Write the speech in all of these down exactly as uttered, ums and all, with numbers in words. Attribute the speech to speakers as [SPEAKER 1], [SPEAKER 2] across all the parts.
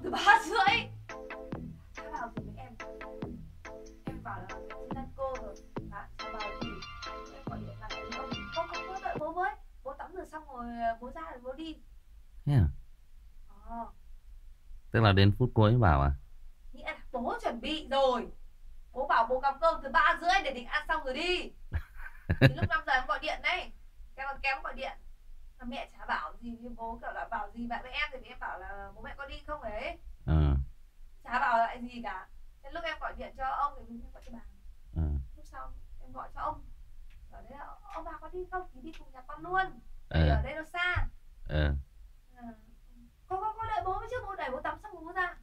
[SPEAKER 1] từ ba rưỡi. Chả bảo gì với em. Em bảo là chị đang cô rồi. Dạ, chả bảo gì. Em gọi điện lại với ông. Cô, cô, cô đợi bố với. Bố tắm rửa xong rồi bố ra rồi bố đi.
[SPEAKER 2] Thế à?
[SPEAKER 1] Ờ.
[SPEAKER 2] Tức là đến phút cuối bảo à?
[SPEAKER 1] Nghĩa là bố chuẩn bị rồi. Bố bảo bố cầm cơm từ ba rưỡi để định ăn xong rồi đi. Thì lúc năm giờ em gọi điện đấy. Em còn kém gọi điện. Mà mẹ chả bảo gì với bố, kiểu là bảo gì bạn với em thì em bảo là bố mẹ có đi không ấy.
[SPEAKER 2] Ừ.
[SPEAKER 1] Chả bảo lại gì cả. Thế lúc em gọi điện cho ông thì mình gọi cho bà.
[SPEAKER 2] Ừ.
[SPEAKER 1] Lúc sau em gọi cho ông. Bảo đấy là ông bà có đi không thì đi cùng nhà con luôn.
[SPEAKER 2] Ừ.
[SPEAKER 1] Vì ở đây nó xa.
[SPEAKER 2] Ừ.
[SPEAKER 1] Con con con đợi bố với chứ, bố đẩy bố tắm xong bố ra.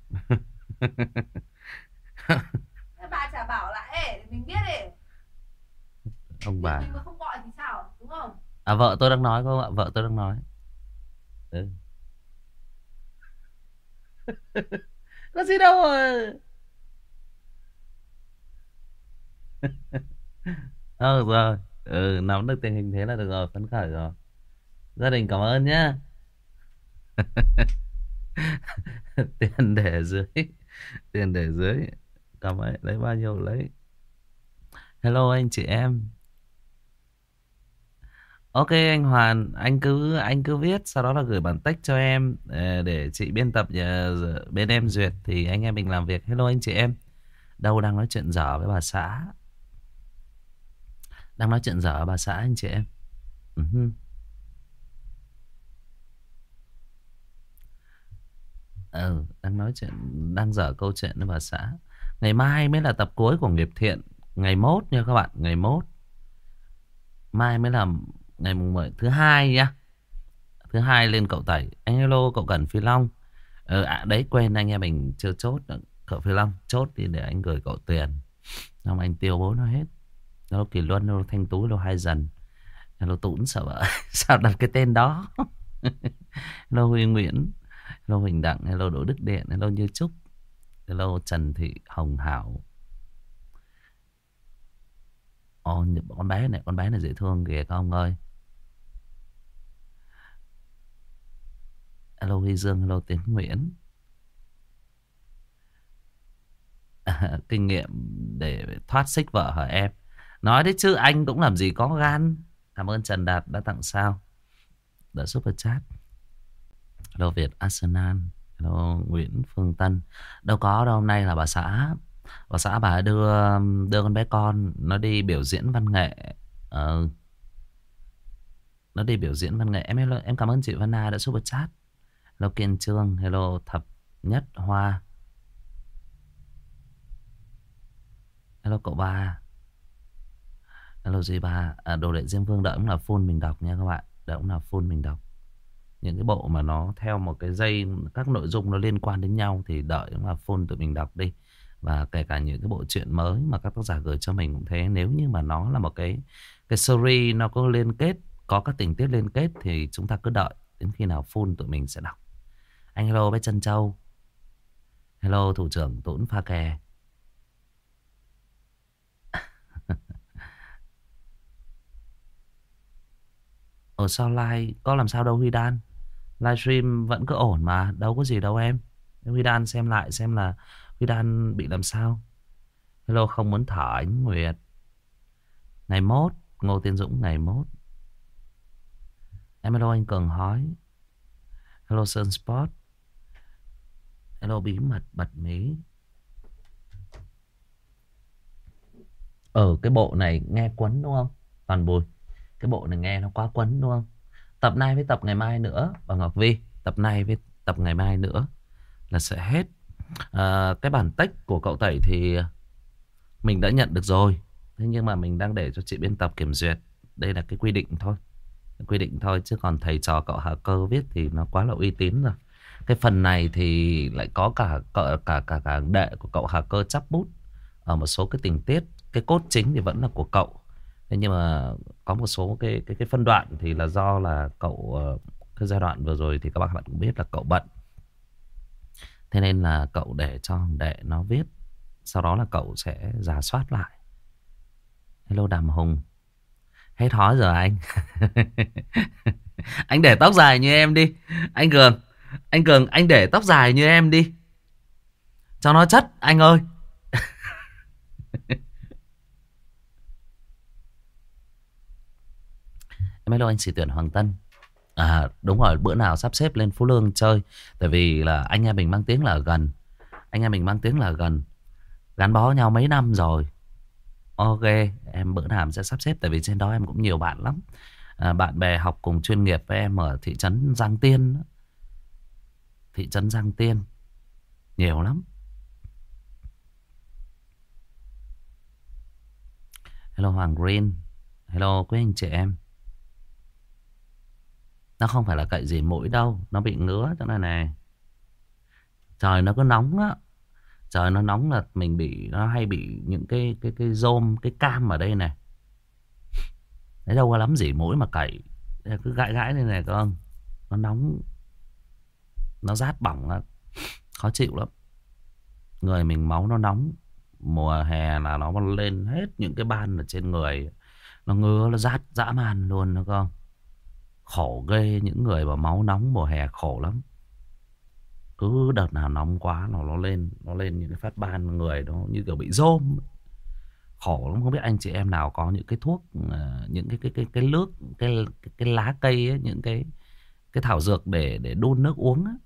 [SPEAKER 1] Bà chả bảo lại ê để mình biết đi.
[SPEAKER 2] Ông bà.
[SPEAKER 1] Mình mà không gọi thì sao, đúng không?
[SPEAKER 2] À vợ tôi đang nói không ạ? Vợ tôi đang nói. Ừ. Có gì đâu rồi. Ờ rồi. Ừ, nắm được tình hình thế là được rồi, phấn khởi rồi. Gia đình cảm ơn nhá. Tiền để dưới. Tiền để dưới. Cảm ơn, lấy bao nhiêu lấy. Hello anh chị em. Ok anh Hoàn, anh cứ anh cứ viết sau đó là gửi bản text cho em ờ, để chị biên tập ờ, bên em duyệt thì anh em mình làm việc. Hello anh chị em. Đâu đang nói chuyện dở với bà xã. Đang nói chuyện dở với bà xã anh chị em. Uh-huh. Ừ, đang nói chuyện, đang dở câu chuyện với bà xã. Ngày mai mới là tập cuối của Nghiệp Thiện. Ngày mốt nha các bạn, ngày mốt. Mai mới là ngày mùng mười, thứ hai nhá. Thứ hai lên cậu Tẩy. Anh hello cậu Cẩn Phi Long. Ừ, à đấy quên anh em mình chưa chốt. Cậu Phi Long chốt đi để anh gửi cậu tiền. Xong anh tiêu bố nó hết. Hello Kỳ Luân, hello Thanh Tú, hello Hai Dần. Hello Tũng sợ vợ. Sao đặt cái tên đó. Hello Huy Nguyễn. Hello Huỳnh Đặng, hello Đỗ Đức Điện, hello Như Trúc, hello Trần Thị Hồng Hảo. Ồ, con bé này, con bé này dễ thương kìa các ông ơi. Hello Huy Dương, hello Tiến Nguyễn. À, kinh nghiệm để thoát xích vợ hả em? Nói đấy chứ anh cũng làm gì có gan. Cảm ơn Trần Đạt đã tặng sao, đã super chat. Hello Việt Arsenal. Hello Nguyễn Phương Tân. Đâu có đâu, hôm nay là bà xã. Bà xã bà đưa đưa con bé con nó đi biểu diễn văn nghệ. Ờ, nó đi biểu diễn văn nghệ. Em em cảm ơn chị Văn Na đã super chat. Hello Kiên Trương. Hello Thập Nhất Hoa. Hello cậu ba. Hello gì ba. À, đồ đệ Diêm Vương đợi cũng là full mình đọc nha các bạn. Đợi cũng là full mình đọc. Những cái bộ mà nó theo một cái dây, các nội dung nó liên quan đến nhau thì đợi cũng là full tụi mình đọc đi. Và kể cả những cái bộ truyện mới mà các tác giả gửi cho mình cũng thế. Nếu như mà nó là một cái cái series nó có liên kết, có các tình tiết liên kết thì chúng ta cứ đợi đến khi nào full tụi mình sẽ đọc. Anh hello bé Trân Châu. Hello thủ trưởng Tốn Pha Kè. Ở sao live có làm sao đâu Huy Đan. Livestream vẫn cứ ổn mà, đâu có gì đâu em. Huy Đan xem lại xem là Huy Đan bị làm sao. Hello không muốn thở Ánh Nguyệt. Ngày mốt Ngô Tiến Dũng ngày mốt. Em hello anh Cường Hói. Hello Sơn Sport. Hello bí mật bật mí. Ở cái bộ này nghe quấn đúng không Toàn Bùi? Cái bộ này nghe nó quá quấn đúng không? Tập này với tập ngày mai nữa và Ngọc Vi, tập này với tập ngày mai nữa là sẽ hết. À, cái bản text của cậu Tẩy thì mình đã nhận được rồi. Thế nhưng mà mình đang để cho chị biên tập kiểm duyệt. Đây là cái quy định thôi. Quy định thôi chứ còn thầy trò cậu Hà Cơ viết thì nó quá là uy tín rồi. Cái phần này thì lại có cả cả cả cả, cả đệ của cậu Hà Cơ chắp bút ở một số cái tình tiết. Cái cốt chính thì vẫn là của cậu. Thế nhưng mà có một số cái cái cái phân đoạn thì là do là cậu, cái giai đoạn vừa rồi thì các bạn cũng biết là cậu bận. Thế nên là cậu để cho đệ nó viết. Sau đó là cậu sẽ rà soát lại. Hello Đàm Hùng. Hết hói rồi anh. Anh để tóc dài như em đi. Anh Cường. Anh Cường anh để tóc dài như em đi. Cho nó chất anh ơi. Em hello anh sĩ tuyển Hoàng Tân. À đúng rồi, bữa nào sắp xếp lên Phú Lương chơi. Tại vì là anh em mình mang tiếng là gần. Anh em mình mang tiếng là gần, gắn bó nhau mấy năm rồi. Ok, em bữa nào em sẽ sắp xếp. Tại vì trên đó em cũng nhiều bạn lắm. À, bạn bè học cùng chuyên nghiệp với em ở thị trấn Giang Tiên. Thị trấn Giang Tiên nhiều lắm. Hello Hoàng Green. Hello quý anh chị em. Nó không phải là cậy gì mũi đâu, nó bị ngứa cho nên này. Trời nó cứ nóng á. Trời nó nóng là mình bị, nó hay bị những cái cái cái rôm, cái cam ở đây này. Đấy đâu có lắm gì mũi mà cậy. Cứ gãi gãi lên này con. Nó nóng. Nó rát bỏng á. Khó chịu lắm. Người mình máu nó nóng. Mùa hè là nó lên hết những cái ban ở trên người. Nó ngứa, nó rát dã man luôn đó con. Khổ ghê, những người mà máu nóng mùa hè khổ lắm. Cứ đợt nào nóng quá là nó lên, nó lên những cái phát ban người nó như kiểu bị rôm. Khổ lắm, không biết anh chị em nào có những cái thuốc, những cái cái cái cái nước, cái cái, cái lá cây ấy, những cái cái thảo dược để để đun nước uống ấy,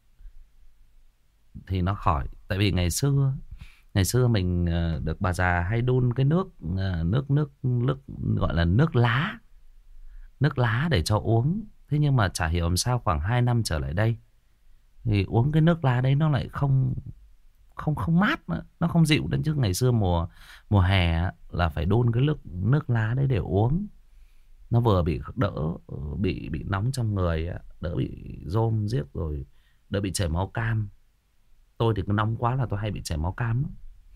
[SPEAKER 2] thì nó khỏi. Tại vì ngày xưa ngày xưa mình được bà già hay đun cái nước nước nước nước gọi là nước lá, nước lá để cho uống. Thế nhưng mà chả hiểu làm sao khoảng hai năm trở lại đây thì uống cái nước lá đấy nó lại không không không mát nữa, nó không dịu đến. Chứ ngày xưa mùa mùa hè là phải đun cái nước nước lá đấy để uống. Nó vừa bị đỡ bị bị nóng trong người, đỡ bị rôm riết rồi, đỡ bị chảy máu cam. Tôi thì cứ nóng quá là tôi hay bị chảy máu cam.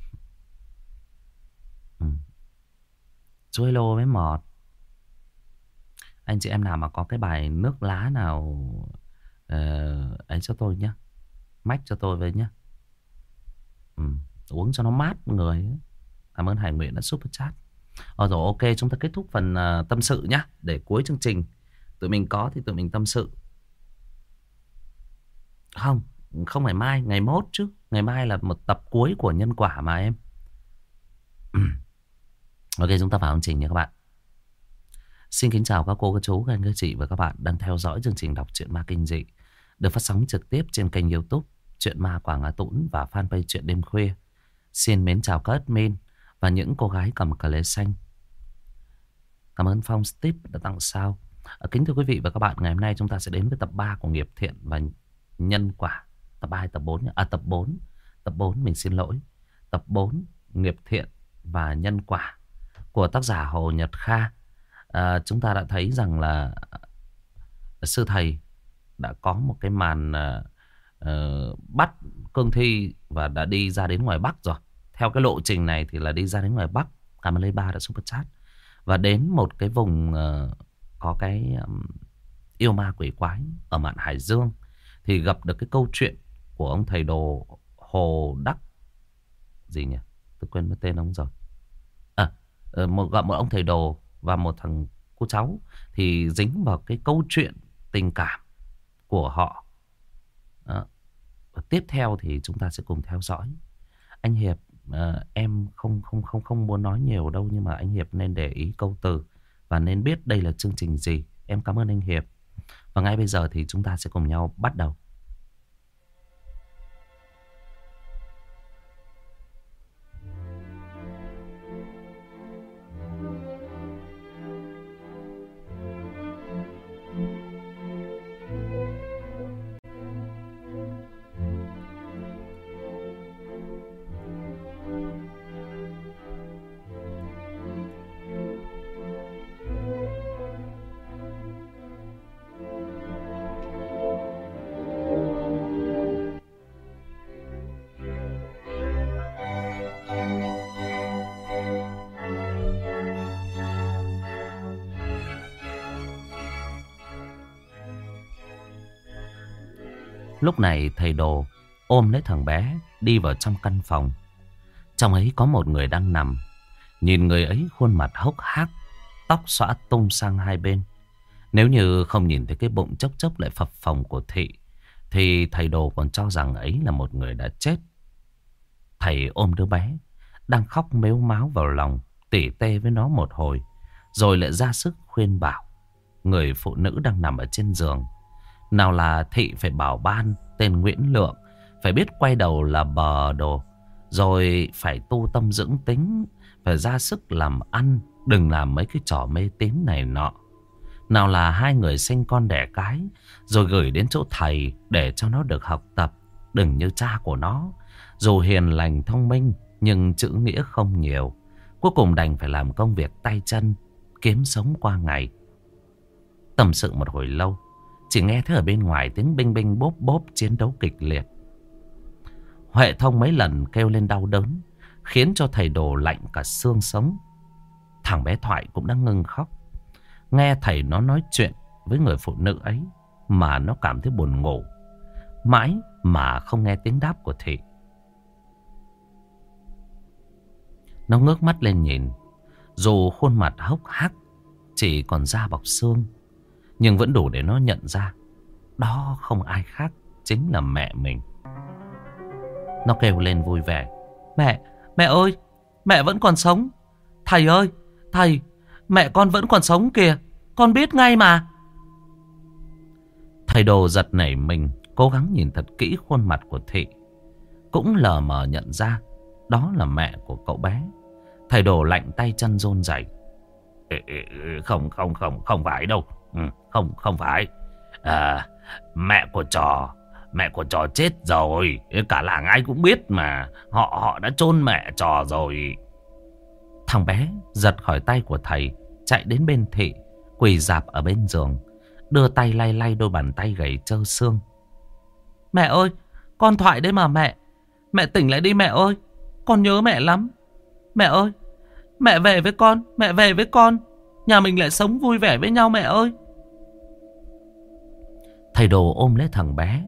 [SPEAKER 2] Ừ. Chú hello với Mọt. Anh chị em nào mà có cái bài nước lá nào uh, ấy cho tôi nhé, mách cho tôi với nhé. Ừ. Uống cho nó mát người. Cảm ơn Hải Nguyễn đã super chat. Ờ rồi ok, chúng ta kết thúc phần uh, tâm sự nhá. Để cuối chương trình tụi mình có thì tụi mình tâm sự. Không, không phải mai, ngày mốt chứ. Ngày mai là một tập cuối của Nhân Quả mà em. Ok, chúng ta vào chương trình nha các bạn. Xin kính chào các cô, các chú, các anh, các chị và các bạn đang theo dõi chương trình đọc truyện ma kinh dị được phát sóng trực tiếp trên kênh YouTube Truyện Ma Quảng Á Tũng và fanpage Truyện Đêm Khuya. Xin mến chào các admin và những cô gái cầm cà lê xanh. Cảm ơn Phong Steve đã tặng sao. Kính thưa quý vị và các bạn, ngày hôm nay chúng ta sẽ đến với tập ba của Nghiệp Thiện và Nhân Quả. Tập hai, tập bốn. À tập bốn. Tập bốn, mình xin lỗi. Tập bốn, Nghiệp Thiện và Nhân Quả của tác giả Hồ Nhật Kha. À, chúng ta đã thấy rằng là sư thầy đã có một cái màn uh, bắt cương thi và đã đi ra đến ngoài Bắc rồi. Theo cái lộ trình này thì là đi ra đến ngoài Bắc. Cảm ơn Lê Ba đã super chat. Và đến một cái vùng uh, có cái um, yêu ma quỷ quái ở mạn Hải Dương thì gặp được cái câu chuyện của ông thầy đồ Hồ Đắc gì nhỉ? Tôi quên mất tên ông rồi. À, một, gặp một ông thầy đồ và một thằng cô cháu thì dính vào cái câu chuyện tình cảm của họ. Đó. Và tiếp theo thì chúng ta sẽ cùng theo dõi. Anh Hiệp, uh, em không không không không muốn nói nhiều đâu, nhưng mà anh Hiệp nên để ý câu từ và nên biết đây là chương trình gì. Em cảm ơn anh Hiệp. Và ngay bây giờ thì chúng ta sẽ cùng nhau bắt đầu. Lúc này thầy đồ ôm lấy thằng bé đi vào trong căn phòng. Trong ấy có một người đang nằm. Nhìn người ấy khuôn mặt hốc hác, tóc xõa tung sang hai bên. Nếu như không nhìn thấy cái bụng chốc chốc lại phập phồng của Thị thì thầy đồ còn cho rằng ấy là một người đã chết. Thầy ôm đứa bé đang khóc mếu máo vào lòng, tỉ tê với nó một hồi, rồi lại ra sức khuyên bảo người phụ nữ đang nằm ở trên giường. Nào là thị phải bảo ban tên Nguyễn Lượng phải biết quay đầu là bờ đồ, rồi phải tu tâm dưỡng tính, phải ra sức làm ăn, đừng làm mấy cái trò mê tín này nọ. Nào là hai người sinh con đẻ cái rồi gửi đến chỗ thầy để cho nó được học tập, đừng như cha của nó, dù hiền lành thông minh nhưng chữ nghĩa không nhiều, cuối cùng đành phải làm công việc tay chân kiếm sống qua ngày. Tâm sự một hồi lâu, chỉ nghe thấy ở bên ngoài tiếng binh binh bốp bốp chiến đấu kịch liệt. Huệ Thông mấy lần kêu lên đau đớn, khiến cho thầy Đồ lạnh cả xương sống. Thằng bé Thoại cũng đã ngưng khóc. Nghe thầy nó nói chuyện với người phụ nữ ấy mà nó cảm thấy buồn ngủ, mãi mà không nghe tiếng đáp của thị. Nó ngước mắt lên nhìn, dù khuôn mặt hốc hác, chỉ còn da bọc xương, nhưng vẫn đủ để nó nhận ra đó không ai khác, chính là mẹ mình. Nó kêu lên vui vẻ: Mẹ, mẹ ơi, mẹ vẫn còn sống. Thầy ơi, thầy, mẹ con vẫn còn sống kìa, con biết ngay mà. Thầy Đồ giật nảy mình, cố gắng nhìn thật kỹ khuôn mặt của thị, cũng lờ mờ nhận ra đó là mẹ của cậu bé. Thầy Đồ lạnh tay chân run rẩy: Không, không, không, không phải đâu. Ừ, không, không phải. À, mẹ của trò, mẹ của trò chết rồi. Cả làng ai cũng biết mà. Họ họ đã chôn mẹ trò rồi. Thằng bé giật khỏi tay của thầy, chạy đến bên thị, quỳ rạp ở bên giường, đưa tay lay lay đôi bàn tay gầy trơ xương. Mẹ ơi, con Thoại đấy mà mẹ. Mẹ tỉnh lại đi mẹ ơi, con nhớ mẹ lắm. Mẹ ơi, mẹ về với con, mẹ về với con. Nhà mình lại sống vui vẻ với nhau mẹ ơi. Thầy Đồ ôm lấy thằng bé.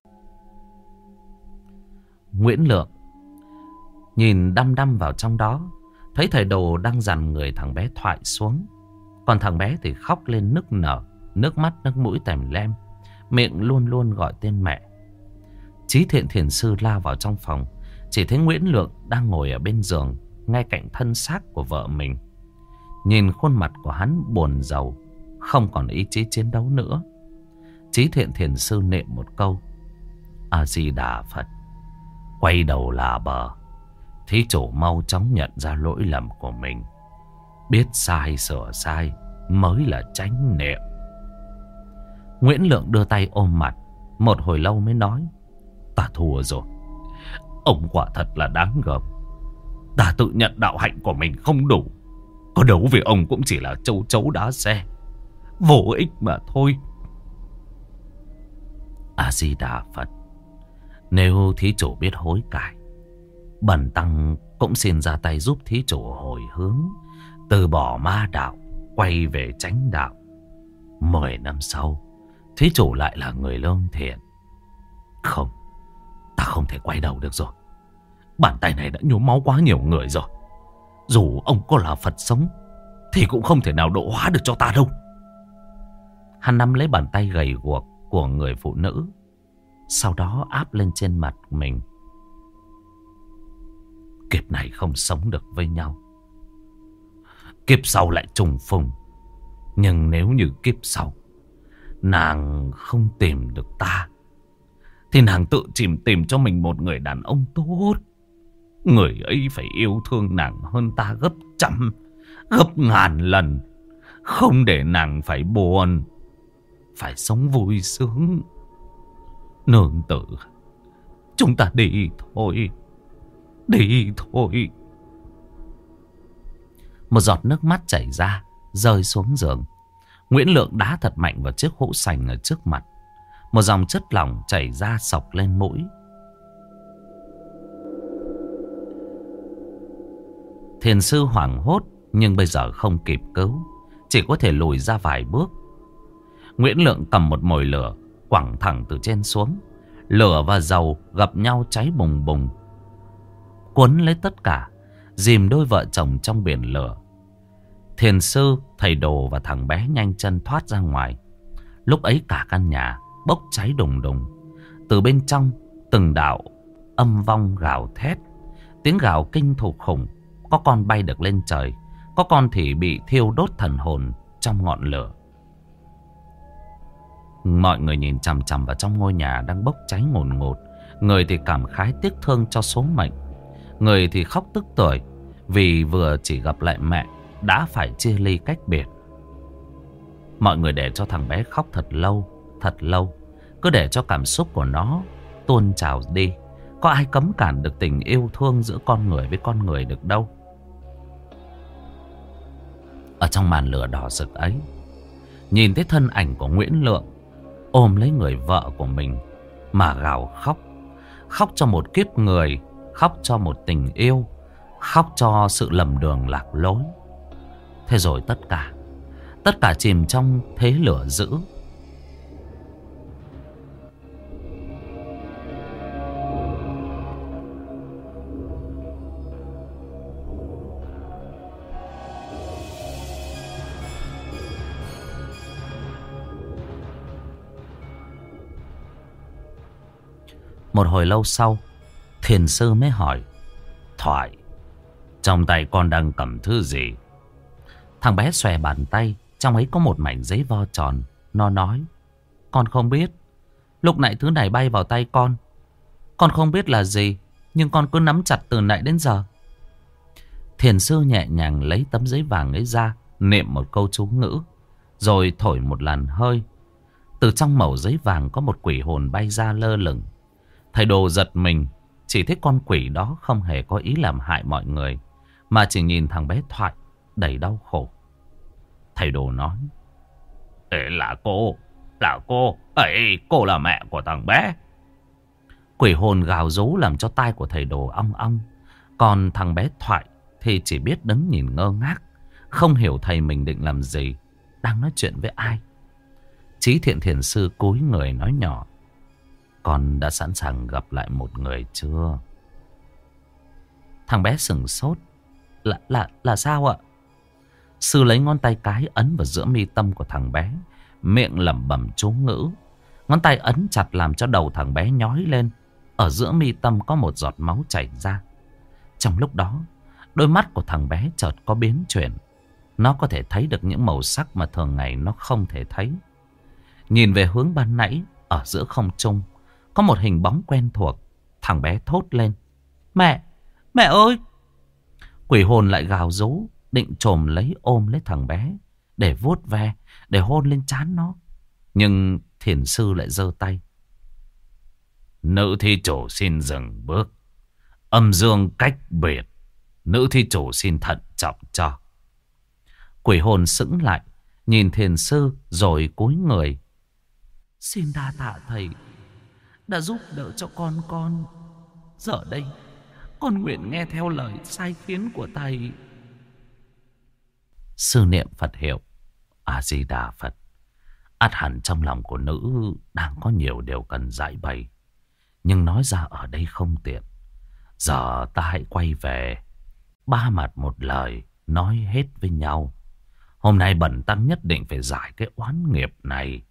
[SPEAKER 2] Nguyễn Lượng nhìn đăm đăm vào trong đó, thấy thầy Đồ đang dằn người thằng bé Thoại xuống. Còn thằng bé thì khóc lên nức nở, nước mắt nước mũi tèm lem, miệng luôn luôn gọi tên mẹ. Chí Thiện thiền sư lao vào trong phòng, chỉ thấy Nguyễn Lượng đang ngồi ở bên giường, ngay cạnh thân xác của vợ mình. Nhìn khuôn mặt của hắn buồn rầu, không còn ý chí chiến đấu nữa. Chí Thiện thiền sư niệm một câu: A Di Đà Phật. Quay đầu là bờ. Thí chủ mau chóng nhận ra lỗi lầm của mình, biết sai sửa sai mới là chánh niệm. Nguyễn Lượng đưa tay ôm mặt, một hồi lâu mới nói: Ta thua rồi. Ông quả thật là đáng gờm. Ta tự nhận đạo hạnh của mình không đủ, có đấu với ông cũng chỉ là châu chấu đá xe, vô ích mà thôi. A Di Đà Phật. Nếu thí chủ biết hối cải, bần tăng cũng xin ra tay giúp thí chủ hồi hướng, từ bỏ ma đạo, quay về chánh đạo. Mười năm sau, thí chủ lại là người lương thiện. Không, ta không thể quay đầu được rồi. Bàn tay này đã nhuốm máu quá nhiều người rồi. Dù ông có là Phật sống thì cũng không thể nào độ hóa được cho ta đâu. Hắn nắm lấy bàn tay gầy guộc của người phụ nữ, sau đó áp lên trên mặt mình. Kiếp này không sống được với nhau, kiếp sau lại trùng phùng. Nhưng nếu như kiếp sau nàng không tìm được ta, thì nàng tự tìm tìm cho mình một người đàn ông tốt. Người ấy phải yêu thương nàng hơn ta gấp trăm, gấp ngàn lần, không để nàng phải buồn, phải sống vui sướng. Nương tử, chúng ta đi thôi, đi thôi. Một giọt nước mắt chảy ra, rơi xuống giường. Nguyễn Lượng đá thật mạnh vào chiếc hũ sành ở trước mặt. Một dòng chất lỏng chảy ra xộc lên mũi. Thiền sư hoảng hốt, nhưng bây giờ không kịp cứu, chỉ có thể lùi ra vài bước. Nguyễn Lượng cầm một mồi lửa, quẳng thẳng từ trên xuống. Lửa và dầu gặp nhau cháy bùng bùng, cuốn lấy tất cả, dìm đôi vợ chồng trong biển lửa. Thiền sư, thầy Đồ và thằng bé nhanh chân thoát ra ngoài. Lúc ấy cả căn nhà bốc cháy đùng đùng. Từ bên trong từng đạo âm vong gào thét, Tiếng gào kinh thục khủng. Có con bay được lên trời, có con thì bị thiêu đốt thần hồn trong ngọn lửa. Mọi người nhìn chằm chằm vào trong ngôi nhà đang bốc cháy ngùn ngụt. Người thì cảm khái tiếc thương cho số mệnh, người thì khóc tức tưởi vì vừa chỉ gặp lại mẹ đã phải chia ly cách biệt. Mọi người để cho thằng bé khóc thật lâu, thật lâu. Cứ để cho cảm xúc của nó tuôn trào đi. Có ai cấm cản được tình yêu thương giữa con người với con người được đâu. Ở trong màn lửa đỏ rực ấy, nhìn thấy thân ảnh của Nguyễn Lượng ôm lấy người vợ của mình mà gào khóc. Khóc cho một kiếp người, khóc cho một tình yêu, khóc cho sự lầm đường lạc lối. Thế rồi tất cả, tất cả chìm trong thế lửa dữ. Một hồi lâu sau, thiền sư mới hỏi: Thoại, trong tay con đang cầm thứ gì? Thằng bé xòe bàn tay, trong ấy có một mảnh giấy vo tròn. Nó nói: Con không biết. Lúc nãy thứ này bay vào tay con, con không biết là gì, nhưng con cứ nắm chặt từ nãy đến giờ. Thiền sư nhẹ nhàng lấy tấm giấy vàng ấy ra, niệm một câu chú ngữ, rồi thổi một làn hơi. Từ trong mẩu giấy vàng có một quỷ hồn bay ra lơ lửng. Thầy Đồ giật mình, chỉ thấy con quỷ đó không hề có ý làm hại mọi người, mà chỉ nhìn thằng bé Thoại đầy đau khổ. Thầy Đồ nói: Ê, là cô, là cô, ấy, cô là mẹ của thằng bé. Quỷ hồn gào rú làm cho tai của thầy Đồ ong ong. Còn thằng bé Thoại thì chỉ biết đứng nhìn ngơ ngác, không hiểu thầy mình định làm gì, đang nói chuyện với ai. Chí Thiện thiền sư cúi người nói nhỏ: Con đã sẵn sàng gặp lại một người chưa? Thằng bé sửng sốt. Là, là, là sao ạ? Sư lấy ngón tay cái ấn vào giữa mi tâm của thằng bé, miệng lẩm bẩm chú ngữ. Ngón tay ấn chặt làm cho đầu thằng bé nhói lên. Ở giữa mi tâm có một giọt máu chảy ra. Trong lúc đó, đôi mắt của thằng bé chợt có biến chuyển. Nó có thể thấy được những màu sắc mà thường ngày nó không thể thấy. Nhìn về hướng ban nãy, ở giữa không trung có một hình bóng quen thuộc. Thằng bé thốt lên: Mẹ, mẹ ơi! Quỷ hồn lại gào rú, định chồm lấy ôm lấy thằng bé để vuốt ve, để hôn lên trán nó. Nhưng thiền sư lại giơ tay: Nữ thi chủ xin dừng bước, âm dương cách biệt, nữ thi chủ xin thận trọng cho. Quỷ hồn sững lại, nhìn thiền sư rồi cúi người: Xin đa tạ thầy đã giúp đỡ cho con con. Giờ đây con nguyện nghe theo lời sai khiến của thầy. Sư niệm Phật hiệu A Di Đà Phật. Ắt hẳn trong lòng của nữ đang có nhiều điều cần giải bày, nhưng nói ra ở đây không tiện. Giờ ta hãy quay về, ba mặt một lời nói hết với nhau. Hôm nay bần tăng nhất định phải giải cái oán nghiệp này,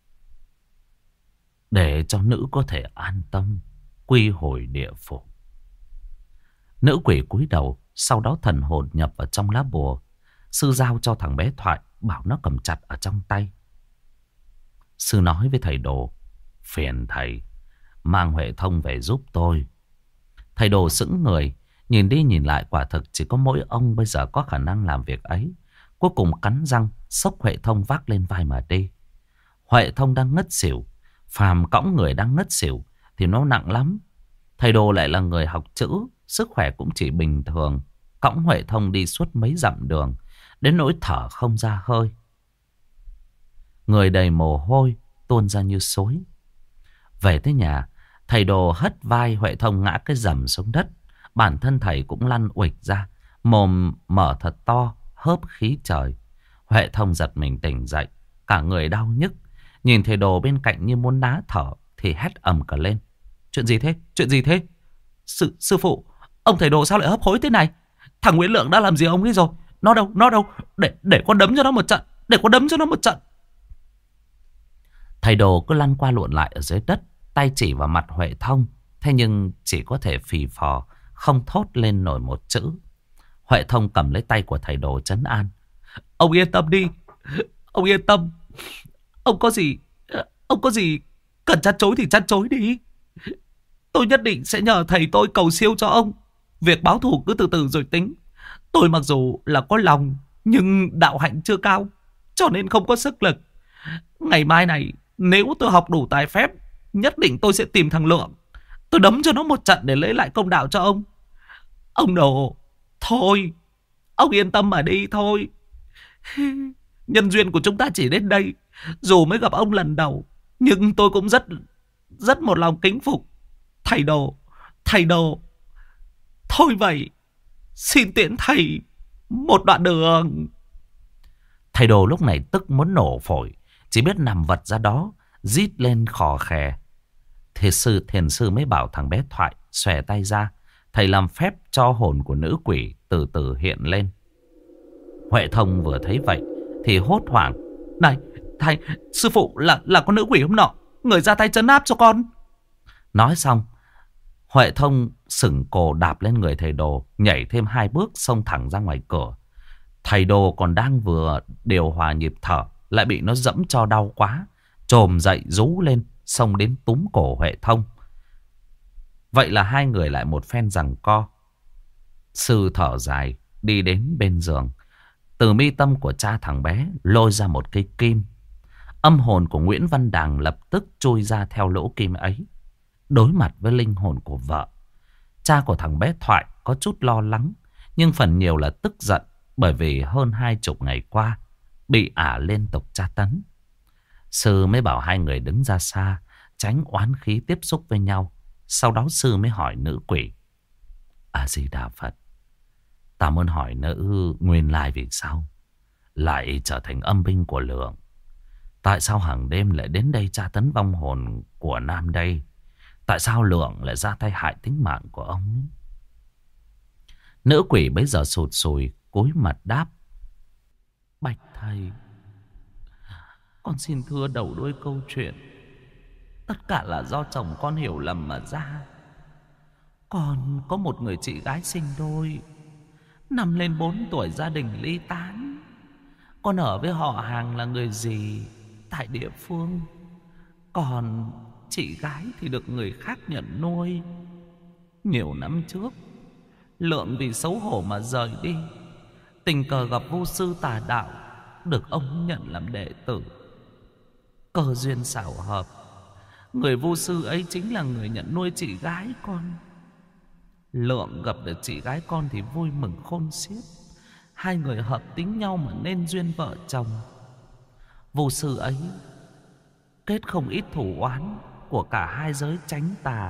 [SPEAKER 2] để cho nữ có thể an tâm quy hồi địa phủ. Nữ quỷ cúi đầu, sau đó thần hồn nhập vào trong lá bùa. Sư giao cho thằng bé Thoại, bảo nó cầm chặt ở trong tay. Sư nói với thầy Đồ: Phiền thầy mang Huệ Thông về giúp tôi. Thầy Đồ sững người, nhìn đi nhìn lại, quả thực chỉ có mỗi ông bây giờ có khả năng làm việc ấy. Cuối cùng cắn răng xốc Huệ Thông vác lên vai mà đi. Huệ Thông đang ngất xỉu, phàm cõng người đang ngất xỉu thì nó nặng lắm. Thầy Đồ lại là người học chữ, sức khỏe cũng chỉ bình thường, cõng Huệ Thông đi suốt mấy dặm đường, đến nỗi thở không ra hơi. Người đầy mồ hôi tuôn ra như xối. Về tới nhà, thầy Đồ hất vai Huệ Thông ngã cái rầm xuống đất. Bản thân thầy cũng lăn uịch ra, mồm mở thật to, hớp khí trời. Huệ Thông giật mình tỉnh dậy, cả người đau nhức. Nhìn thầy Đồ bên cạnh như muốn đá thở thì hét ầm cả lên: Chuyện gì thế? Chuyện gì thế? Sư, sư phụ, ông thầy Đồ sao lại hấp hối thế này? Thằng Nguyễn Lượng đã làm gì ông ấy rồi? Nó đâu? Nó đâu? Để, để con đấm cho nó một trận. Để con đấm cho nó một trận. Thầy Đồ cứ lăn qua lộn lại ở dưới đất, tay chỉ vào mặt Huệ Thông. Thế nhưng chỉ có thể phì phò, không thốt lên nổi một chữ. Huệ Thông cầm lấy tay của thầy Đồ trấn an. Ông yên tâm đi. Ông yên tâm. Ông có gì Ông có gì cần chăn chối thì chăn chối đi. Tôi nhất định sẽ nhờ thầy tôi cầu siêu cho ông. Việc báo thù cứ từ từ rồi tính. Tôi mặc dù là có lòng, nhưng đạo hạnh chưa cao, cho nên không có sức lực. Ngày mai này, nếu tôi học đủ tài phép, nhất định tôi sẽ tìm thằng Lượng. Tôi đấm cho nó một trận để lấy lại công đạo cho ông. Ông Đồ, thôi, ông yên tâm mà đi thôi. Nhân duyên của chúng ta chỉ đến đây. Dù mới gặp ông lần đầu, nhưng tôi cũng rất, rất một lòng kính phục. Thầy Đồ, thầy Đồ. Thôi vậy, xin tiễn thầy một đoạn đường. Thầy Đồ lúc này tức muốn nổ phổi, chỉ biết nằm vật ra đó, rít lên khò khè. Thiền sư, thiền sư mới bảo thằng bé Thoại xòe tay ra. Thầy làm phép cho hồn của nữ quỷ từ từ hiện lên. Huệ Thông vừa thấy vậy thì hốt hoảng. Này, thầy, sư phụ là là con nữ quỷ hôm nọ, người ra tay trấn áp cho con. Nói xong, Huệ Thông sững cổ đạp lên người thầy Đồ, nhảy thêm hai bước xông thẳng ra ngoài cửa. Thầy Đồ còn đang vừa điều hòa nhịp thở, lại bị nó dẫm cho đau quá, trồm dậy rú lên, xông đến túm cổ Huệ Thông. Vậy là hai người lại một phen giằng co. Sư thở dài đi đến bên giường, từ mi tâm của cha thằng bé lôi ra một cây kim. Âm hồn của Nguyễn Văn Đàng lập tức chui ra theo lỗ kim ấy, đối mặt với linh hồn của vợ. Cha của thằng bé Thoại có chút lo lắng, nhưng phần nhiều là tức giận, bởi vì hơn hai chục ngày qua bị ả liên tục tra tấn. Sư mới bảo hai người đứng ra xa, tránh oán khí tiếp xúc với nhau. Sau đó sư mới hỏi nữ quỷ. A Di Đà Phật, ta muốn hỏi nữ nguyên lai vì sao lại trở thành âm binh của Lượng? Tại sao hàng đêm lại đến đây tra tấn vong hồn của Nam đây? Tại sao Lượng lại ra tay hại tính mạng của ông? Nữ quỷ bấy giờ sụt sùi cúi mặt đáp. Bạch thầy, con xin thưa đầu đuôi câu chuyện. Tất cả là do chồng con hiểu lầm mà ra. Con có một người chị gái sinh đôi, năm lên bốn tuổi gia đình ly tán. Con ở với họ hàng là người gì tại địa phương, còn chị gái thì được người khác nhận nuôi. Nhiều năm trước, Lượng vì xấu hổ mà rời đi, tình cờ gặp vô sư tà đạo, được ông nhận làm đệ tử. Cơ duyên xảo hợp, người vô sư ấy chính là người nhận nuôi chị gái con. Lượng gặp được chị gái con thì vui mừng khôn xiết. Hai người hợp tính nhau mà nên duyên vợ chồng. Vô sư ấy kết không ít thủ oán của cả hai giới chánh tà.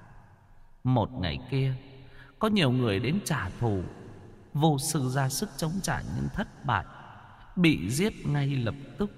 [SPEAKER 2] Một ngày kia, có nhiều người đến trả thù. Vô sư ra sức chống trả nhưng thất bại, bị giết ngay lập tức.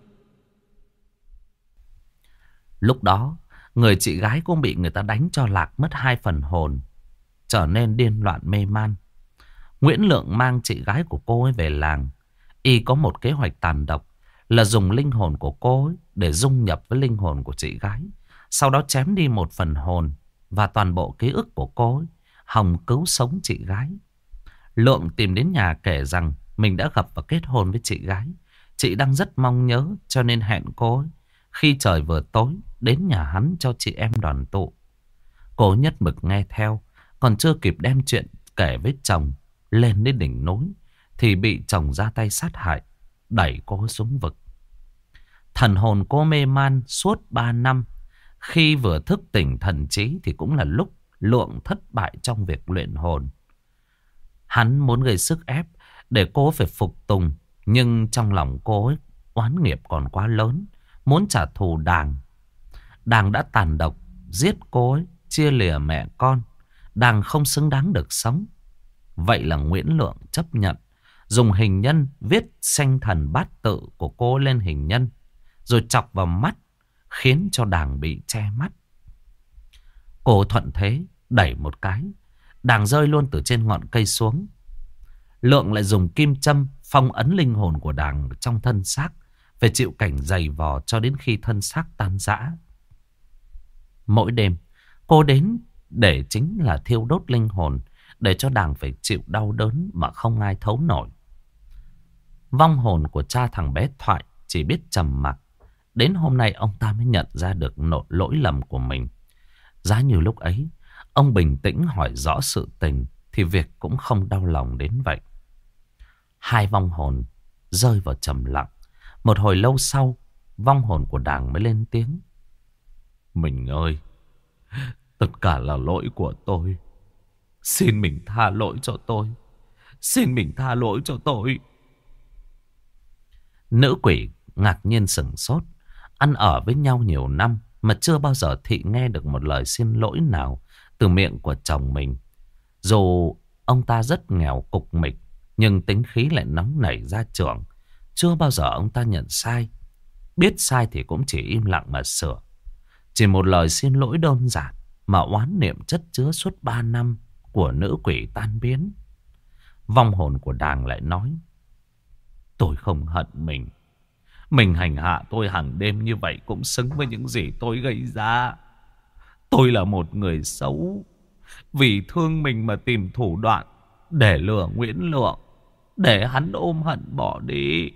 [SPEAKER 2] Lúc đó, người chị gái cũng bị người ta đánh cho lạc mất hai phần hồn, trở nên điên loạn mê man. Nguyễn Lượng mang chị gái của cô ấy về làng. Y có một kế hoạch tàn độc là dùng linh hồn của cô ấy để dung nhập với linh hồn của chị gái, sau đó chém đi một phần hồn và toàn bộ ký ức của cô ấy, hòng cứu sống chị gái. Lượng tìm đến nhà kể rằng mình đã gặp và kết hôn với chị gái. Chị đang rất mong nhớ, cho nên hẹn cô ấy khi trời vừa tối đến nhà hắn cho chị em đoàn tụ. Cô nhất mực nghe theo, còn chưa kịp đem chuyện kể với chồng lên đến đỉnh núi thì bị chồng ra tay sát hại, đẩy cô xuống vực. Thần hồn cô mê man suốt ba năm. Khi vừa thức tỉnh thần trí thì cũng là lúc Lượng thất bại trong việc luyện hồn. Hắn muốn gây sức ép để cô phải phục tùng, nhưng trong lòng cô ấy oán nghiệp còn quá lớn, muốn trả thù Đàng. Đàng đã tàn độc giết cô ấy, chia lìa mẹ con. Đàng không xứng đáng được sống. Vậy là Nguyễn Lượng chấp nhận dùng hình nhân viết sanh thần bát tự của cô lên hình nhân, rồi chọc vào mắt, khiến cho Đàng bị che mắt. Cô thuận thế đẩy một cái, Đàng rơi luôn từ trên ngọn cây xuống. Lượng lại dùng kim châm phong ấn linh hồn của Đàng trong thân xác, phải chịu cảnh dày vò cho đến khi thân xác tan rã. Mỗi đêm cô đến để chính là thiêu đốt linh hồn, để cho đàng phải chịu đau đớn mà không ai thấu nổi. Vong hồn của cha thằng bé Thoại chỉ biết trầm mặc. Đến hôm nay ông ta mới nhận ra được nội lỗi lầm của mình. Giá như lúc ấy ông bình tĩnh hỏi rõ sự tình thì việc cũng không đau lòng đến vậy. Hai vong hồn rơi vào trầm lặng. Một hồi lâu sau, vong hồn của Đàng mới lên tiếng. Mình ơi, tất cả là lỗi của tôi. Xin mình tha lỗi cho tôi. Xin mình tha lỗi cho tôi. Nữ quỷ ngạc nhiên sửng sốt. Ăn ở với nhau nhiều năm mà chưa bao giờ thị nghe được một lời xin lỗi nào từ miệng của chồng mình. Dù ông ta rất nghèo cục mịch, nhưng tính khí lại nóng nảy ra trưởng. Chưa bao giờ ông ta nhận sai. Biết sai thì cũng chỉ im lặng mà sửa. Chỉ một lời xin lỗi đơn giản mà oán niệm chất chứa suốt ba năm của nữ quỷ tan biến. Vong hồn của Đàng lại nói. Tôi không hận mình. Mình hành hạ tôi hàng đêm như vậy cũng xứng với những gì tôi gây ra. Tôi là một người xấu, vì thương mình mà tìm thủ đoạn để lừa Nguyễn Lượng, để hắn ôm hận bỏ đi.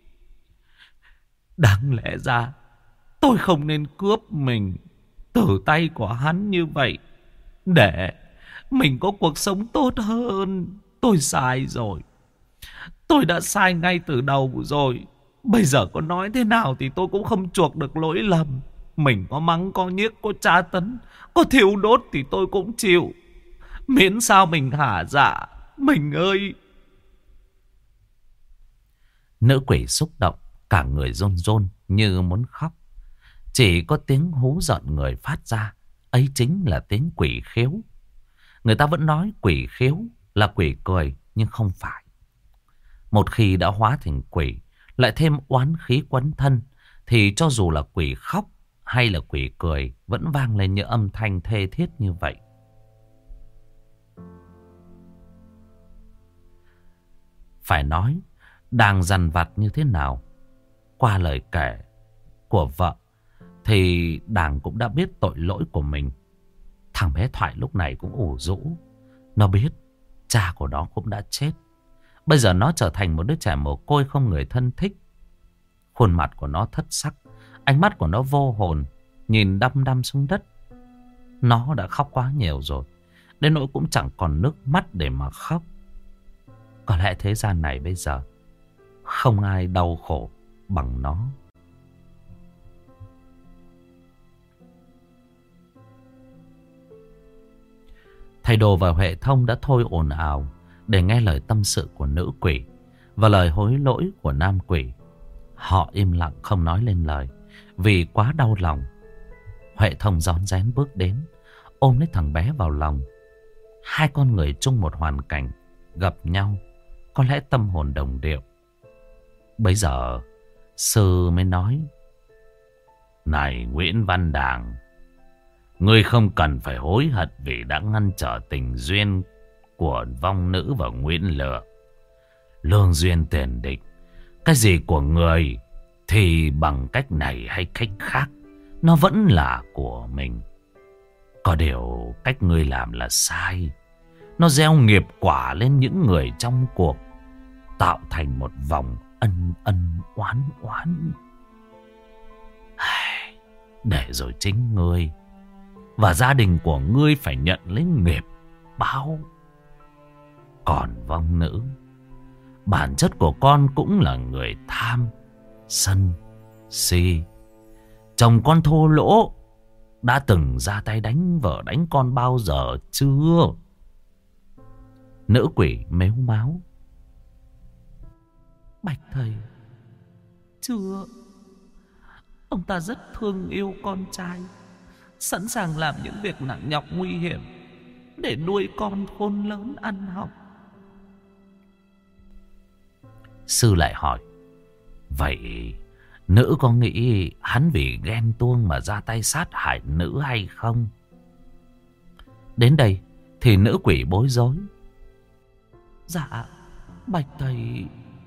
[SPEAKER 2] Đáng lẽ ra tôi không nên cướp mình từ tay của hắn như vậy, để mình có cuộc sống tốt hơn. Tôi sai rồi. Tôi đã sai ngay từ đầu rồi. Bây giờ có nói thế nào thì tôi cũng không chuộc được lỗi lầm. Mình có mắng, có nhiếc, có tra tấn, có thiêu đốt thì tôi cũng chịu. Miễn sao mình hả dạ. Mình ơi. Nữ quỷ xúc động, cả người run run như muốn khóc. Chỉ có tiếng hú giận người phát ra. Ấy chính là tiếng quỷ khiếu. Người ta vẫn nói quỷ khiếu là quỷ cười, nhưng không phải. Một khi đã hóa thành quỷ, lại thêm oán khí quấn thân, thì cho dù là quỷ khóc hay là quỷ cười vẫn vang lên những âm thanh thê thiết như vậy. Phải nói, Đàng dằn vặt như thế nào, qua lời kể của vợ thì Đàng cũng đã biết tội lỗi của mình. Thằng bé Thoại lúc này cũng ủ rũ. Nó biết cha của nó cũng đã chết. Bây giờ nó trở thành một đứa trẻ mồ côi không người thân thích. Khuôn mặt của nó thất sắc, ánh mắt của nó vô hồn, nhìn đăm đăm xuống đất. Nó đã khóc quá nhiều rồi, đến nỗi cũng chẳng còn nước mắt để mà khóc. Có lẽ thế gian này bây giờ không ai đau khổ bằng nó. Thầy Đồ và Huệ Thông đã thôi ồn ào để nghe lời tâm sự của nữ quỷ và lời hối lỗi của nam quỷ. Họ im lặng không nói lên lời vì quá đau lòng. Huệ Thông rón rén bước đến, ôm lấy thằng bé vào lòng. Hai con người chung một hoàn cảnh, gặp nhau, có lẽ tâm hồn đồng điệu. Bây giờ sư mới nói. Này Nguyễn Văn Đàng, ngươi không cần phải hối hận vì đã ngăn trở tình duyên của vong nữ và Nguyễn Lượng. Lương duyên tiền địch, cái gì của người thì bằng cách này hay cách khác, nó vẫn là của mình. Có điều cách ngươi làm là sai. Nó gieo nghiệp quả lên những người trong cuộc, tạo thành một vòng ân ân oán oán. Để rồi chính ngươi và gia đình của ngươi phải nhận lấy nghiệp báo. Còn vong nữ, bản chất của con cũng là người tham, sân, si. Chồng con thô lỗ đã từng ra tay đánh vợ đánh con bao giờ chưa? Nữ quỷ mếu máo. Bạch thầy, chưa. Ông ta rất thương yêu con trai, sẵn sàng làm những việc nặng nhọc nguy hiểm để nuôi con khôn lớn ăn học. Sư lại hỏi. Vậy nữ có nghĩ hắn vì ghen tuông mà ra tay sát hại nữ hay không? Đến đây thì nữ quỷ bối rối. Dạ, bạch thầy.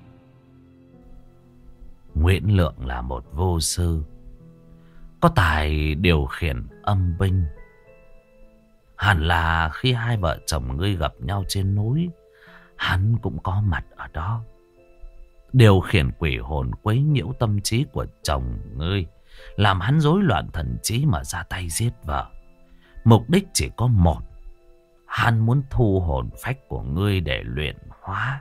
[SPEAKER 2] Nguyễn Lượng là một vô sư, có tài điều khiển âm binh. Hẳn là khi hai vợ chồng ngươi gặp nhau trên núi, hắn cũng có mặt ở đó. Điều khiển quỷ hồn quấy nhiễu tâm trí của chồng ngươi, làm hắn rối loạn thần trí mà ra tay giết vợ. Mục đích chỉ có một. Hắn muốn thu hồn phách của ngươi để luyện hóa.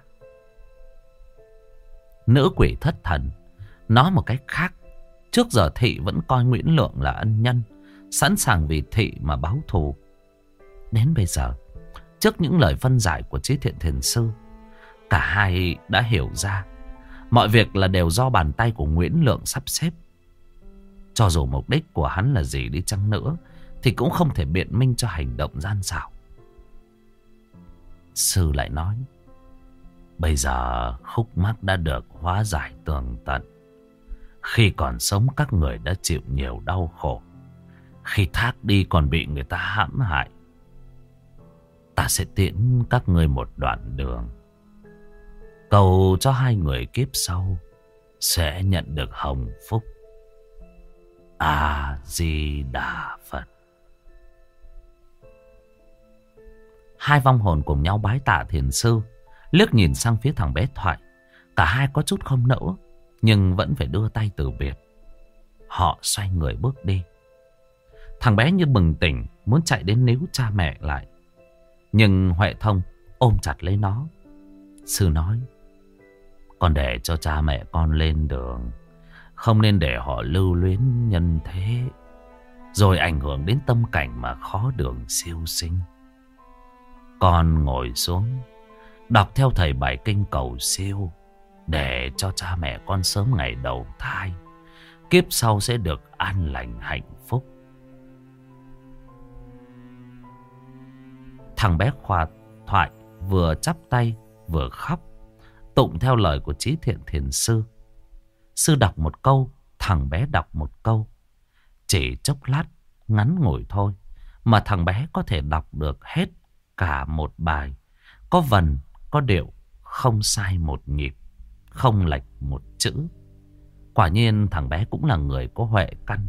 [SPEAKER 2] Nữ quỷ thất thần. Nói một cách khác, trước giờ Thị vẫn coi Nguyễn Lượng là ân nhân, sẵn sàng vì Thị mà báo thù. Đến bây giờ, trước những lời phân giải của Chí Thiện Thiền Sư, cả hai đã hiểu ra mọi việc là đều do bàn tay của Nguyễn Lượng sắp xếp. Cho dù mục đích của hắn là gì đi chăng nữa, thì cũng không thể biện minh cho hành động gian xảo. Sư lại nói, bây giờ khúc mắc đã được hóa giải tường tận. Khi còn sống các người đã chịu nhiều đau khổ, khi thác đi còn bị người ta hãm hại. Ta sẽ tiễn các người một đoạn đường, cầu cho hai người kiếp sau sẽ nhận được hồng phúc. A-di-đà Phật. Hai vong hồn cùng nhau bái tạ thiền sư, liếc nhìn sang phía thằng bé Thoại. Cả hai có chút không nỡ, nhưng vẫn phải đưa tay từ biệt. Họ xoay người bước đi. Thằng bé như bừng tỉnh, muốn chạy đến níu cha mẹ lại, nhưng Huệ Thông ôm chặt lấy nó. Sư nói, con để cho cha mẹ con lên đường, không nên để họ lưu luyến nhân thế, rồi ảnh hưởng đến tâm cảnh mà khó đường siêu sinh. Con ngồi xuống, đọc theo thầy bài kinh cầu siêu, để cho cha mẹ con sớm ngày đầu thai, kiếp sau sẽ được an lành hạnh phúc. Thằng bé Khoa Thoại vừa chắp tay vừa khóc, tụng theo lời của Chí Thiện Thiền Sư. Sư đọc một câu, thằng bé đọc một câu. Chỉ chốc lát ngắn ngủi thôi mà thằng bé có thể đọc được hết cả một bài, có vần, có điệu, không sai một nhịp, không lệch một chữ. Quả nhiên thằng bé cũng là người có huệ căn.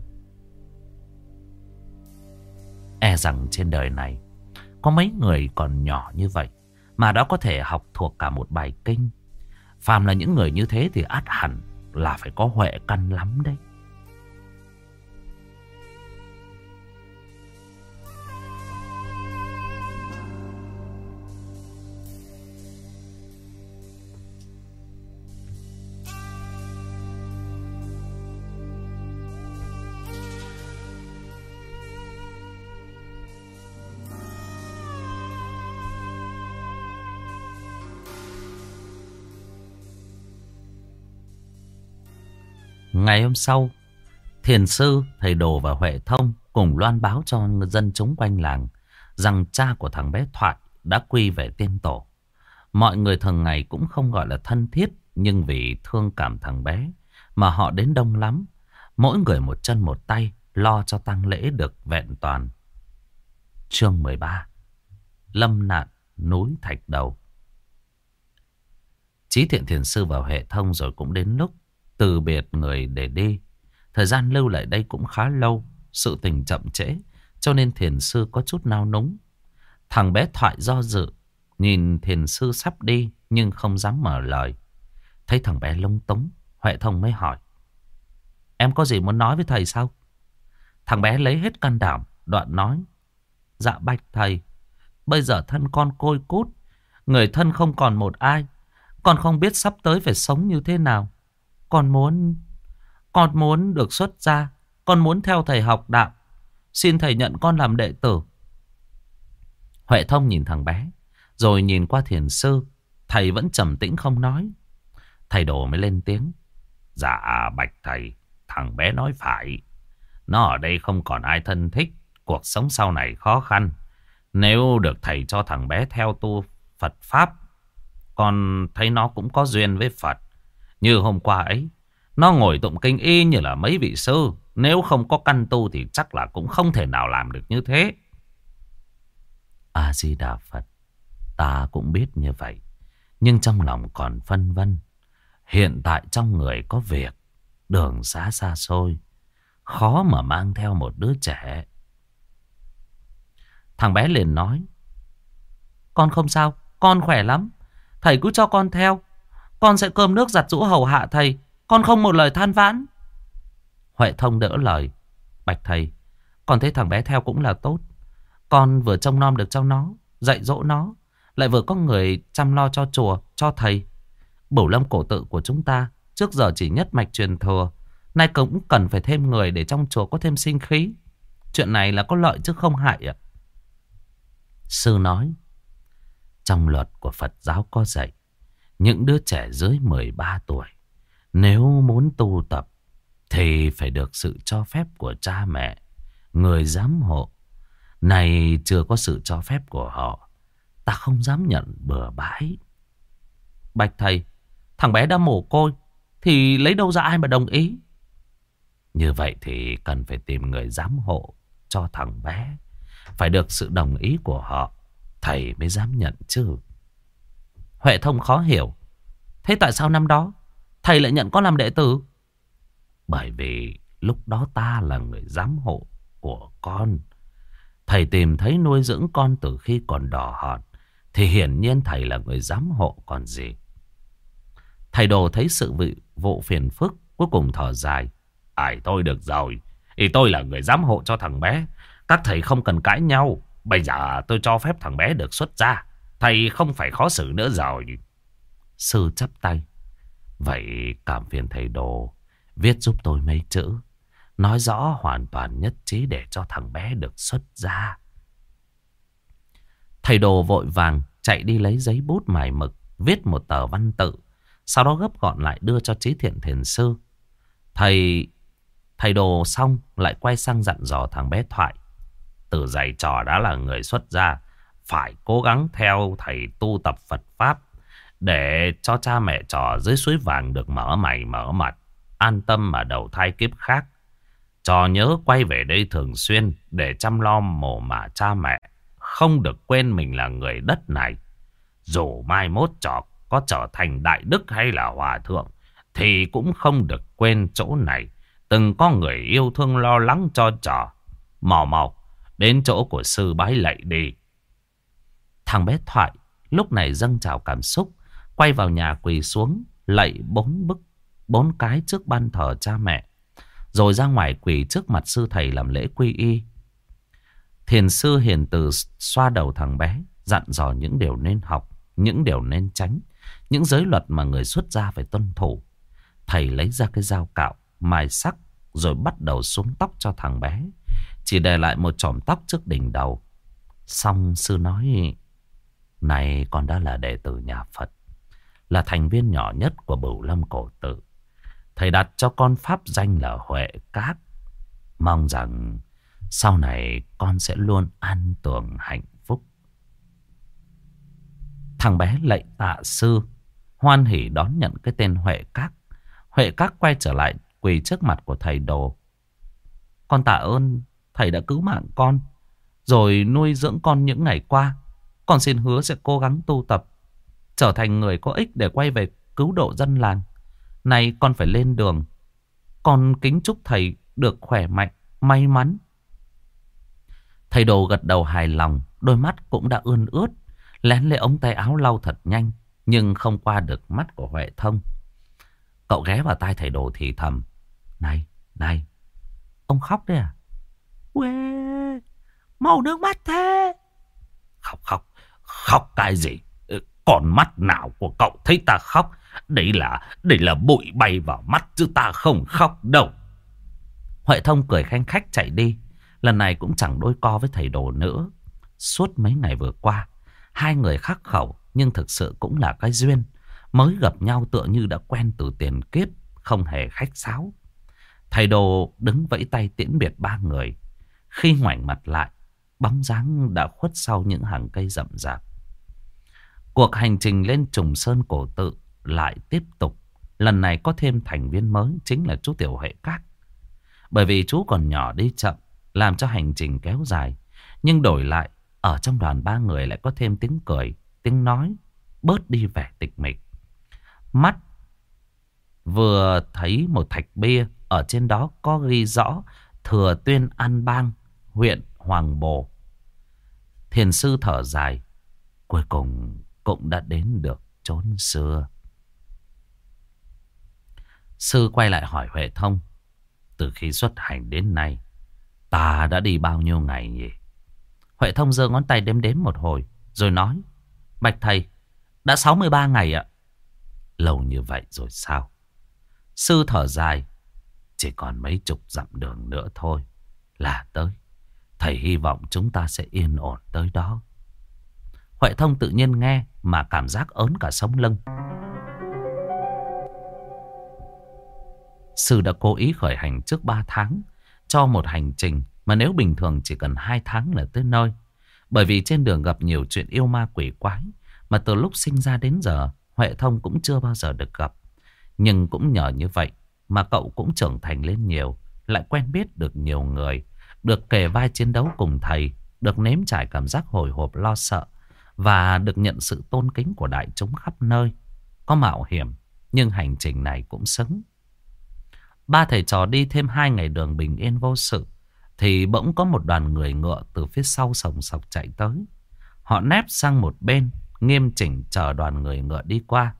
[SPEAKER 2] E rằng trên đời này có mấy người còn nhỏ như vậy mà đã có thể học thuộc cả một bài kinh. Phàm là những người như thế thì ắt hẳn là phải có huệ căn lắm đấy. Ngày hôm sau, Thiền Sư, Thầy Đồ và Huệ Thông cùng loan báo cho dân chúng quanh làng rằng cha của thằng bé Thoại đã quy về tiên tổ. Mọi người thường ngày cũng không gọi là thân thiết, nhưng vì thương cảm thằng bé mà họ đến đông lắm. Mỗi người một chân một tay lo cho tang lễ được vẹn toàn. Chương mười ba. Lâm nạn núi Thạch Đầu. Chí Thiện Thiền Sư và Huệ Thông rồi cũng đến lúc từ biệt người để đi. Thời gian lưu lại đây cũng khá lâu, sự tình chậm trễ, cho nên Thiền Sư có chút nao núng. Thằng bé Thoại do dự, nhìn Thiền Sư sắp đi nhưng không dám mở lời. Thấy thằng bé lúng túng, Huệ Thông mới hỏi, em có gì muốn nói với thầy sao? Thằng bé lấy hết can đảm, đoạn nói, dạ bạch thầy, bây giờ thân con côi cút, người thân không còn một ai, con không biết sắp tới phải sống như thế nào. Con muốn Con muốn được xuất gia, con muốn theo thầy học đạo, xin thầy nhận con làm đệ tử. Huệ Thông nhìn thằng bé, rồi nhìn qua Thiền Sư. Thầy vẫn trầm tĩnh không nói. Thầy Đồ mới lên tiếng, dạ bạch thầy, thằng bé nói phải. Nó ở đây không còn ai thân thích, cuộc sống sau này khó khăn. Nếu được thầy cho thằng bé theo tu Phật Pháp, con thấy nó cũng có duyên với Phật. Như hôm qua ấy, nó ngồi tụng kinh y như là mấy vị sư. Nếu không có căn tu thì chắc là cũng không thể nào làm được như thế. A-di-đà Phật. Ta cũng biết như vậy, nhưng trong lòng còn phân vân. Hiện tại trong người có việc, đường xá xa xôi, khó mà mang theo một đứa trẻ. Thằng bé liền nói: Con không sao, con khỏe lắm. Thầy cứ cho con theo. Con sẽ cơm nước giặt giũ hầu hạ thầy. Con không một lời than vãn. Huệ Thông đỡ lời: Bạch thầy, con thấy thằng bé theo cũng là tốt. Con vừa trông nom được cho nó, dạy dỗ nó, lại vừa có người chăm lo cho chùa, cho thầy. Bửu Lâm cổ tự của chúng ta trước giờ chỉ nhất mạch truyền thừa, nay cũng cần phải thêm người để trong chùa có thêm sinh khí. Chuyện này là có lợi chứ không hại ạ. Sư nói: Trong luật của Phật giáo có dạy, những đứa trẻ dưới mười ba tuổi nếu muốn tu tập thì phải được sự cho phép của cha mẹ, người giám hộ. Này chưa có sự cho phép của họ, ta không dám nhận bừa bãi. Bạch thầy, thằng bé đã mồ côi thì lấy đâu ra ai mà đồng ý? Như vậy thì cần phải tìm người giám hộ cho thằng bé, phải được sự đồng ý của họ, thầy mới dám nhận chứ. Huệ Thông khó hiểu: Thế tại sao năm đó thầy lại nhận con làm đệ tử? Bởi vì lúc đó ta là người giám hộ của con. Thầy tìm thấy nuôi dưỡng con từ khi còn đỏ hòn, thì hiển nhiên thầy là người giám hộ còn gì. Thầy Đồ thấy sự vị vụ phiền phức, cuối cùng thở dài: Ai thôi được rồi, thì tôi là người giám hộ cho thằng bé. Các thầy không cần cãi nhau. Bây giờ tôi cho phép thằng bé được xuất gia, thầy không phải khó xử nữa rồi. Sư chắp tay: Vậy cảm phiền thầy Đồ viết giúp tôi mấy chữ, nói rõ hoàn toàn nhất trí để cho thằng bé được xuất gia. Thầy Đồ vội vàng chạy đi lấy giấy bút mài mực, viết một tờ văn tự, sau đó gấp gọn lại đưa cho Trí Thiện Thiền Sư. Thầy Thầy Đồ xong lại quay sang dặn dò thằng bé Thoại: Từ giày trò đã là người xuất gia, phải cố gắng theo thầy tu tập Phật Pháp, để cho cha mẹ trò dưới suối vàng được mở mày mở mặt, an tâm mà đầu thai kiếp khác. Trò nhớ quay về đây thường xuyên để chăm lo mồ mả cha mẹ, không được quên mình là người đất này. Dù mai mốt trò có trở thành đại đức hay là hòa thượng, thì cũng không được quên chỗ này từng có người yêu thương lo lắng cho trò. Mau mau đến chỗ của sư bái lạy đi. Thằng bé Thoại lúc này dâng trào cảm xúc, quay vào nhà quỳ xuống lạy bốn bức bốn cái trước ban thờ cha mẹ, rồi ra ngoài quỳ trước mặt sư thầy làm lễ quy y. Thiền sư hiền từ xoa đầu thằng bé, dặn dò những điều nên học, những điều nên tránh, những giới luật mà người xuất gia phải tuân thủ. Thầy lấy ra cái dao cạo mài sắc, rồi bắt đầu xuống tóc cho thằng bé, chỉ để lại một chòm tóc trước đỉnh đầu. Xong sư nói: Này con đã là đệ tử nhà Phật, là thành viên nhỏ nhất của Bửu Lâm cổ tự. Thầy đặt cho con pháp danh là Huệ Cát. Mong rằng sau này con sẽ luôn an tường hạnh phúc. Thằng bé lạy tạ sư, hoan hỉ đón nhận cái tên Huệ Cát. Huệ Cát quay trở lại quỳ trước mặt của thầy Đồ: Con tạ ơn thầy đã cứu mạng con, rồi nuôi dưỡng con những ngày qua. Con xin hứa sẽ cố gắng tu tập, trở thành người có ích để quay về cứu độ dân làng. Nay con phải lên đường. Con kính chúc thầy được khỏe mạnh, may mắn. Thầy Đồ gật đầu hài lòng, đôi mắt cũng đã ươn ướt, lén lấy ống tay áo lau thật nhanh, nhưng không qua được mắt của Huệ Thông. Cậu ghé vào tai thầy Đồ thì thầm: Này, này, ông khóc đấy à? Uê, màu nước mắt thế. Khóc, khóc, khóc cái gì? Còn mắt nào của cậu thấy ta khóc? Đấy là, đấy là bụi bay vào mắt chứ ta không khóc đâu. Huệ Thông cười khanh khách chạy đi. Lần này cũng chẳng đôi co với thầy Đồ nữa. Suốt mấy ngày vừa qua, hai người khắc khẩu, nhưng thực sự cũng là cái duyên. Mới gặp nhau tựa như đã quen từ tiền kiếp, không hề khách sáo. Thầy Đồ đứng vẫy tay tiễn biệt ba người. Khi ngoảnh mặt lại, bóng dáng đã khuất sau những hàng cây rậm rạp. Cuộc hành trình lên Trùng Sơn cổ tự lại tiếp tục. Lần này có thêm thành viên mới, chính là chú Tiểu Huệ Cát. Bởi vì chú còn nhỏ đi chậm, làm cho hành trình kéo dài. Nhưng đổi lại, ở trong đoàn ba người lại có thêm tiếng cười, tiếng nói, bớt đi vẻ tịch mịch. Mắt vừa thấy một thạch bia, ở trên đó có ghi rõ Thừa Tuyên An Bang, huyện Hoàng Bồ. Thiền sư thở dài. Cuối cùng cũng đã đến được chốn xưa. Sư quay lại hỏi Huệ Thông. Từ khi xuất hành đến nay, ta đã đi bao nhiêu ngày nhỉ? Huệ Thông giơ ngón tay đếm đếm một hồi, rồi nói. Bạch thầy, đã sáu mươi ba ngày ạ. Lâu như vậy rồi sao? Sư thở dài. Chỉ còn mấy chục dặm đường nữa thôi là tới. Thầy hy vọng chúng ta sẽ yên ổn tới đó. Huệ Thông tự nhiên nghe mà cảm giác ớn cả sống lưng. Sư đã cố ý khởi hành trước ba tháng cho một hành trình mà nếu bình thường chỉ cần hai tháng là tới nơi. Bởi vì trên đường gặp nhiều chuyện yêu ma quỷ quái mà từ lúc sinh ra đến giờ Huệ Thông cũng chưa bao giờ được gặp. Nhưng cũng nhờ như vậy mà cậu cũng trưởng thành lên nhiều, lại quen biết được nhiều người, được kề vai chiến đấu cùng thầy, được nếm trải cảm giác hồi hộp lo sợ và được nhận sự tôn kính của đại chúng khắp nơi. Có mạo hiểm nhưng hành trình này cũng xứng. Ba thầy trò đi thêm hai ngày đường bình yên vô sự thì bỗng có một đoàn người ngựa từ phía sau sòng sọc chạy tới. Họ nép sang một bên, nghiêm chỉnh chờ đoàn người ngựa đi qua.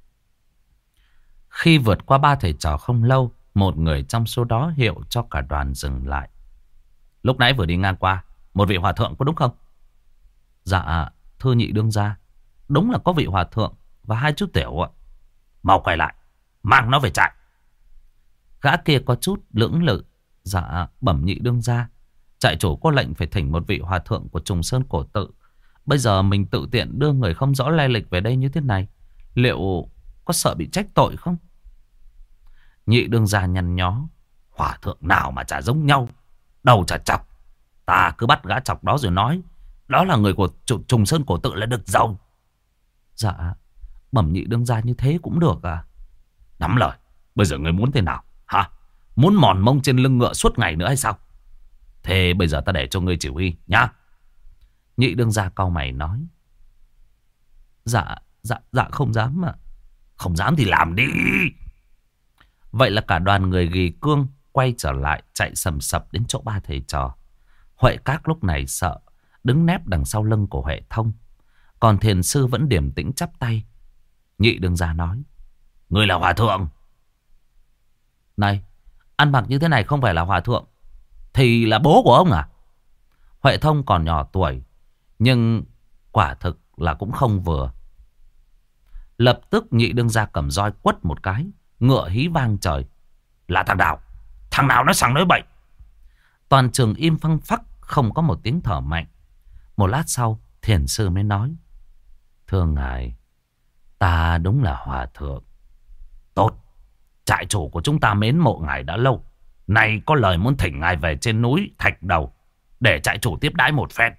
[SPEAKER 2] Khi vượt qua ba thầy trò không lâu, một người trong số đó hiệu cho cả đoàn dừng lại. Lúc nãy vừa đi ngang qua một vị hòa thượng, có đúng không? Dạ thưa nhị đương gia, đúng là có vị hòa thượng và hai chú tiểu ạ. Mau quay lại, mang nó về trại. Gã kia có chút lưỡng lự. Dạ bẩm nhị đương gia, trại chủ có lệnh phải thỉnh một vị hòa thượng của Trùng Sơn Cổ Tự. Bây giờ mình tự tiện đưa người không rõ lai lịch về đây như thế này, liệu có sợ bị trách tội không? Nhị đương gia nhăn nhó. Hòa thượng nào mà chả giống nhau, đầu chả chọc. Ta cứ bắt gã chọc đó rồi nói đó là người của Trùng Sơn Cổ Tự là được rồi. Dạ bẩm nhị đương gia như thế cũng được à? Nắm lời. Bây giờ người muốn thế nào hả? Muốn mòn mông trên lưng ngựa suốt ngày nữa hay sao? Thế bây giờ ta để cho ngươi chỉ huy nhá. Nhị đương gia cau mày nói. Dạ Dạ dạ không dám mà. Không dám thì làm đi. Vậy là cả đoàn người ghi cương quay trở lại, chạy sầm sập đến chỗ ba thầy trò. Huệ Các lúc này sợ, đứng nép đằng sau lưng của Huệ Thông. Còn thiền sư vẫn điềm tĩnh chắp tay. Nhị đương gia nói. Ngươi là hòa thượng? Này, ăn mặc như thế này không phải là hòa thượng thì là bố của ông à? Huệ Thông còn nhỏ tuổi, nhưng quả thực là cũng không vừa. Lập tức nhị đương gia cầm roi quất một cái, ngựa hí vang trời. Là thằng nào? Thằng nào nói sằng nói bậy? Toàn trường im phăng phắc, không có một tiếng thở mạnh. Một lát sau thiền sư mới nói. Thưa ngài, ta đúng là hòa thượng. Tốt, trại chủ của chúng ta mến mộ ngài đã lâu. Này có lời muốn thỉnh ngài về trên núi Thạch Đầu để trại chủ tiếp đãi một phen.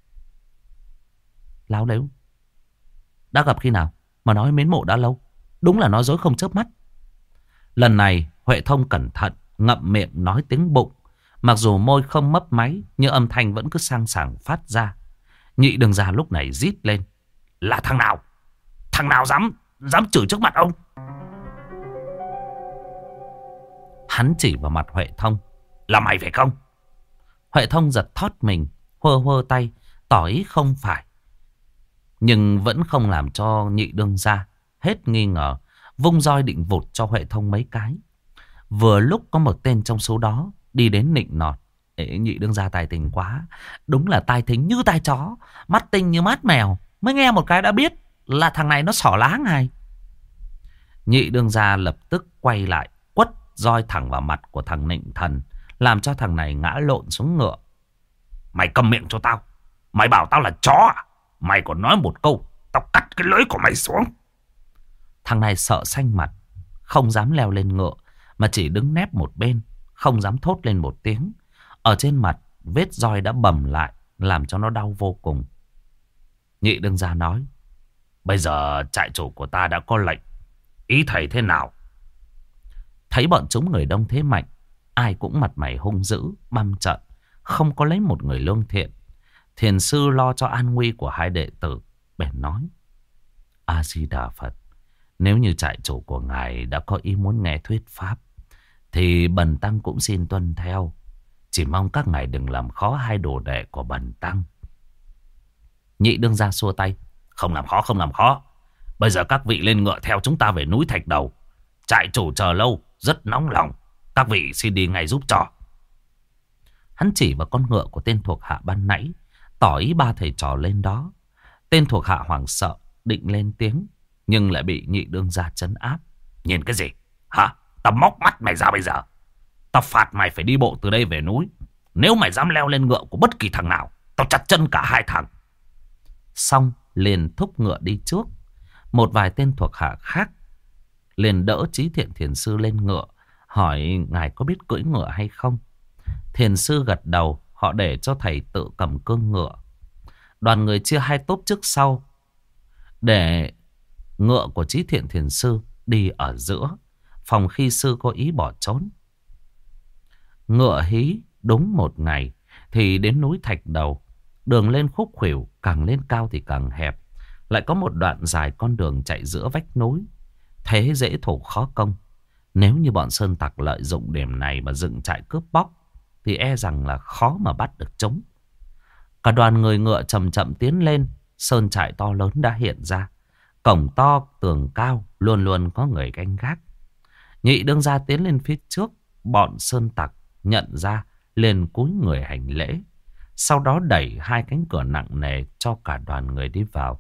[SPEAKER 2] Láo đếu, đã gặp khi nào mà nói mến mộ đã lâu? Đúng là nói dối không chớp mắt. Lần này Huệ Thông cẩn thận, ngậm miệng nói tiếng bụng. Mặc dù môi không mấp máy, nhưng âm thanh vẫn cứ sang sảng phát ra. Nhị đương gia lúc này rít lên. Là thằng nào? Thằng nào dám Dám chửi trước mặt ông? Hắn chỉ vào mặt Huệ Thông. Là mày phải không? Huệ Thông giật thót mình, hơ hơ tay, tỏ ý không phải. Nhưng vẫn không làm cho nhị đương gia hết nghi ngờ, vung roi định vụt cho Huệ Thông mấy cái. Vừa lúc có một tên trong số đó đi đến nịnh nọt. Ê, nhị đương gia tài tình quá, đúng là tai thính như tai chó, mắt tinh như mắt mèo, mới nghe một cái đã biết là thằng này nó xỏ lá ngay. Nhị đương gia lập tức quay lại, quất roi thẳng vào mặt của thằng nịnh thần, làm cho thằng này ngã lộn xuống ngựa. Mày câm miệng cho tao. Mày bảo tao là chó à? Mày còn nói một câu, tao cắt cái lưỡi của mày xuống. Thằng này sợ xanh mặt, không dám leo lên ngựa, mà chỉ đứng nép một bên, không dám thốt lên một tiếng. Ở trên mặt, vết roi đã bầm lại, làm cho nó đau vô cùng. Nhị đương gia nói. Bây giờ trại chủ của ta đã có lệnh, ý thầy thế nào? Thấy bọn chúng người đông thế mạnh, ai cũng mặt mày hung dữ, băm trận, không có lấy một người lương thiện. Thiền sư lo cho an nguy của hai đệ tử, bèn nói. A-di-đà Phật, nếu như trại chủ của ngài đã có ý muốn nghe thuyết pháp, thì bần tăng cũng xin tuân theo. Chỉ mong các ngài đừng làm khó hai đồ đệ của bần tăng. Nhị đương gia xua tay. Không làm khó, không làm khó. Bây giờ các vị lên ngựa theo chúng ta về núi Thạch Đầu. Trại chủ chờ lâu, rất nóng lòng. Các vị xin đi ngay giúp cho. Hắn chỉ vào con ngựa của tên thuộc hạ ban nãy, tỏ ý ba thầy trò lên đó. Tên thuộc hạ hoảng sợ, định lên tiếng, nhưng lại bị nhị đương gia trấn áp. Nhìn cái gì? Hả? Tao móc mắt mày ra bây giờ. Tao phạt mày phải đi bộ từ đây về núi. Nếu mày dám leo lên ngựa của bất kỳ thằng nào, tao chặt chân cả hai thằng. Xong liền thúc ngựa đi trước. Một vài tên thuộc hạ khác liền đỡ Chí Thiện Thiền Sư lên ngựa, hỏi ngài có biết cưỡi ngựa hay không. Thiền sư gật đầu. Họ để cho thầy tự cầm cương ngựa. Đoàn người chia hai tốp trước sau, để ngựa của Chí Thiện Thiền Sư đi ở giữa, phòng khi sư có ý bỏ trốn. Ngựa hí đúng một ngày thì đến núi Thạch Đầu. Đường lên khúc khuỷu, càng lên cao thì càng hẹp. Lại có một đoạn dài con đường chạy giữa vách núi, thế dễ thủ khó công. Nếu như bọn sơn tặc lợi dụng điểm này mà dựng trại cướp bóc thì e rằng là khó mà bắt được chúng. Cả đoàn người ngựa chậm chậm tiến lên. Sơn trại to lớn đã hiện ra. Cổng to, tường cao, luôn luôn có người canh gác. Nhị đương gia tiến lên phía trước. Bọn sơn tặc nhận ra, liền cúi người hành lễ. Sau đó đẩy hai cánh cửa nặng nề cho cả đoàn người đi vào.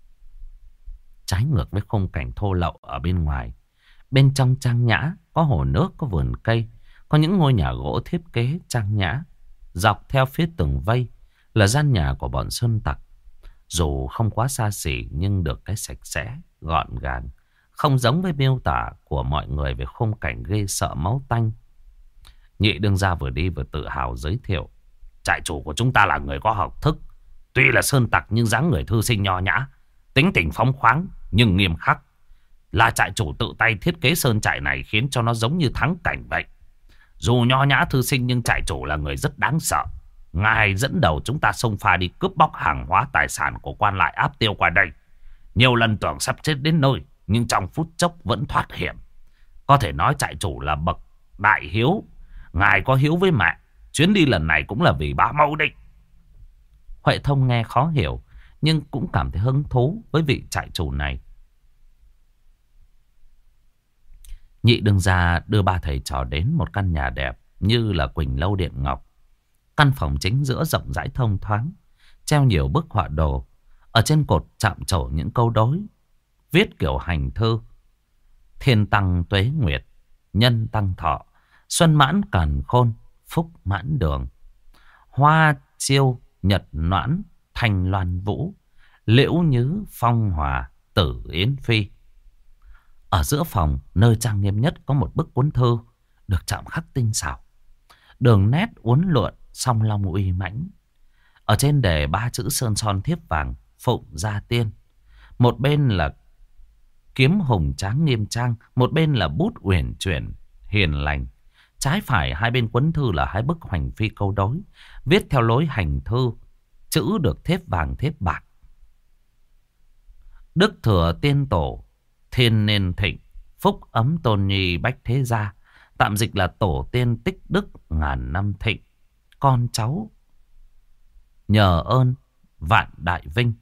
[SPEAKER 2] Trái ngược với khung cảnh thô lậu ở bên ngoài, bên trong trang nhã, có hồ nước, có vườn cây, có những ngôi nhà gỗ thiết kế trang nhã. Dọc theo phía tường vây là gian nhà của bọn sơn tặc. Dù không quá xa xỉ nhưng được cái sạch sẽ, gọn gàng, không giống với miêu tả của mọi người về khung cảnh ghê sợ máu tanh. Nhị đương gia vừa đi vừa tự hào giới thiệu. Trại chủ của chúng ta là người có học thức. Tuy là sơn tặc nhưng dáng người thư sinh nho nhã, tính tình phóng khoáng nhưng nghiêm khắc. Là trại chủ tự tay thiết kế sơn trại này, khiến cho nó giống như thắng cảnh vậy. Dù nho nhã thư sinh nhưng trại chủ là người rất đáng sợ. Ngài dẫn đầu chúng ta xông pha đi cướp bóc hàng hóa tài sản của quan lại áp tiêu qua đây. Nhiều lần tưởng sắp chết đến nơi, nhưng trong phút chốc vẫn thoát hiểm. Có thể nói trại chủ là bậc đại hiếu. Ngài có hiếu với mẹ. Chuyến đi lần này cũng là vì bá mẫu định. Huệ Thông nghe khó hiểu, nhưng cũng cảm thấy hứng thú với vị trại chủ này. Nhị đương gia đưa ba thầy trò đến một căn nhà đẹp như là Quỳnh Lâu Điện Ngọc. Căn phòng chính giữa rộng rãi thông thoáng, treo nhiều bức họa đồ. Ở trên cột chạm trổ những câu đối, viết kiểu hành thư. Thiên tăng tuế nguyệt, nhân tăng thọ, xuân mãn càn khôn, phúc mãn đường. Hoa chiêu nhật noãn, thanh loan vũ, liễu nhứ phong hòa, tử yến phi. Ở giữa phòng, nơi trang nghiêm nhất, có một bức cuốn thư được chạm khắc tinh xảo. Đường nét uốn lượn, song long uy mãnh. Ở trên đề ba chữ sơn son thiếp vàng: Phụng Gia Tiên. Một bên là kiếm hùng tráng nghiêm trang, một bên là bút uyển chuyển hiền lành. Trái phải hai bên cuốn thư là hai bức hoành phi câu đối, viết theo lối hành thư, chữ được thép vàng thép bạc. Đức thừa tiên tổ, thiên nên thịnh, phúc ấm tôn nhi bách thế gia. Tạm dịch là tổ tiên tích đức ngàn năm thịnh, con cháu nhờ ơn vạn đại vinh.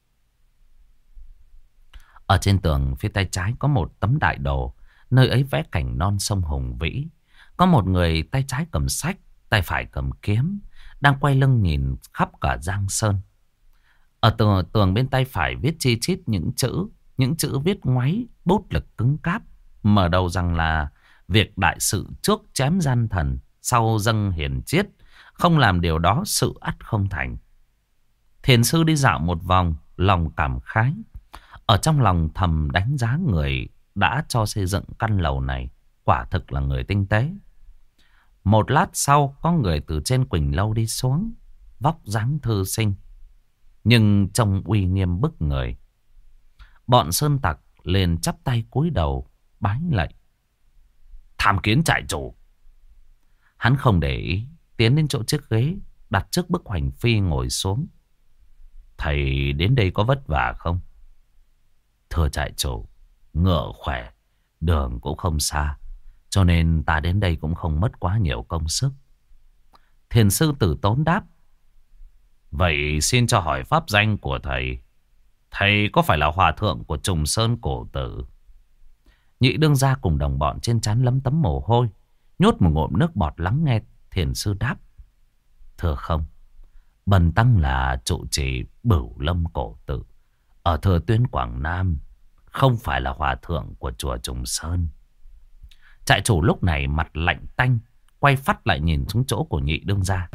[SPEAKER 2] Ở trên tường phía tay trái có một tấm đại đồ, nơi ấy vẽ cảnh non sông hùng vĩ. Có một người tay trái cầm sách, tay phải cầm kiếm, đang quay lưng nhìn khắp cả Giang Sơn. Ở tường, tường bên tay phải viết chi chít những chữ, những chữ viết ngoáy, bút lực cứng cáp, mở đầu rằng là việc đại sự trước chém gian thần, sau dâng hiền chiết, không làm điều đó sự ắt không thành. Thiền sư đi dạo một vòng, lòng cảm khái. Ở trong lòng thầm đánh giá người đã cho xây dựng căn lầu này, quả thực là người tinh tế. Một lát sau, có người từ trên Quỳnh Lâu đi xuống, vóc dáng thư sinh, nhưng trông uy nghiêm bức người. Bọn sơn tặc liền chắp tay cúi đầu bái lạy. Tham kiến trại chủ. Hắn không để ý, tiến đến chỗ chiếc ghế, đặt trước bức hoành phi ngồi xuống. Thầy đến đây có vất vả không? Thưa trại chủ, ngựa khỏe, đường cũng không xa, cho nên ta đến đây cũng không mất quá nhiều công sức. Thiền sư tử tốn đáp. Vậy xin cho hỏi pháp danh của thầy. Thầy có phải là hòa thượng của Trùng Sơn Cổ Tử? Nhị đương gia cùng đồng bọn trên trán lấm tấm mồ hôi, nhốt một ngụm nước bọt lắng nghe thiền sư đáp. Thưa không, bần tăng là trụ trì Bửu Lâm Cổ Tự ở Thừa Tuyên Quảng Nam, không phải là hòa thượng của chùa Trùng Sơn. Trại chủ lúc này mặt lạnh tanh, quay phắt lại nhìn xuống chỗ của nhị đương gia.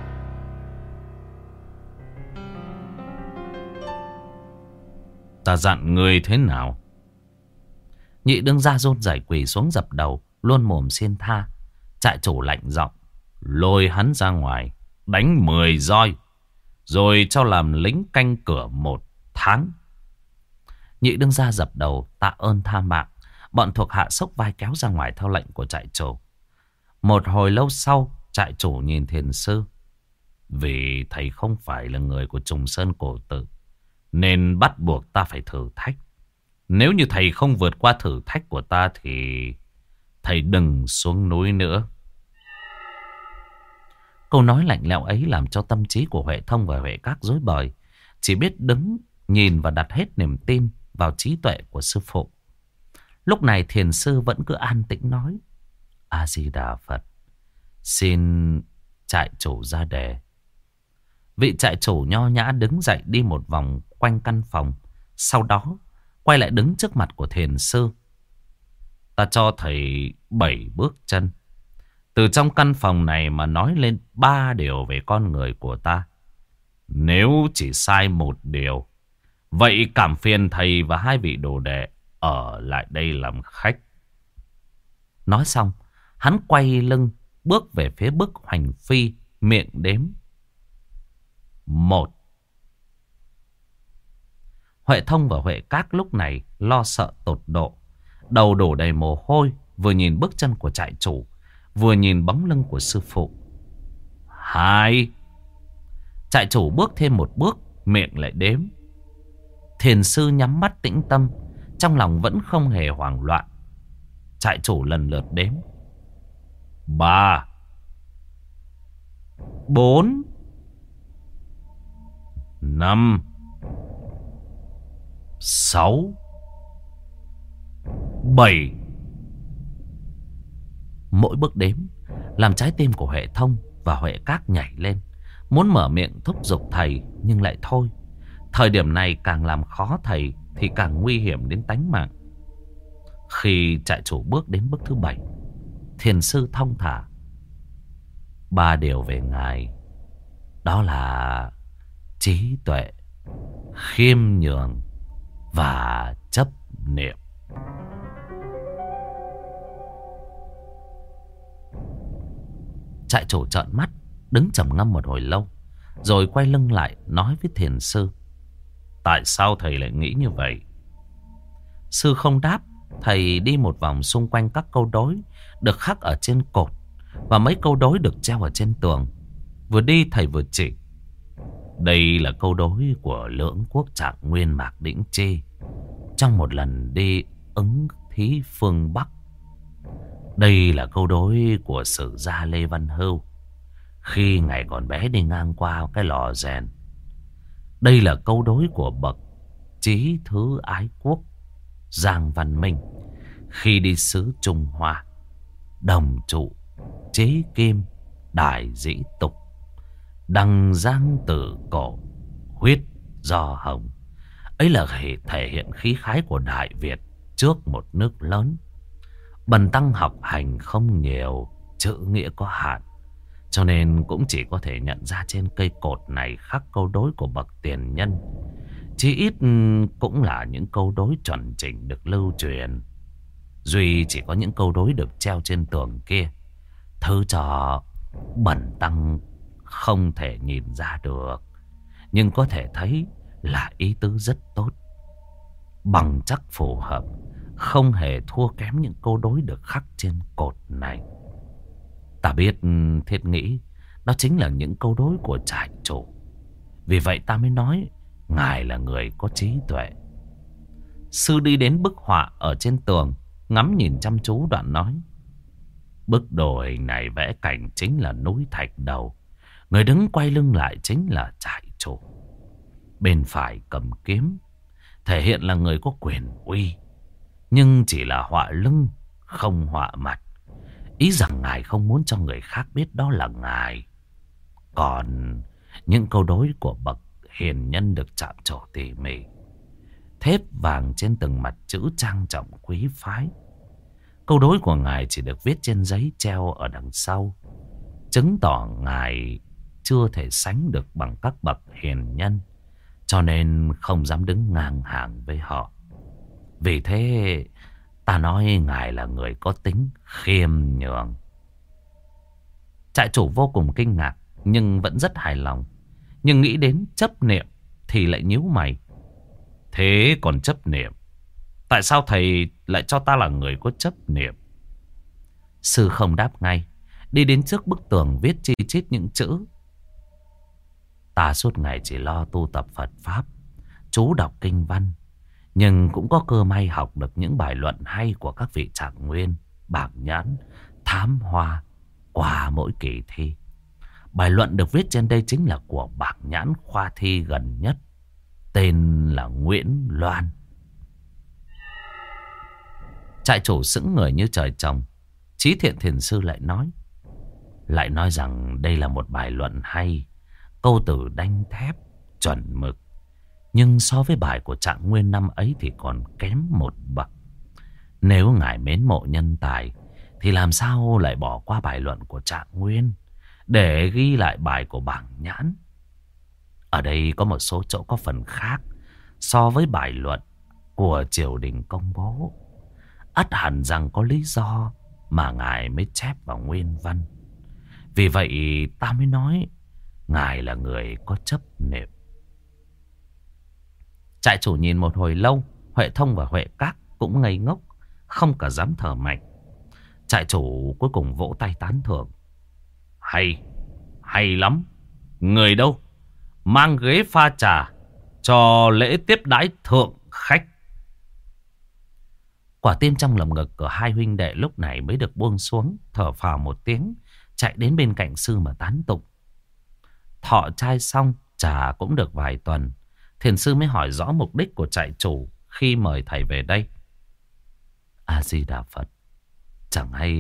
[SPEAKER 2] Ta dặn ngươi thế nào? Nhị đương gia run rẩy quỳ xuống dập đầu, luôn mồm xin tha. Trại chủ lạnh giọng, lôi hắn ra ngoài, đánh mười roi, rồi cho làm lính canh cửa một tháng. Nhị đương gia dập đầu tạ ơn tha mạng. Bọn thuộc hạ xốc vai kéo ra ngoài theo lệnh của trại chủ. Một hồi lâu sau, trại chủ nhìn thiền sư. Vì thầy không phải là người của Trùng Sơn Cổ Tự, nên bắt buộc ta phải thử thách. Nếu như thầy không vượt qua thử thách của ta thì thầy đừng xuống núi nữa. Câu nói lạnh lẽo ấy làm cho tâm trí của Huệ Thông và Huệ Các rối bời. Chỉ biết đứng, nhìn và đặt hết niềm tin vào trí tuệ của sư phụ. Lúc này thiền sư vẫn cứ an tĩnh nói: A-di-đà Phật, xin trại chủ ra đề. Vị trại chủ nho nhã đứng dậy đi một vòng quanh căn phòng. Sau đó quay lại đứng trước mặt của thiền sư. Ta cho thầy bảy bước chân. Từ trong căn phòng này mà nói lên ba điều về con người của ta. Nếu chỉ sai một điều, vậy cảm phiền thầy và hai vị đồ đệ ở lại đây làm khách. Nói xong, hắn quay lưng bước về phía bức hoành phi, miệng đếm. Một. Huệ Thông và Huệ Các lúc này lo sợ tột độ. Đầu đổ đầy mồ hôi, vừa nhìn bước chân của trại chủ, vừa nhìn bóng lưng của sư phụ. Hai. Trại chủ bước thêm một bước, miệng lại đếm. Thiền sư nhắm mắt tĩnh tâm, trong lòng vẫn không hề hoảng loạn. Trại chủ lần lượt đếm. Ba. Bốn. Năm. Sáu. Bảy. Mỗi bước đếm làm trái tim của Huệ Thông và Huệ Các nhảy lên, muốn mở miệng thúc giục thầy nhưng lại thôi. Thời điểm này càng làm khó thầy thì càng nguy hiểm đến tánh mạng. Khi trại chủ bước đến bước thứ bảy, thiền sư thong thả. Ba điều về ngài, đó là trí tuệ, khiêm nhường và chấp niệm. Trại chủ trợn mắt, đứng trầm ngâm một hồi lâu, rồi quay lưng lại nói với thiền sư. Tại sao thầy lại nghĩ như vậy? Sư không đáp. Thầy đi một vòng xung quanh các câu đối được khắc ở trên cột và mấy câu đối được treo ở trên tường. Vừa đi thầy vừa chỉ. Đây là câu đối của Lưỡng Quốc Trạng Nguyên Mạc Đĩnh Chi trong một lần đi ứng thí phương Bắc. Đây là câu đối của sử gia Lê Văn Hưu khi ngài còn bé đi ngang qua cái lò rèn. Đây là câu đối của bậc chí thứ ái quốc Giang Văn Minh khi đi xứ Trung Hoa. Đồng trụ chế kim đài dĩ tục, đằng giang tử cổ huyết do hồng. Ấy là thể, thể hiện khí khái của Đại Việt trước một nước lớn. Bần tăng học hành không nhiều, chữ nghĩa có hạn, cho nên cũng chỉ có thể nhận ra trên cây cột này khắc câu đối của bậc tiền nhân. Chỉ ít cũng là những câu đối chuẩn chỉnh được lưu truyền. Duy chỉ có những câu đối được treo trên tường kia, thứ cho bần tăng không thể nhìn ra được, nhưng có thể thấy là ý tứ rất tốt, bằng chắc phù hợp, không hề thua kém những câu đối được khắc trên cột này. Ta biết thiết nghĩ đó chính là những câu đối của trại chủ. Vì vậy ta mới nói ngài là người có trí tuệ. Sư đi đến bức họa ở trên tường, ngắm nhìn chăm chú đoạn nói. Bức đồ hình này vẽ cảnh chính là núi Thạch Đầu. Người đứng quay lưng lại chính là trại chủ. Bên phải cầm kiếm, thể hiện là người có quyền uy, nhưng chỉ là họa lưng, không họa mặt. Ý rằng ngài không muốn cho người khác biết đó là ngài. Còn những câu đối của bậc hiền nhân được chạm trổ tỉ mỉ, thép vàng trên từng mặt chữ trang trọng quý phái. Câu đối của ngài chỉ được viết trên giấy treo ở đằng sau, chứng tỏ ngài chưa thể sánh được bằng các bậc hiền nhân, cho nên không dám đứng ngang hàng với họ. Vì thế ta nói ngài là người có tính khiêm nhường. Trại chủ vô cùng kinh ngạc, nhưng vẫn rất hài lòng. Nhưng nghĩ đến chấp niệm thì lại nhíu mày. Thế còn chấp niệm, tại sao thầy lại cho ta là người có chấp niệm? Sư không đáp ngay, đi đến trước bức tường viết chi chít những chữ. Ta suốt ngày chỉ lo tu tập Phật Pháp, chú đọc kinh văn, nhưng cũng có cơ may học được những bài luận hay của các vị Trạng Nguyên, Bảng Nhãn, Thám Hoa qua mỗi kỳ thi. Bài luận được viết trên đây chính là của Bảng Nhãn khoa thi gần nhất, tên là Nguyễn Loan. Trại chủ sững người như trời trồng. Chí Thiện Thiền Sư lại nói, lại nói rằng đây là một bài luận hay, câu từ đanh thép, chuẩn mực. Nhưng so với bài của Trạng Nguyên năm ấy thì còn kém một bậc. Nếu ngài mến mộ nhân tài, thì làm sao lại bỏ qua bài luận của Trạng Nguyên để ghi lại bài của Bảng Nhãn? Ở đây có một số chỗ có phần khác so với bài luận của triều đình công bố. Ắt hẳn rằng có lý do mà ngài mới chép vào nguyên văn. Vì vậy ta mới nói ngài là người có chấp niệm. Trại chủ nhìn một hồi lâu, Huệ Thông và Huệ Các cũng ngây ngốc, không cả dám thở mạnh. Trại chủ cuối cùng vỗ tay tán thưởng. Hay, hay lắm. Người đâu? Mang ghế pha trà cho lễ tiếp đãi thượng khách. Quả tim trong lồng ngực của hai huynh đệ lúc này mới được buông xuống, thở phào một tiếng, chạy đến bên cạnh sư mà tán tụng. Thọ trai xong, trà cũng được vài tuần, thiền sư mới hỏi rõ mục đích của trại chủ khi mời thầy về đây. A Di Đà Phật, chẳng hay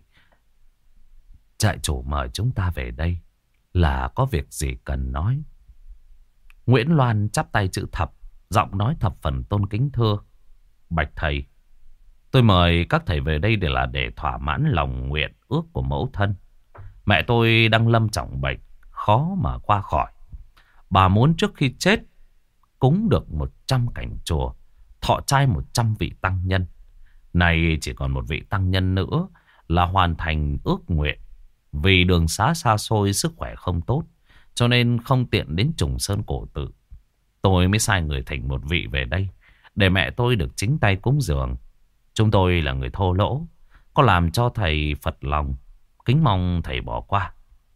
[SPEAKER 2] trại chủ mời chúng ta về đây là có việc gì cần nói? Nguyễn Loan chắp tay chữ thập, giọng nói thập phần tôn kính thưa: Bạch thầy, tôi mời các thầy về đây để là để thỏa mãn lòng nguyện ước của mẫu thân. Mẹ tôi đang lâm trọng bệnh, khó mà qua khỏi. Bà muốn trước khi chết cúng được một trăm cảnh chùa, thọ trai một trăm vị tăng nhân. Này chỉ còn một vị tăng nhân nữa là hoàn thành ước nguyện. Vì đường xá xa xôi, sức khỏe không tốt, cho nên không tiện đến Trùng Sơn Cổ Tự. Tôi mới sai người thỉnh một vị về đây để mẹ tôi được chính tay cúng dường. Chúng tôi là người thô lỗ, có làm cho thầy phật lòng, kính mong thầy bỏ qua.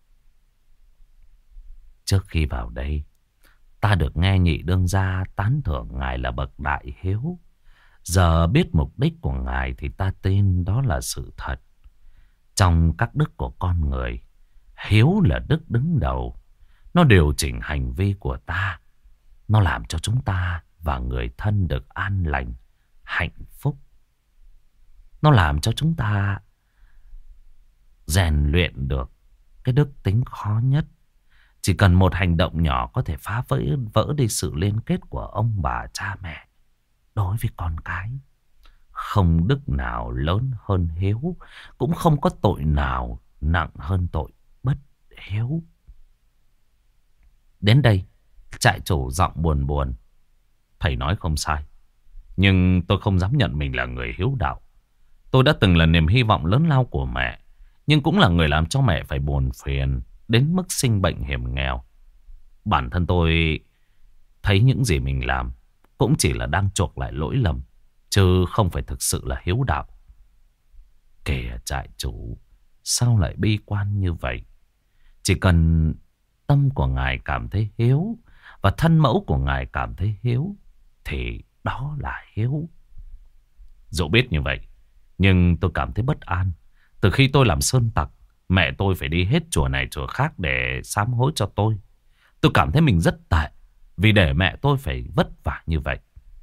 [SPEAKER 2] Trước khi vào đây, ta được nghe nhị đương gia tán thưởng ngài là bậc đại hiếu. Giờ biết mục đích của ngài thì ta tin đó là sự thật. Trong các đức của con người, hiếu là đức đứng đầu. Nó điều chỉnh hành vi của ta. Nó làm cho chúng ta và người thân được an lành, hạnh phúc. Nó làm cho chúng ta rèn luyện được cái đức tính khó nhất. Chỉ cần một hành động nhỏ có thể phá vỡ, vỡ đi sự liên kết của ông bà cha mẹ đối với con cái. Không đức nào lớn hơn hiếu, cũng không có tội nào nặng hơn tội bất hiếu. Đến đây, trại chủ giọng buồn buồn. Thầy nói không sai, nhưng tôi không dám nhận mình là người hiếu đạo. Tôi đã từng là niềm hy vọng lớn lao của mẹ, nhưng cũng là người làm cho mẹ phải buồn phiền đến mức sinh bệnh hiểm nghèo. Bản thân tôi thấy những gì mình làm cũng chỉ là đang chuộc lại lỗi lầm, chứ không phải thực sự là hiếu đạo. Kìa trại chủ, sao lại bi quan như vậy? Chỉ cần tâm của ngài cảm thấy hiếu và thân mẫu của ngài cảm thấy hiếu thì đó là hiếu. Dẫu biết như vậy, nhưng tôi cảm thấy bất an. Từ khi tôi làm sơn tặc, mẹ tôi phải đi hết chùa này chùa khác để sám hối cho tôi. Tôi cảm thấy mình rất tệ vì để mẹ tôi phải vất vả như vậy.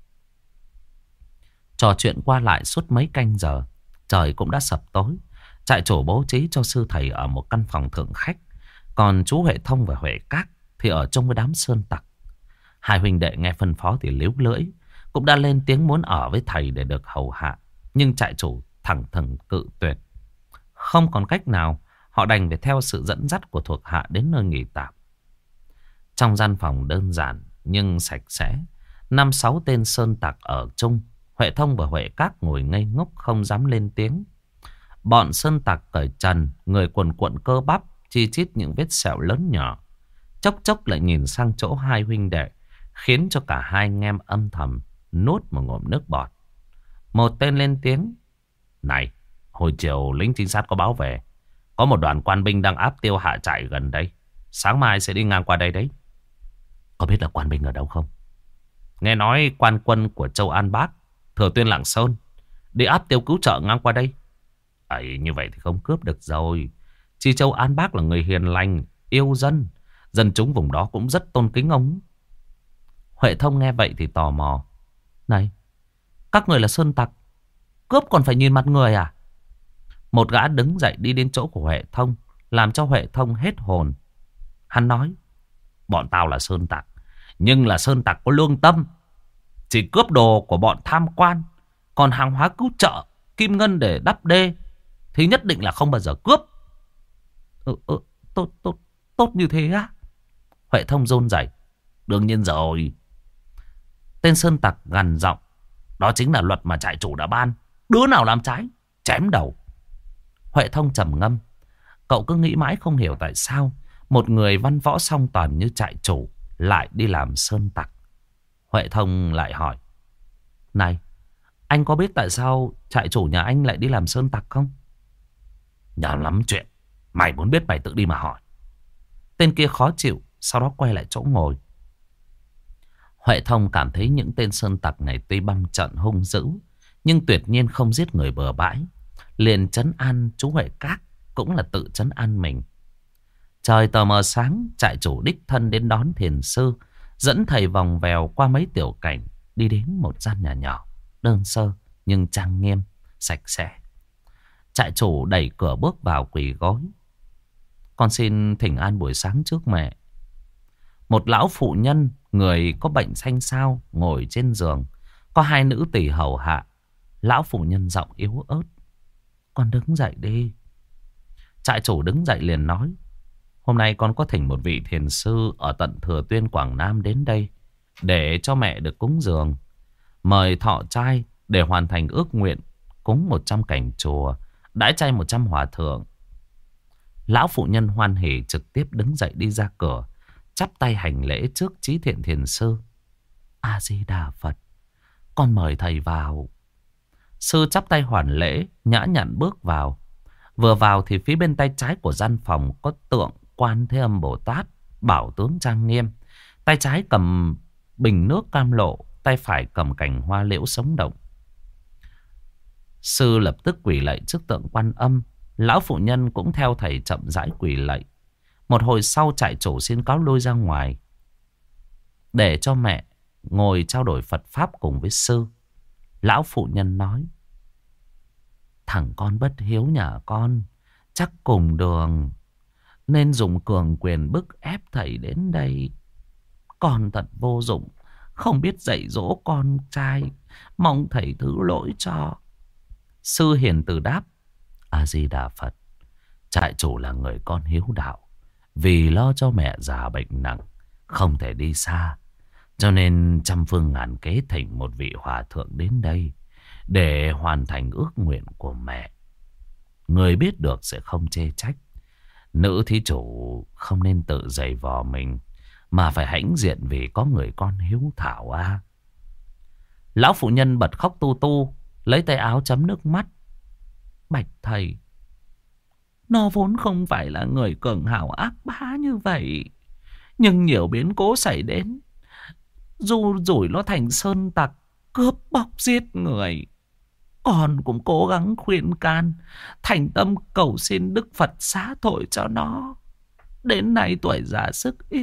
[SPEAKER 2] Trò chuyện qua lại suốt mấy canh giờ, trời cũng đã sập tối. Trại chủ bố trí cho sư thầy ở một căn phòng thượng khách, còn chú Huệ Thông và Huệ Các thì ở trong với đám sơn tặc. Hai huynh đệ nghe phân phó thì líu lưỡi, cũng đã lên tiếng muốn ở với thầy để được hầu hạ. Nhưng trại chủ thẳng thừng cự tuyệt. Không còn cách nào, họ đành phải theo sự dẫn dắt của thuộc hạ đến nơi nghỉ tạm. Trong gian phòng đơn giản nhưng sạch sẽ, năm sáu tên sơn tặc ở chung. Huệ Thông và Huệ Các ngồi ngây ngốc không dám lên tiếng. Bọn sơn tặc cởi trần, người quần cuộn cơ bắp, chi chít những vết sẹo lớn nhỏ. Chốc chốc lại nhìn sang chỗ hai huynh đệ, khiến cho cả hai anh em âm thầm nuốt một ngụm nước bọt. Một tên lên tiếng: "Này, hồi chiều lính trinh sát có báo về, có một đoàn quan binh đang áp tiêu hạ trại gần đây. Sáng mai sẽ đi ngang qua đây đấy." "Có biết là quan binh ở đâu không?" "Nghe nói quan quân của Châu An Bác, Thừa Tuyên Lạng Sơn, đi áp tiêu cứu trợ ngang qua đây." "Ấy, như vậy thì không cướp được rồi. Chi Châu An Bác là người hiền lành, yêu dân. Dân chúng vùng đó cũng rất tôn kính ông." Huệ Thông nghe vậy thì tò mò: "Này, các người là sơn tặc, cướp còn phải nhìn mặt người à?" Một gã đứng dậy đi đến chỗ của Huệ Thông, làm cho Huệ Thông hết hồn. Hắn nói: "Bọn tao là sơn tặc, nhưng là sơn tặc có lương tâm. Chỉ cướp đồ của bọn tham quan, còn hàng hóa cứu trợ, kim ngân để đắp đê thì nhất định là không bao giờ cướp." Ừ, ừ, tốt, tốt, tốt như thế á?" Huệ Thông run rẩy: "Đương nhiên rồi." Tên sơn tặc gằn giọng: "Đó chính là luật mà trại chủ đã ban. Đứa nào làm trái, chém đầu." Huệ Thông trầm ngâm. Cậu cứ nghĩ mãi không hiểu tại sao một người văn võ song toàn như trại chủ lại đi làm sơn tặc. Huệ Thông lại hỏi: "Này, anh có biết tại sao trại chủ nhà anh lại đi làm sơn tặc không?" "Nhà lắm chuyện. Mày muốn biết mày tự đi mà hỏi." Tên kia khó chịu, sau đó quay lại chỗ ngồi. Huệ Thông cảm thấy những tên sơn tặc này tuy băm trận hung dữ, nhưng tuyệt nhiên không giết người bừa bãi. Liền trấn an chú Huệ Các, cũng là tự trấn an mình. Trời tờ mờ sáng, trại chủ đích thân đến đón thiền sư, dẫn thầy vòng vèo qua mấy tiểu cảnh, đi đến một gian nhà nhỏ, đơn sơ nhưng trang nghiêm, sạch sẽ. Trại chủ đẩy cửa bước vào quỳ gối: "Con xin thỉnh an buổi sáng trước mẹ." Một lão phụ nhân, người có bệnh xanh xao, ngồi trên giường. Có hai nữ tỳ hầu hạ. Lão phụ nhân giọng yếu ớt: "Con đứng dậy đi." Trại chủ đứng dậy liền nói: "Hôm nay con có thỉnh một vị thiền sư ở tận Thừa Tuyên Quảng Nam đến đây để cho mẹ được cúng dường. Mời thọ trai để hoàn thành ước nguyện, cúng một trăm cảnh chùa, đãi chay một trăm hòa thượng." Lão phụ nhân hoan hỉ trực tiếp đứng dậy đi ra cửa, chắp tay hành lễ trước Chí Thiện thiền sư: "A Di Đà Phật, con mời thầy vào." Sư chắp tay hoàn lễ, nhã nhặn bước vào. Vừa vào thì phía bên tay trái của gian phòng có tượng Quan Thế Âm Bồ Tát, bảo tướng trang nghiêm. Tay trái cầm bình nước cam lộ, tay phải cầm cành hoa liễu sống động. Sư lập tức quỳ lạy trước tượng Quan Âm. Lão phụ nhân cũng theo thầy chậm rãi quỳ lạy. Một hồi sau, trại chủ xin cáo lui ra ngoài để cho mẹ ngồi trao đổi Phật Pháp cùng với sư. Lão phụ nhân nói: "Thằng con bất hiếu nhà con chắc cùng đường, nên dùng cường quyền bức ép thầy đến đây. Con thật vô dụng, không biết dạy dỗ con trai, mong thầy thứ lỗi cho." Sư hiền từ đáp: "A Di Đà Phật, trại chủ là người con hiếu đạo, vì lo cho mẹ già bệnh nặng, không thể đi xa, cho nên trăm phương ngàn kế thỉnh một vị hòa thượng đến đây để hoàn thành ước nguyện của mẹ. Người biết được sẽ không chê trách. Nữ thí chủ không nên tự giày vò mình, mà phải hãnh diện vì có người con hiếu thảo a." Lão phụ nhân bật khóc tu tu, lấy tay áo chấm nước mắt: "Bạch thầy, nó vốn không phải là người cường hào ác bá như vậy, nhưng nhiều biến cố xảy đến, dù rủi nó thành sơn tặc, cướp bóc giết người. Con cũng cố gắng khuyên can, thành tâm cầu xin Đức Phật xá tội cho nó. Đến nay tuổi già sức yếu,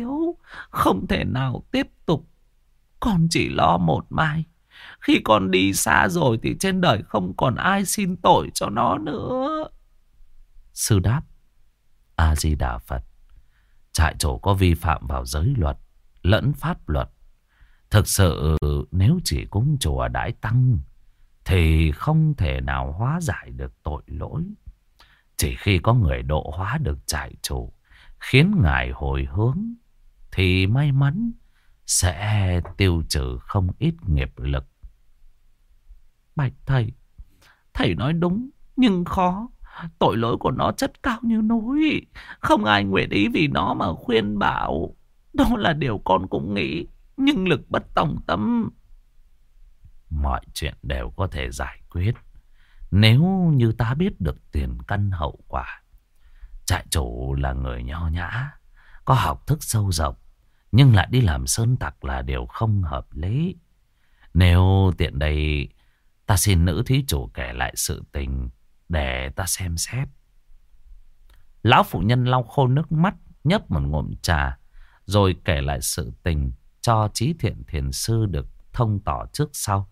[SPEAKER 2] Không thể nào tiếp tục. Con chỉ lo một mai. Khi con đi xa rồi thì trên đời không còn ai xin tội cho nó nữa. Sư đáp: A-di-đà Phật. Trại chủ có vi phạm vào giới luật lẫn pháp luật. Thực sự nếu chỉ cúng chùa đãi tăng thì không thể nào hóa giải được tội lỗi. Chỉ khi có người độ hóa được trại chủ, khiến ngài hồi hướng, thì may mắn sẽ tiêu trừ không ít nghiệp lực. Bạch thầy, thầy nói đúng nhưng khó. Tội lỗi của nó chất cao như núi, không ai nguyện ý vì nó mà khuyên bảo. Đó là điều con cũng nghĩ, nhưng lực bất tòng tâm. Mọi chuyện đều có thể giải quyết nếu như ta biết được tiền căn hậu quả. Trại chủ là người nho nhã, có học thức sâu rộng, nhưng lại đi làm sơn tặc là điều không hợp lý. Nếu tiện đây, ta xin nữ thí chủ kể lại sự tình để ta xem xét. Lão phụ nhân lau khô nước mắt, nhấp một ngụm trà, rồi kể lại sự tình cho Trí Thiện Thiền Sư được thông tỏ trước sau.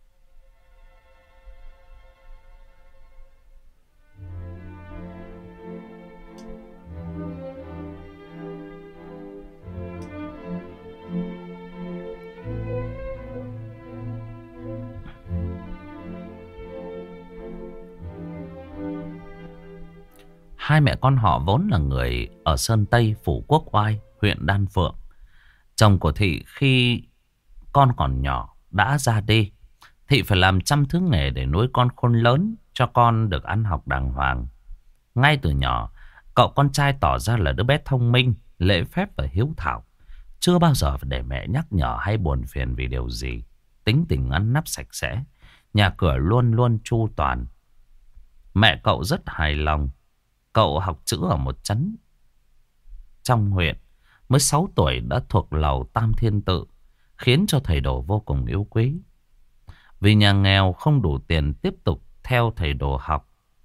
[SPEAKER 2] Hai mẹ con họ vốn là người ở Sơn Tây, Phủ Quốc Oai, huyện Đan Phượng. Chồng của Thị khi con còn nhỏ đã ra đi. Thị phải làm trăm thứ nghề để nuôi con khôn lớn, cho con được ăn học đàng hoàng. Ngay từ nhỏ, cậu con trai tỏ ra là đứa bé thông minh, lễ phép và hiếu thảo. Chưa bao giờ để mẹ nhắc nhở hay buồn phiền vì điều gì. Tính tình ngăn nắp sạch sẽ, nhà cửa luôn luôn chu toàn. Mẹ cậu rất hài lòng. Cậu học chữ ở một trấn trong huyện, mới sáu tuổi đã thuộc lầu Tam Thiên Tự, khiến cho thầy Đồ vô cùng yêu quý. Vì nhà nghèo không đủ tiền tiếp tục theo thầy Đồ học,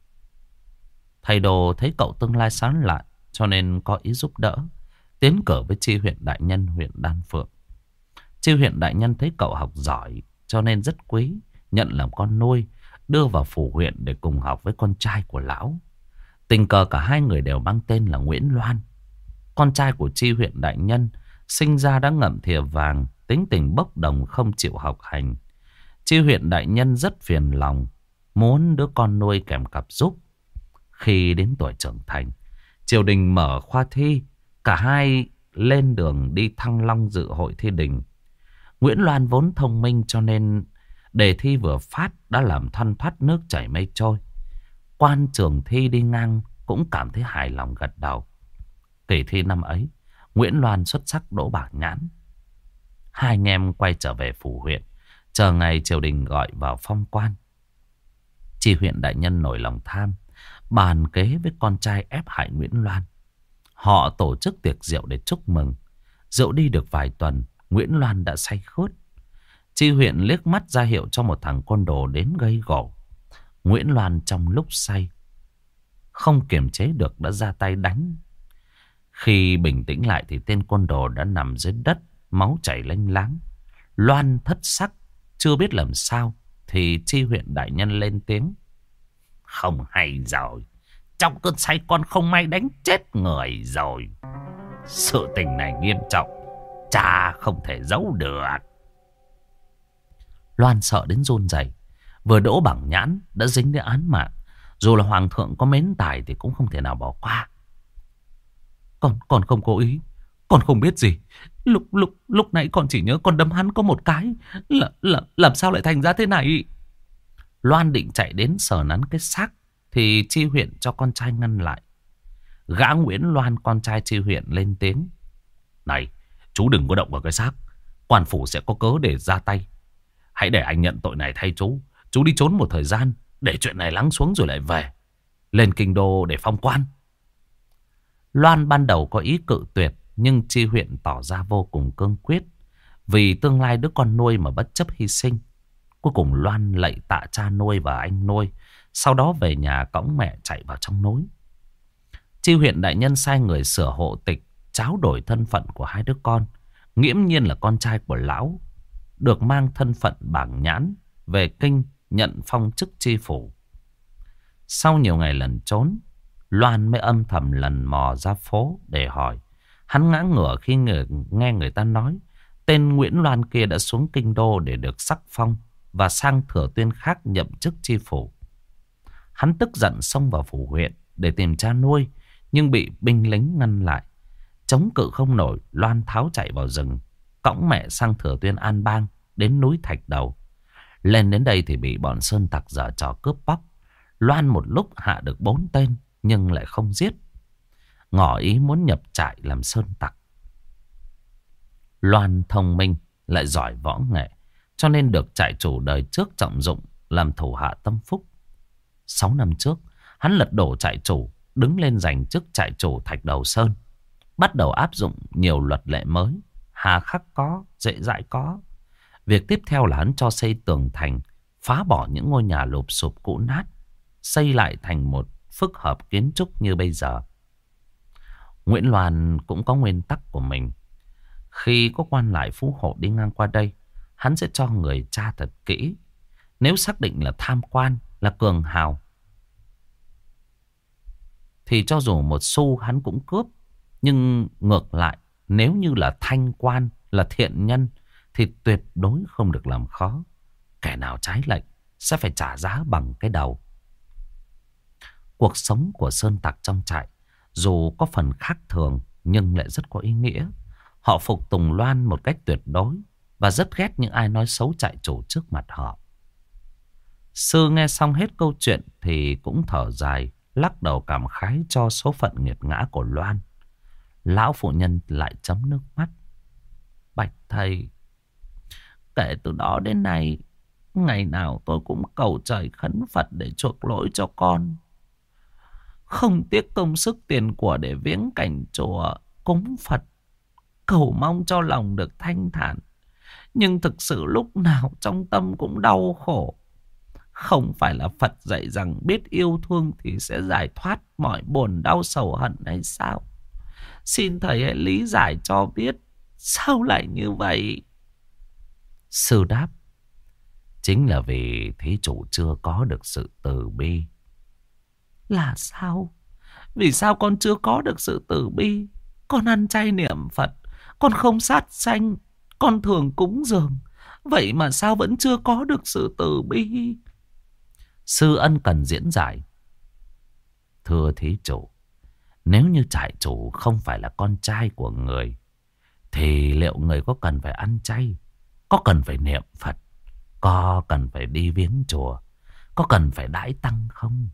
[SPEAKER 2] thầy Đồ thấy cậu tương lai sáng lạn, cho nên có ý giúp đỡ, tiến cử với tri huyện đại nhân huyện Đan Phượng. Tri huyện đại nhân thấy cậu học giỏi, cho nên rất quý, nhận làm con nuôi, đưa vào phủ huyện để cùng học với con trai của lão. Tình cờ cả hai người đều mang tên là Nguyễn Loan. Con trai của tri huyện đại nhân sinh ra đã ngậm thìa vàng, tính tình bốc đồng, không chịu học hành. Tri huyện đại nhân rất phiền lòng, muốn đứa con nuôi kèm cặp giúp. Khi đến tuổi trưởng thành, triều đình mở khoa thi, cả hai lên đường đi Thăng Long dự hội thi đình. Nguyễn Loan vốn thông minh, cho nên đề thi vừa phát đã làm thoăn thoắt nước chảy mây trôi. Quan trường thi đi ngang cũng cảm thấy hài lòng, gật đầu. Kỳ thi năm ấy, Nguyễn Loan xuất sắc đỗ bảng nhãn. Hai anh em quay trở về phủ huyện, chờ ngày triều đình gọi vào phong quan. Tri huyện đại nhân nổi lòng tham, bàn kế với con trai ép hại Nguyễn Loan. Họ tổ chức tiệc rượu để chúc mừng. Rượu đi được vài tuần, Nguyễn Loan đã say khướt. Tri huyện liếc mắt ra hiệu cho một thằng côn đồ đến gây gổ. Nguyễn Loan trong lúc say không kiềm chế được đã ra tay đánh. Khi bình tĩnh lại thì tên côn đồ đã nằm dưới đất, máu chảy lênh láng. Loan thất sắc, chưa biết làm sao, thì tri huyện đại nhân lên tiếng: Không hay rồi, trong cơn say con không may đánh chết người rồi. Sự tình này nghiêm trọng, cha không thể giấu được. Loan sợ đến run rẩy. Vừa đỗ bảng nhãn đã dính đến án mạng, dù là hoàng thượng có mến tài thì cũng không thể nào bỏ qua. Con con không cố ý, con không biết gì. Lúc lúc lúc nãy con chỉ nhớ con đấm hắn có một cái, là là làm sao lại thành ra thế này? Loan định chạy đến sờ nắn cái xác thì tri huyện cho con trai ngăn lại. Gã Nguyễn Loan, con trai tri huyện, lên tiếng: Này, chú đừng có động vào cái xác, quan phủ sẽ có cớ để ra tay. Hãy để anh nhận tội này thay chú. Chú đi trốn một thời gian để chuyện này lắng xuống rồi lại về, lên kinh đô để phong quan. Loan ban đầu có ý cự tuyệt, nhưng tri huyện tỏ ra vô cùng cương quyết. Vì tương lai đứa con nuôi mà bất chấp hy sinh. Cuối cùng Loan lạy tạ cha nuôi và anh nuôi, sau đó về nhà cõng mẹ chạy vào trong núi. Tri huyện đại nhân sai người sửa hộ tịch, tráo đổi thân phận của hai đứa con. Nghiễm nhiên là con trai của lão, được mang thân phận bảng nhãn về kinh nhận phong chức tri phủ. Sau nhiều ngày lẩn trốn, Loan mới âm thầm lần mò ra phố để hỏi. Hắn ngã ngửa khi người, nghe người ta nói tên Nguyễn Loan kia đã xuống kinh đô để được sắc phong và sang Thừa Tuyên khác nhậm chức tri phủ. Hắn tức giận xông vào phủ huyện để tìm cha nuôi, nhưng bị binh lính ngăn lại. Chống cự không nổi, Loan tháo chạy vào rừng, cõng mẹ sang Thừa Tuyên An Bang, đến núi Thạch Đầu. Lên đến đây thì bị bọn sơn tặc giở trò cướp bóc. Loan một lúc hạ được bốn tên nhưng lại không giết, ngỏ ý muốn nhập trại làm sơn tặc. Loan thông minh lại giỏi võ nghệ, cho nên được trại chủ đời trước trọng dụng làm thủ hạ tâm phúc. Sáu năm trước, hắn lật đổ trại chủ, đứng lên giành chức trại chủ Thạch Đầu Sơn, bắt đầu áp dụng nhiều luật lệ mới, hà khắc có, dễ dãi có. Việc tiếp theo là hắn cho xây tường thành, phá bỏ những ngôi nhà lụp sụp cũ nát, xây lại thành một phức hợp kiến trúc như bây giờ. Nguyễn Loan cũng có nguyên tắc của mình. Khi có quan lại phú hộ đi ngang qua đây, hắn sẽ cho người tra thật kỹ. Nếu xác định là tham quan, là cường hào, thì cho dù một xu hắn cũng cướp. Nhưng ngược lại, nếu như là thanh quan, là thiện nhân, thì tuyệt đối không được làm khó. Kẻ nào trái lệnh sẽ phải trả giá bằng cái đầu. Cuộc sống của sơn tặc trong trại dù có phần khác thường nhưng lại rất có ý nghĩa. Họ phục tùng Loan một cách tuyệt đối và rất ghét những ai nói xấu trại chủ trước mặt họ. Sư nghe xong hết câu chuyện thì cũng thở dài, lắc đầu cảm khái cho số phận nghiệt ngã của Loan. Lão phụ nhân lại chấm nước mắt. Bạch thầy, kể từ đó đến nay, ngày nào tôi cũng cầu trời khấn Phật để chuộc lỗi cho con. Không tiếc công sức tiền của để viếng cảnh chùa, cúng Phật, cầu mong cho lòng được thanh thản. Nhưng thực sự lúc nào trong tâm cũng đau khổ. Không phải là Phật dạy rằng biết yêu thương thì sẽ giải thoát mọi buồn đau sầu hận hay sao? Xin thầy hãy lý giải cho biết, sao lại như vậy? Sư đáp, chính là vì thí chủ chưa có được sự từ bi. Là sao? Vì sao con chưa có được sự từ bi? Con ăn chay niệm Phật, con không sát sanh, con thường cúng dường, vậy mà sao vẫn chưa có được sự từ bi? Sư ân cần diễn giải. Thưa thí chủ, nếu như trại chủ không phải là con trai của người, thì liệu người có cần phải ăn chay, có cần phải niệm Phật, có cần phải đi viếng chùa, có cần phải đãi tăng không?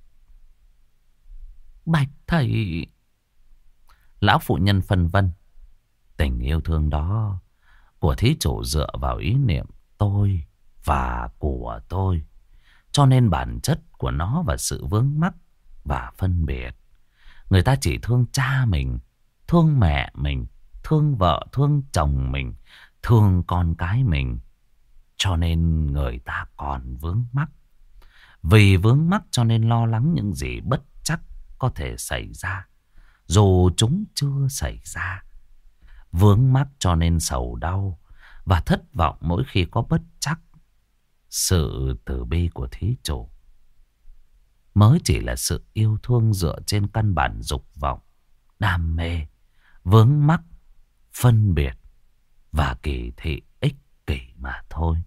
[SPEAKER 2] Bạch thầy... Lão phụ nhân phân vân. Tình yêu thương đó của thí chủ dựa vào ý niệm tôi và của tôi, cho nên bản chất của nó và sự vướng mắc và phân biệt. Người ta chỉ thương cha mình, thương mẹ mình, thương vợ, thương chồng mình, thương con cái mình, cho nên người ta còn vướng mắc. Vì vướng mắc cho nên lo lắng những gì bất trắc có thể xảy ra, dù chúng chưa xảy ra. Vướng mắc cho nên sầu đau và thất vọng mỗi khi có bất trắc. Sự từ bi của thí chủ mới chỉ là sự yêu thương dựa trên căn bản dục vọng, đam mê, vướng mắc, phân biệt và kỳ thị ích kỷ mà thôi.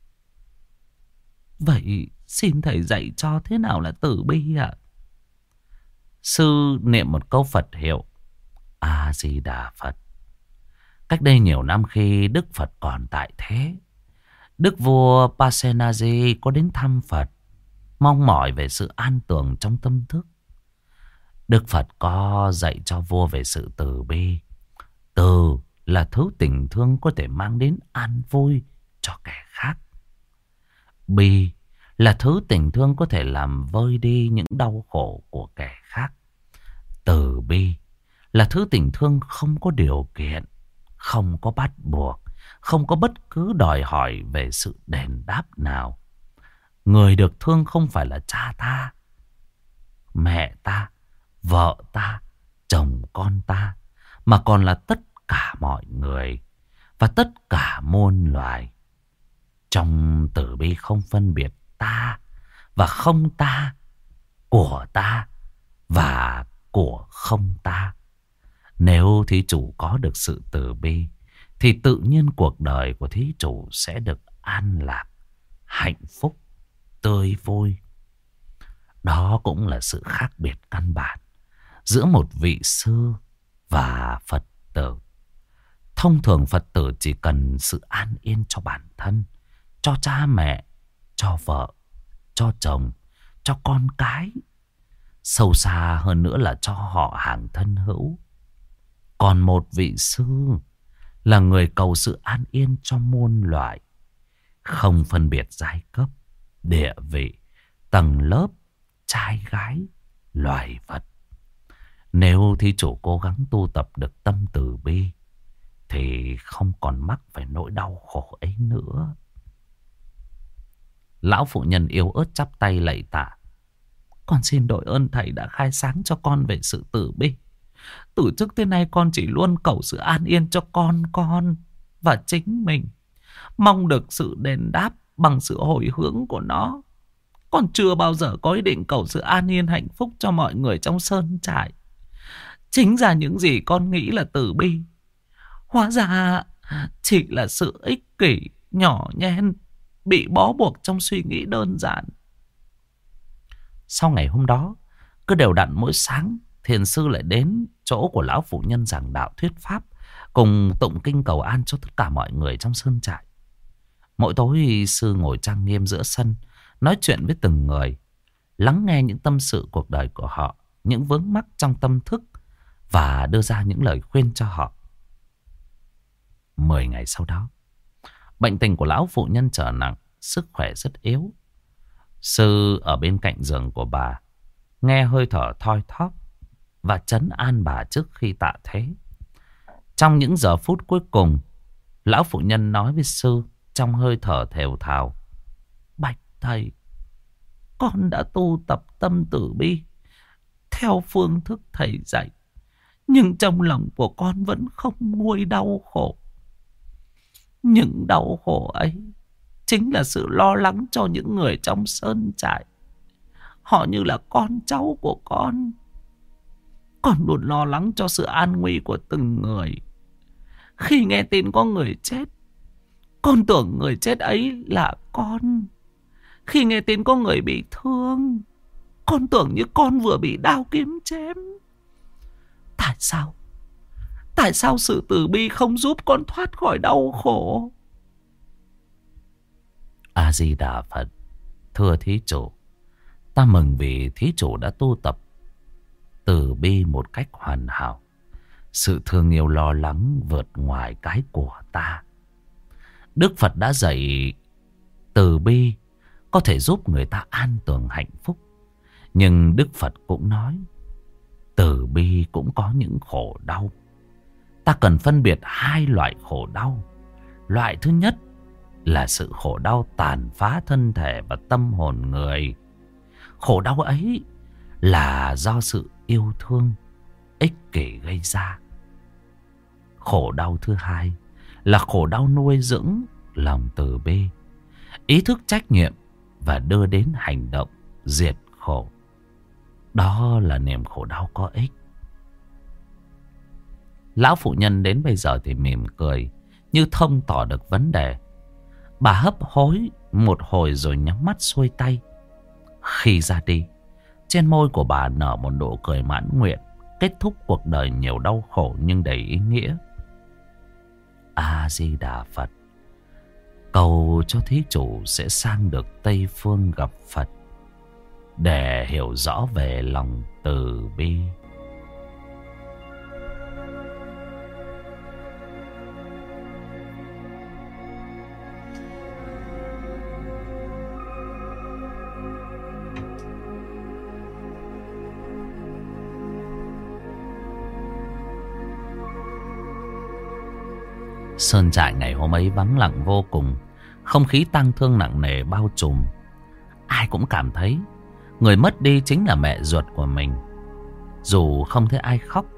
[SPEAKER 2] Vậy xin thầy dạy cho thế nào là từ bi ạ? Sư niệm một câu Phật hiệu A Di Đà Phật. Cách đây nhiều năm khi Đức Phật còn tại thế, Đức vua Pasenadi có đến thăm Phật, mong mỏi về sự an tường trong tâm thức. Đức Phật có dạy cho vua về sự từ bi. Từ là thứ tình thương có thể mang đến an vui cho kẻ khác. Bi là thứ tình thương có thể làm vơi đi những đau khổ của kẻ khác. Từ bi là thứ tình thương không có điều kiện, không có bắt buộc, không có bất cứ đòi hỏi về sự đền đáp nào. Người được thương không phải là cha ta, mẹ ta, vợ ta, chồng con ta, mà còn là tất cả mọi người và tất cả muôn loài. Trong từ bi không phân biệt ta và không ta, của ta và của không ta. Nếu thí chủ có được sự từ bi thì tự nhiên cuộc đời của thí chủ sẽ được an lạc, hạnh phúc, tươi vui. Đó cũng là sự khác biệt căn bản giữa một vị sư và Phật tử. Thông thường Phật tử chỉ cần sự an yên cho bản thân, cho cha mẹ, cho vợ, cho chồng, cho con cái. Sâu xa hơn nữa là cho họ hàng thân hữu. Còn một vị sư là người cầu sự an yên cho muôn loài, không phân biệt giai cấp, địa vị, tầng lớp, trai gái, loài vật. Nếu thí chủ cố gắng tu tập được tâm từ bi thì không còn mắc phải nỗi đau khổ ấy nữa. Lão phụ nhân yếu ớt chắp tay lạy tạ. Con xin đội ơn thầy đã khai sáng cho con về sự từ bi. Từ trước tới nay con chỉ luôn cầu sự an yên cho con con và chính mình, mong được sự đền đáp bằng sự hồi hướng của nó. Con chưa bao giờ có ý định cầu sự an yên hạnh phúc cho mọi người trong sơn trại. Chính ra những gì con nghĩ là từ bi, hóa ra chỉ là sự ích kỷ, nhỏ nhen, bị bó buộc trong suy nghĩ đơn giản. Sau ngày hôm đó, cứ đều đặn mỗi sáng, thiền sư lại đến chỗ của lão phụ nhân giảng đạo thuyết pháp, cùng tụng kinh cầu an cho tất cả mọi người trong sơn trại. Mỗi tối sư ngồi trang nghiêm giữa sân, nói chuyện với từng người, lắng nghe những tâm sự cuộc đời của họ, những vướng mắc trong tâm thức và đưa ra những lời khuyên cho họ. Mười ngày sau đó, bệnh tình của lão phụ nhân trở nặng, sức khỏe rất yếu. Sư ở bên cạnh giường của bà, nghe hơi thở thoi thóp và trấn an bà trước khi tạ thế. Trong những giờ phút cuối cùng, lão phụ nhân nói với sư trong hơi thở thều thào: Bạch thầy, con đã tu tập tâm từ bi theo phương thức thầy dạy, nhưng trong lòng của con vẫn không nguôi đau khổ. Những đau khổ ấy chính là sự lo lắng cho những người trong sơn trại. Họ như là con cháu của con. Con luôn lo lắng cho sự an nguy của từng người. Khi nghe tin có người chết, con tưởng người chết ấy là con. Khi nghe tin có người bị thương, con tưởng như con vừa bị đao kiếm chém. Tại sao? Tại sao sự từ bi không giúp con thoát khỏi đau khổ? A-di-đà Phật. Thưa thí chủ, ta mừng vì thí chủ đã tu tập từ bi một cách hoàn hảo. Sự thương yêu lo lắng vượt ngoài cái của ta. Đức Phật đã dạy từ bi có thể giúp người ta an tường hạnh phúc. Nhưng Đức Phật cũng nói từ bi cũng có những khổ đau. Ta cần phân biệt hai loại khổ đau. Loại thứ nhất là sự khổ đau tàn phá thân thể và tâm hồn người. Khổ đau ấy là do sự yêu thương ích kỷ gây ra. Khổ đau thứ hai là khổ đau nuôi dưỡng lòng từ bi, ý thức trách nhiệm và đưa đến hành động diệt khổ. Đó là niềm khổ đau có ích. Lão phụ nhân đến bây giờ thì mỉm cười, như thông tỏ được vấn đề. Bà hấp hối một hồi rồi nhắm mắt xuôi tay. Khi ra đi, trên môi của bà nở một nụ cười mãn nguyện, kết thúc cuộc đời nhiều đau khổ nhưng đầy ý nghĩa. A-di-đà Phật. Cầu cho thí chủ sẽ sang được Tây Phương gặp Phật để hiểu rõ về lòng từ bi. Sơn trại ngày hôm ấy vắng lặng vô cùng. Không khí tang thương nặng nề bao trùm. Ai cũng cảm thấy người mất đi chính là mẹ ruột của mình. Dù không thấy ai khóc,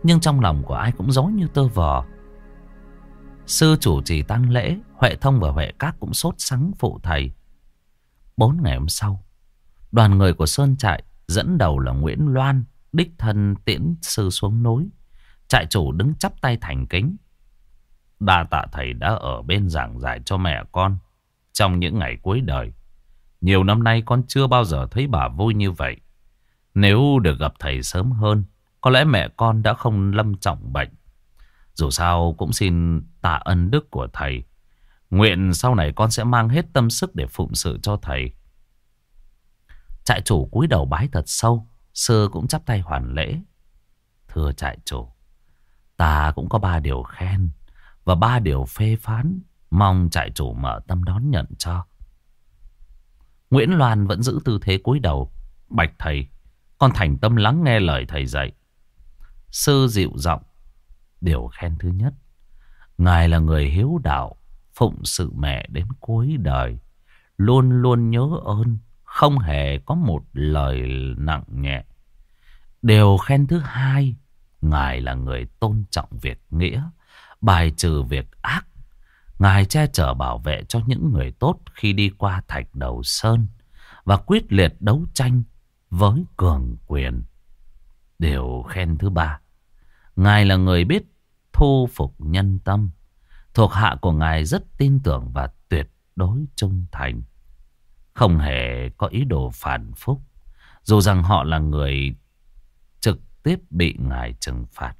[SPEAKER 2] Nhưng trong lòng của ai cũng rối như tơ vò. Sư chủ trì tang lễ, Huệ Thông và Huệ Các cũng sốt sắng phụ thầy. Bốn ngày hôm sau, đoàn người của Sơn trại dẫn đầu là Nguyễn Loan đích thân tiễn sư xuống núi. Trại chủ đứng chắp tay thành kính. Đa tạ thầy đã ở bên giảng giải cho mẹ con trong những ngày cuối đời. Nhiều năm nay con chưa bao giờ thấy bà vui như vậy. Nếu được gặp thầy sớm hơn, có lẽ mẹ con đã không lâm trọng bệnh. Dù sao cũng xin tạ ân đức của thầy. Nguyện sau này con sẽ mang hết tâm sức để phụng sự cho thầy. Trại chủ cúi đầu bái thật sâu. Sư cũng chắp tay hoàn lễ. Thưa trại chủ, ta cũng có ba điều khen và ba điều phê phán, mong trại chủ mở tâm đón nhận cho. Nguyễn Loan vẫn giữ tư thế cúi đầu. Bạch thầy, con thành tâm lắng nghe lời thầy dạy. Sư dịu giọng. Điều khen thứ nhất, ngài là người hiếu đạo, phụng sự mẹ đến cuối đời, luôn luôn nhớ ơn, không hề có một lời nặng nhẹ. Điều khen thứ hai, ngài là người tôn trọng việc nghĩa, bài trừ việc ác. Ngài che chở bảo vệ cho những người tốt khi đi qua Thạch Đầu Sơn và quyết liệt đấu tranh với cường quyền. Điều khen thứ ba, ngài là người biết thu phục nhân tâm. Thuộc hạ của ngài rất tin tưởng và tuyệt đối trung thành, không hề có ý đồ phản phúc, dù rằng họ là người trực tiếp bị ngài trừng phạt.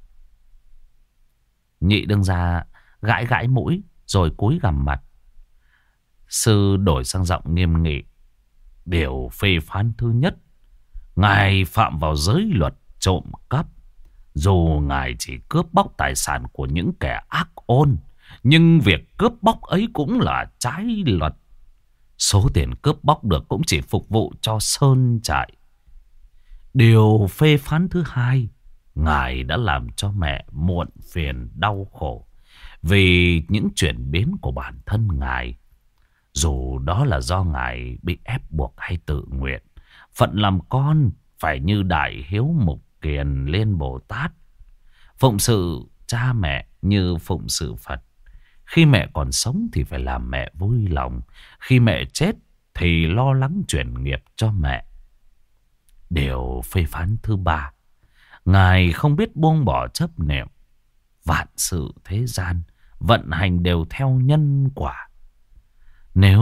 [SPEAKER 2] Nhị đương gia gãi gãi mũi rồi cúi gằm mặt. Sư đổi sang giọng nghiêm nghị. Điều phê phán thứ nhất, ngài phạm vào giới luật trộm cắp. Dù ngài chỉ cướp bóc tài sản của những kẻ ác ôn, nhưng việc cướp bóc ấy cũng là trái luật. Số tiền cướp bóc được cũng chỉ phục vụ cho Sơn trại. Điều phê phán thứ hai, ngài đã làm cho mẹ muộn phiền đau khổ vì những chuyển biến của bản thân ngài. Dù đó là do ngài bị ép buộc hay tự nguyện, phận làm con phải như Đại Hiếu Mục Kiền Liên Bồ Tát, phụng sự cha mẹ như phụng sự Phật. Khi mẹ còn sống thì phải làm mẹ vui lòng, khi mẹ chết thì lo lắng chuyển nghiệp cho mẹ. Điều phê phán thứ ba, ngài không biết buông bỏ chấp niệm. Vạn sự thế gian vận hành đều theo nhân quả. Nếu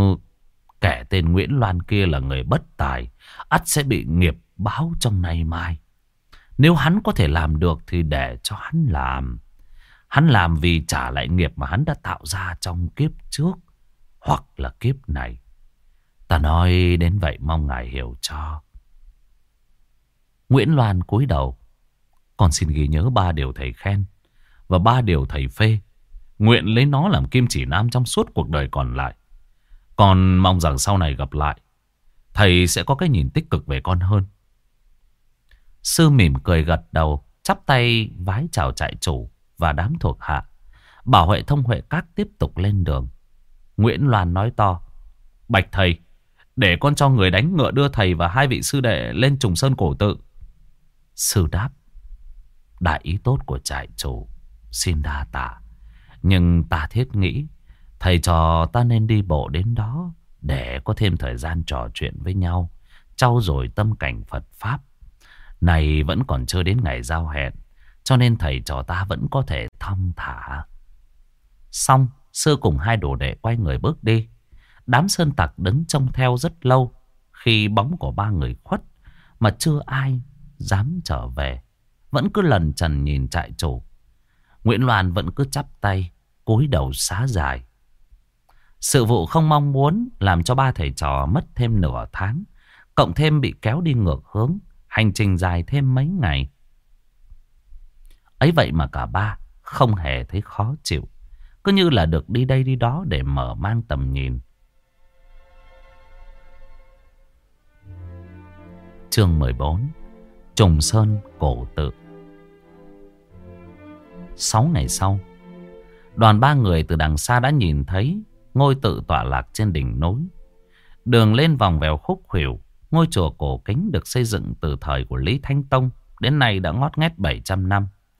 [SPEAKER 2] kẻ tên Nguyễn Loan kia là người bất tài, ắt sẽ bị nghiệp báo trong nay mai. Nếu hắn có thể làm được thì để cho hắn làm. Hắn làm vì trả lại nghiệp mà hắn đã tạo ra trong kiếp trước hoặc là kiếp này. Ta nói đến vậy mong ngài hiểu cho. Nguyễn Loan cúi đầu. Con xin ghi nhớ ba điều thầy khen và ba điều thầy phê. Nguyện lấy nó làm kim chỉ nam trong suốt cuộc đời còn lại. Con mong rằng sau này gặp lại, thầy sẽ có cái nhìn tích cực về con hơn. Sư mỉm cười gật đầu, chắp tay vái chào trại chủ và đám thuộc hạ. Bảo Huệ Thông Huệ Các tiếp tục lên đường. Nguyễn Loan nói to. Bạch thầy, để con cho người đánh ngựa đưa thầy và hai vị sư đệ lên Trùng Sơn cổ tự. Sư đáp. Đại ý tốt của trại chủ, xin đa tạ. Nhưng ta thiết nghĩ thầy trò ta nên đi bộ đến đó để có thêm thời gian trò chuyện với nhau, trau dồi tâm cảnh Phật Pháp. Này vẫn còn chưa đến ngày giao hẹn, cho nên thầy trò ta vẫn có thể thong thả. Xong, sư cùng hai đồ đệ quay người bước đi. Đám sơn tặc đứng trông theo rất lâu. Khi bóng của ba người khuất mà chưa ai dám trở về, vẫn cứ lần trần nhìn trại chủ. Nguyễn Loan vẫn cứ chắp tay, cúi đầu xá dài. Sự vụ không mong muốn làm cho ba thầy trò mất thêm nửa tháng, cộng thêm bị kéo đi ngược hướng, hành trình dài thêm mấy ngày. Ấy vậy mà cả ba không hề thấy khó chịu, cứ như là được đi đây đi đó để mở mang tầm nhìn. Chương mười bốn. Trùng Sơn cổ tự. Sáu ngày sau, đoàn ba người từ đằng xa đã nhìn thấy ngôi tự tọa lạc trên đỉnh núi. Đường lên vòng vèo khúc khuỷu. Ngôi chùa cổ kính được xây dựng từ thời của Lý Thánh Tông, đến nay đã ngót nghét bảy trăm năm.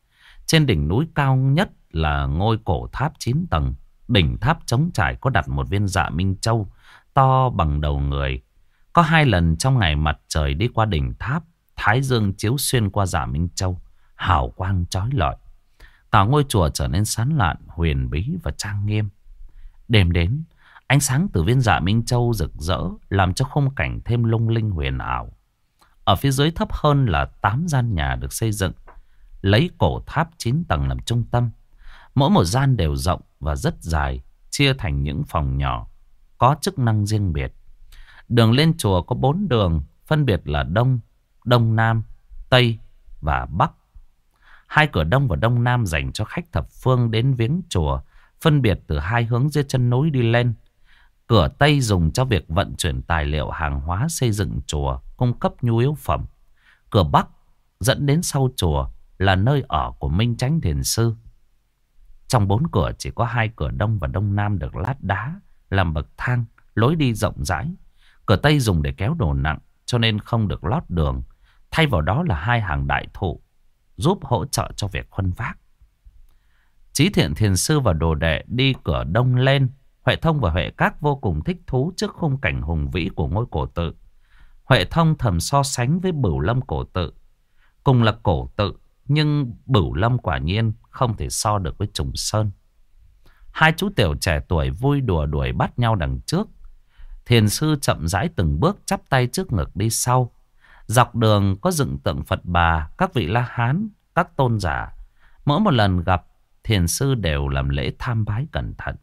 [SPEAKER 2] Trên đỉnh núi cao nhất là ngôi cổ tháp chín tầng. Đỉnh tháp trống trải có đặt một viên dạ Minh Châu to bằng đầu người. Có hai lần trong ngày mặt trời đi qua đỉnh tháp, thái dương chiếu xuyên qua dạ Minh Châu, hào quang chói lọi. Cả ngôi chùa trở nên sáng lạn, huyền bí và trang nghiêm. Đêm đến, ánh sáng từ viên dạ Minh Châu rực rỡ, làm cho khung cảnh thêm lung linh huyền ảo. Ở phía dưới thấp hơn là tám gian nhà được xây dựng, lấy cổ tháp chín tầng làm trung tâm. Mỗi một gian đều rộng và rất dài, chia thành những phòng nhỏ, có chức năng riêng biệt. Đường lên chùa có bốn đường, phân biệt là Đông, Đông Nam, Tây và Bắc. Hai cửa Đông và Đông Nam dành cho khách thập phương đến viếng chùa, phân biệt từ hai hướng dưới chân núi đi lên. Cửa Tây dùng cho việc vận chuyển tài liệu hàng hóa xây dựng chùa, cung cấp nhu yếu phẩm. Cửa Bắc dẫn đến sau chùa là nơi ở của Minh Chánh Thiền Sư. Trong bốn cửa chỉ có hai cửa Đông và Đông Nam được lát đá làm bậc thang, lối đi rộng rãi. Cửa Tây dùng để kéo đồ nặng cho nên không được lót đường. Thay vào đó là hai hàng đại thụ giúp hỗ trợ cho việc khuân vác. Chí Thiện Thiền Sư và đồ đệ đi cửa Đông lên. Huệ Thông và Huệ Các vô cùng thích thú trước khung cảnh hùng vĩ của ngôi cổ tự. Huệ Thông thầm so sánh với Bửu Lâm cổ tự. Cùng là cổ tự, nhưng Bửu Lâm quả nhiên không thể so được với Trùng Sơn. Hai chú tiểu trẻ tuổi vui đùa đuổi bắt nhau đằng trước. Thiền Sư chậm rãi từng bước chắp tay trước ngực đi sau. Dọc đường có dựng tượng Phật Bà, các vị La Hán, các tôn giả. Mỗi một lần gặp, Thiền Sư đều làm lễ tham bái cẩn thận.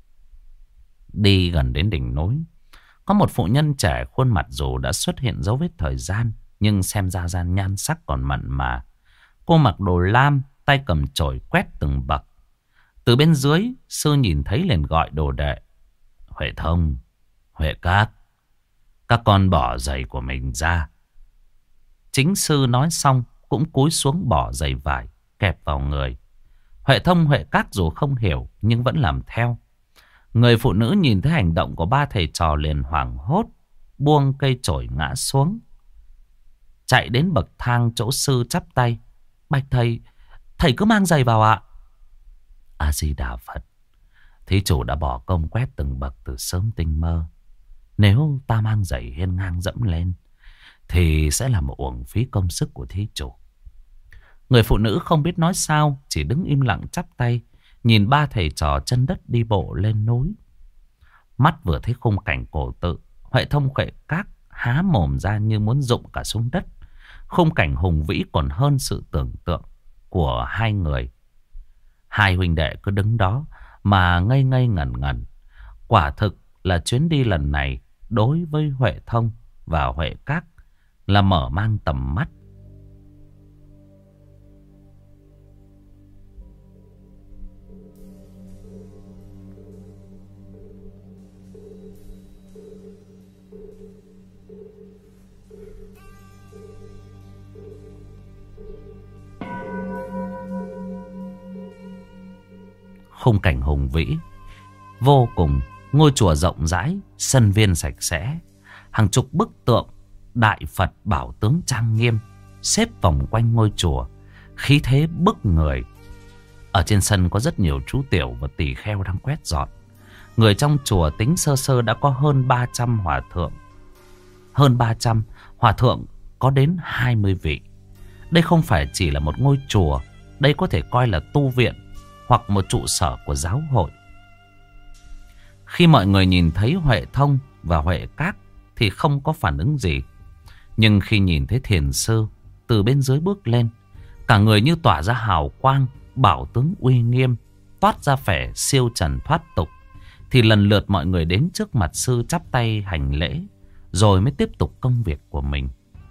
[SPEAKER 2] Đi gần đến đỉnh núi, có một phụ nhân trẻ khuôn mặt dù đã xuất hiện dấu vết thời gian, nhưng xem ra gian nhan sắc còn mặn mà. Cô mặc đồ lam, tay cầm chổi quét từng bậc. Từ bên dưới, sư nhìn thấy liền gọi đồ đệ. Huệ Thông, Huệ Các, các con bỏ giày của mình ra. Chính sư nói xong cũng cúi xuống bỏ giày vải kẹp vào người. Huệ Thông, Huệ Các dù không hiểu nhưng vẫn làm theo. Người phụ nữ nhìn thấy hành động của ba thầy trò liền hoảng hốt, buông cây chổi ngã xuống, chạy đến bậc thang chỗ sư chắp tay. Bạch thầy, thầy cứ mang giày vào ạ. A Di Đà Phật, thí chủ đã bỏ công quét từng bậc từ sớm tinh mơ. Nếu ta mang giày hiên ngang dẫm lên thì sẽ là một uổng phí công sức của thí chủ. Người phụ nữ không biết nói sao, chỉ đứng im lặng chắp tay, nhìn ba thầy trò chân đất đi bộ lên núi. Mắt vừa thấy khung cảnh cổ tự, Huệ Thông, Huệ Các há mồm ra như muốn rụng cả xuống đất. Khung cảnh hùng vĩ còn hơn sự tưởng tượng của hai người. Hai huynh đệ cứ đứng đó mà ngây ngây ngẩn ngẩn. Quả thực là chuyến đi lần này đối với Huệ Thông và Huệ Các là mở mang tầm mắt. Khung cảnh hùng vĩ vô cùng, ngôi chùa rộng rãi, sân viên sạch sẽ, hàng chục bức tượng đại Phật bảo tướng trang nghiêm xếp vòng quanh ngôi chùa, khí thế bức người. Ở trên sân có rất nhiều chú tiểu và tỳ kheo đang quét dọn. Người trong chùa tính sơ sơ đã có hơn ba trăm hòa thượng. Hơn ba trăm hòa thượng có đến hai mươi vị. Đây không phải chỉ là một ngôi chùa, đây có thể coi là tu viện hoặc một trụ sở của giáo hội. Khi mọi người nhìn thấy Huệ Thông và Huệ Các thì không có phản ứng gì. Nhưng khi nhìn thấy Thiền Sư từ bên dưới bước lên, cả người như tỏa ra hào quang, bảo tướng uy nghiêm, toát ra vẻ siêu trần thoát tục, thì lần lượt mọi người đến trước mặt sư chắp tay hành lễ, rồi mới tiếp tục công việc của mình.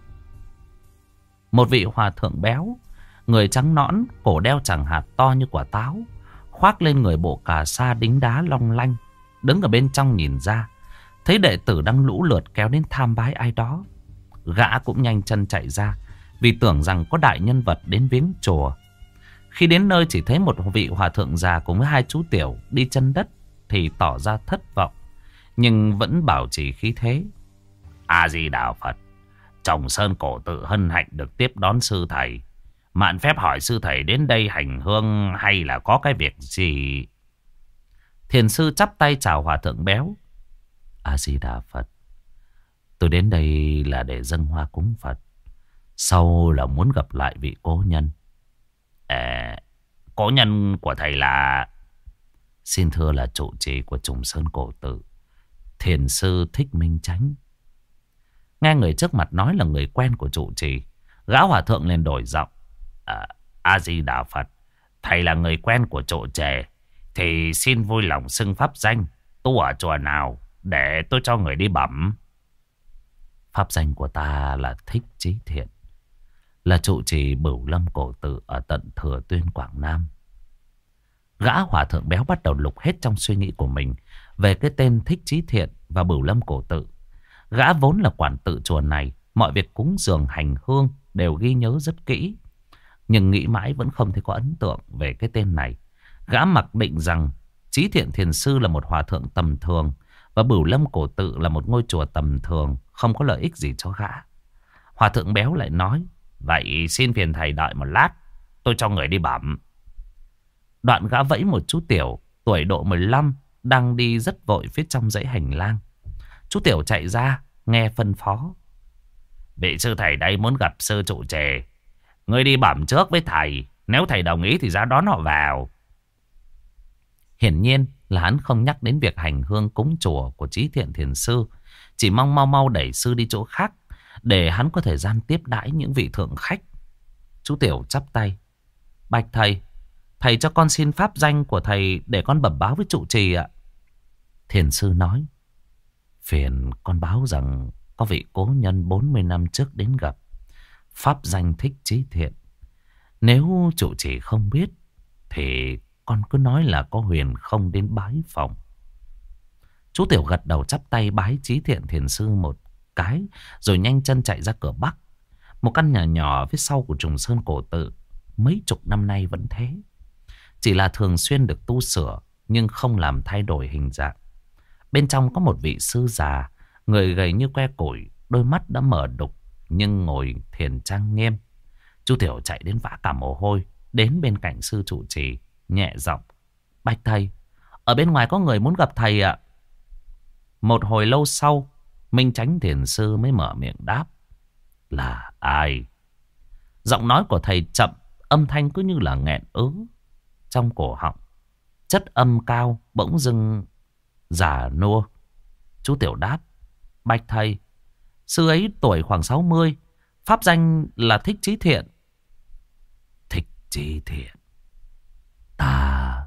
[SPEAKER 2] Một vị hòa thượng béo, người trắng nõn, cổ đeo chẳng hạt to như quả táo, khoác lên người bộ cà sa đính đá long lanh, đứng ở bên trong nhìn ra, thấy đệ tử đang lũ lượt kéo đến tham bái ai đó. Gã cũng nhanh chân chạy ra, vì tưởng rằng có đại nhân vật đến viếng chùa. Khi đến nơi chỉ thấy một vị hòa thượng già cùng với hai chú tiểu đi chân đất thì tỏ ra thất vọng, nhưng vẫn bảo trì khí thế. A Di Đà Phật, Trồng Sơn cổ tự hân hạnh được tiếp đón sư thầy. Mạn phép hỏi sư thầy đến đây hành hương hay là có cái việc gì? Thiền sư chắp tay chào hòa thượng béo. A-di-đà Phật. Tôi đến đây là để dâng hoa cúng Phật. Sau là muốn gặp lại vị cố nhân. À, cố nhân của thầy là... Xin thưa là trụ trì của Trùng Sơn Cổ Tự, thiền sư Thích Minh Chánh. Nghe người trước mặt nói là người quen của trụ trì, gã hòa thượng liền đổi giọng. À, A-di-đà Phật. Thầy là người quen của trụ trì thì xin vui lòng xưng pháp danh, tu ở chùa nào để tôi cho người đi bẩm. Pháp danh của ta là Thích Chí Thiện, là trụ trì Bửu Lâm Cổ Tự ở tận Thừa Tuyên, Quảng Nam. Gã hòa thượng béo bắt đầu lục hết trong suy nghĩ của mình về cái tên Thích Chí Thiện và Bửu Lâm Cổ Tự. Gã vốn là quản tự chùa này, mọi việc cúng dường hành hương đều ghi nhớ rất kỹ. Nhưng nghĩ mãi vẫn không thấy có ấn tượng về cái tên này. Gã mặc định rằng Chí Thiện Thiền Sư là một hòa thượng tầm thường và Bửu Lâm Cổ Tự là một ngôi chùa tầm thường, không có lợi ích gì cho gã. Hòa thượng béo lại nói, vậy xin phiền thầy đợi một lát, tôi cho người đi bẩm. Đoạn gã vẫy một chú Tiểu, tuổi độ mười lăm, đang đi rất vội phía trong dãy hành lang. Chú Tiểu chạy ra, nghe phân phó. Vị sư thầy đây muốn gặp sư trụ trì. Ngươi đi bẩm trước với thầy, nếu thầy đồng ý thì ra đón họ vào. Hiển nhiên là hắn không nhắc đến việc hành hương cúng chùa của Chí Thiện Thiền Sư, chỉ mong mau mau đẩy sư đi chỗ khác để hắn có thời gian tiếp đãi những vị thượng khách. Chú Tiểu chắp tay. Bạch thầy, thầy cho con xin pháp danh của thầy để con bẩm báo với trụ trì ạ. Thiền sư nói, phiền con báo rằng có vị cố nhân bốn mươi năm trước đến gặp, pháp danh Thích Chí Thiện. Nếu trụ trì không biết thì con cứ nói là có huyền không đến bái phòng. Chú Tiểu gật đầu chắp tay bái Chí Thiện Thiền Sư một cái, rồi nhanh chân chạy ra cửa Bắc. Một căn nhà nhỏ phía sau của Trùng Sơn Cổ Tự, mấy chục năm nay vẫn thế. Chỉ là thường xuyên được tu sửa, nhưng không làm thay đổi hình dạng. Bên trong có một vị sư già, người gầy như que củi, đôi mắt đã mở đục, nhưng ngồi thiền trang nghiêm. Chú Tiểu chạy đến vã cả mồ hôi, đến bên cạnh sư trụ trì, nhẹ giọng. Bạch thầy, ở bên ngoài có người muốn gặp thầy ạ. Một hồi lâu sau, Minh Chánh Thiền Sư mới mở miệng đáp. Là ai? Giọng nói của thầy chậm, âm thanh cứ như là nghẹn ứ trong cổ họng. Chất âm cao, bỗng dưng già nua. Chú Tiểu đáp. Bạch thầy, sư ấy tuổi khoảng sáu mươi, pháp danh là Thích Chí Thiện. Thích Chí Thiện? Ta...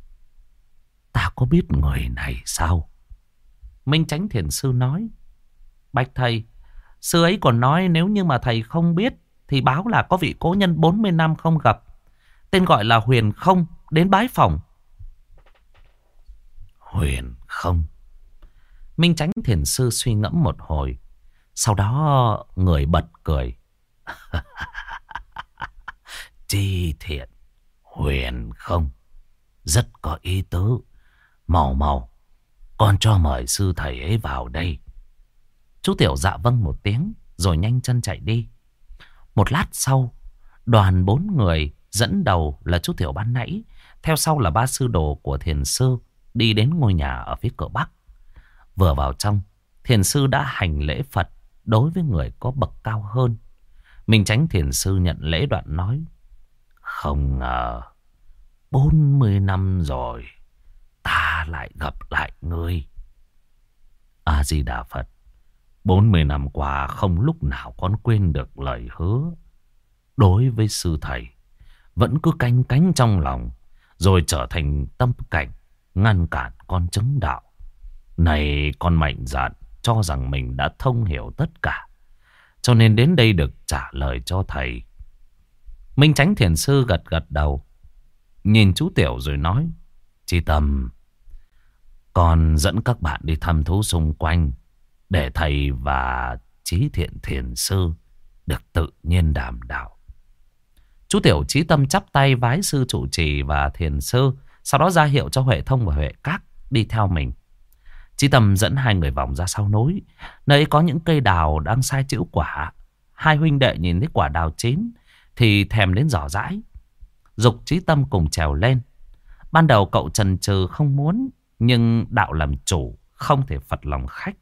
[SPEAKER 2] Ta có biết người này sao? Minh Chánh Thiền Sư nói. Bạch thầy, sư ấy còn nói nếu như mà thầy không biết thì báo là có vị cố nhân bốn mươi năm không gặp, tên gọi là Huyền Không, đến bái phòng. Huyền Không? Minh Chánh Thiền Sư suy ngẫm một hồi, sau đó người bật cười. Chí Thiện, Huyền Không, rất có ý tứ. Mau mau, con cho mời sư thầy ấy vào đây. Chú Tiểu dạ vâng một tiếng, rồi nhanh chân chạy đi. Một lát sau, đoàn bốn người dẫn đầu là chú Tiểu ban nãy, theo sau là ba sư đồ của Thiền Sư, đi đến ngôi nhà ở phía cửa Bắc. Vừa vào trong, Thiền Sư đã hành lễ Phật đối với người có bậc cao hơn. Minh Chánh Thiền Sư nhận lễ đoạn nói. Không ngờ, bốn mươi năm rồi, ta lại gặp lại ngươi. A-di-đà Phật. Bốn mươi năm qua không lúc nào con quên được lời hứa đối với sư thầy, vẫn cứ canh cánh trong lòng, rồi trở thành tâm cảnh ngăn cản con chứng đạo. Này con mạnh dạn cho rằng mình đã thông hiểu tất cả, cho nên đến đây được trả lời cho thầy. Minh Chánh Thiền Sư gật gật đầu, nhìn chú Tiểu rồi nói. Chí Tâm, con dẫn các bạn đi thăm thú xung quanh, để thầy và Chí Thiện Thiền Sư được tự nhiên đàm đạo. Chú Tiểu Chí Tâm chắp tay vái sư trụ trì và Thiền Sư, sau đó ra hiệu cho Huệ Thông và Huệ Các đi theo mình. Chí Tâm dẫn hai người vòng ra sau núi, nơi có những cây đào đang sai chữ quả. Hai huynh đệ nhìn thấy quả đào chín thì thèm đến giỏ dãi, giục Chí Tâm cùng trèo lên. Ban đầu cậu chần chừ không muốn, nhưng đạo làm chủ không thể phật lòng khách.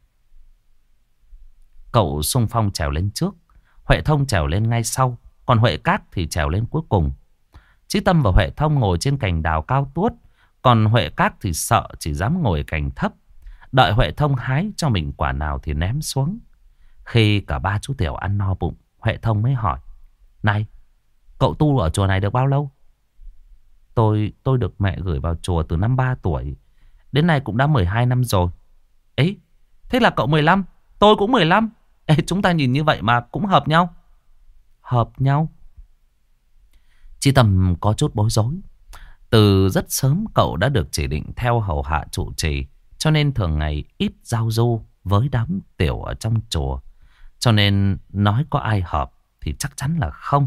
[SPEAKER 2] Cậu xung phong trèo lên trước, Huệ Thông trèo lên ngay sau, còn Huệ Cát thì trèo lên cuối cùng. Chí Tâm và Huệ Thông ngồi trên cành đào cao tuốt, còn Huệ Cát thì sợ chỉ dám ngồi cành thấp, đợi Huệ Thông hái cho mình quả nào thì ném xuống. Khi cả ba chú tiểu ăn no bụng, Huệ Thông mới hỏi: "Này, cậu tu ở chùa này được bao lâu?" Tôi tôi được mẹ gửi vào chùa từ năm ba tuổi, đến nay cũng đã mười hai năm rồi. Ấy, thế là cậu mười lăm, tôi cũng mười lăm. Ê, chúng ta nhìn như vậy mà cũng hợp nhau. Hợp nhau? Chí Tâm có chút bối rối. Từ rất sớm cậu đã được chỉ định theo hầu hạ trụ trì, cho nên thường ngày ít giao du với đám tiểu ở trong chùa. Cho nên nói có ai hợp thì chắc chắn là không.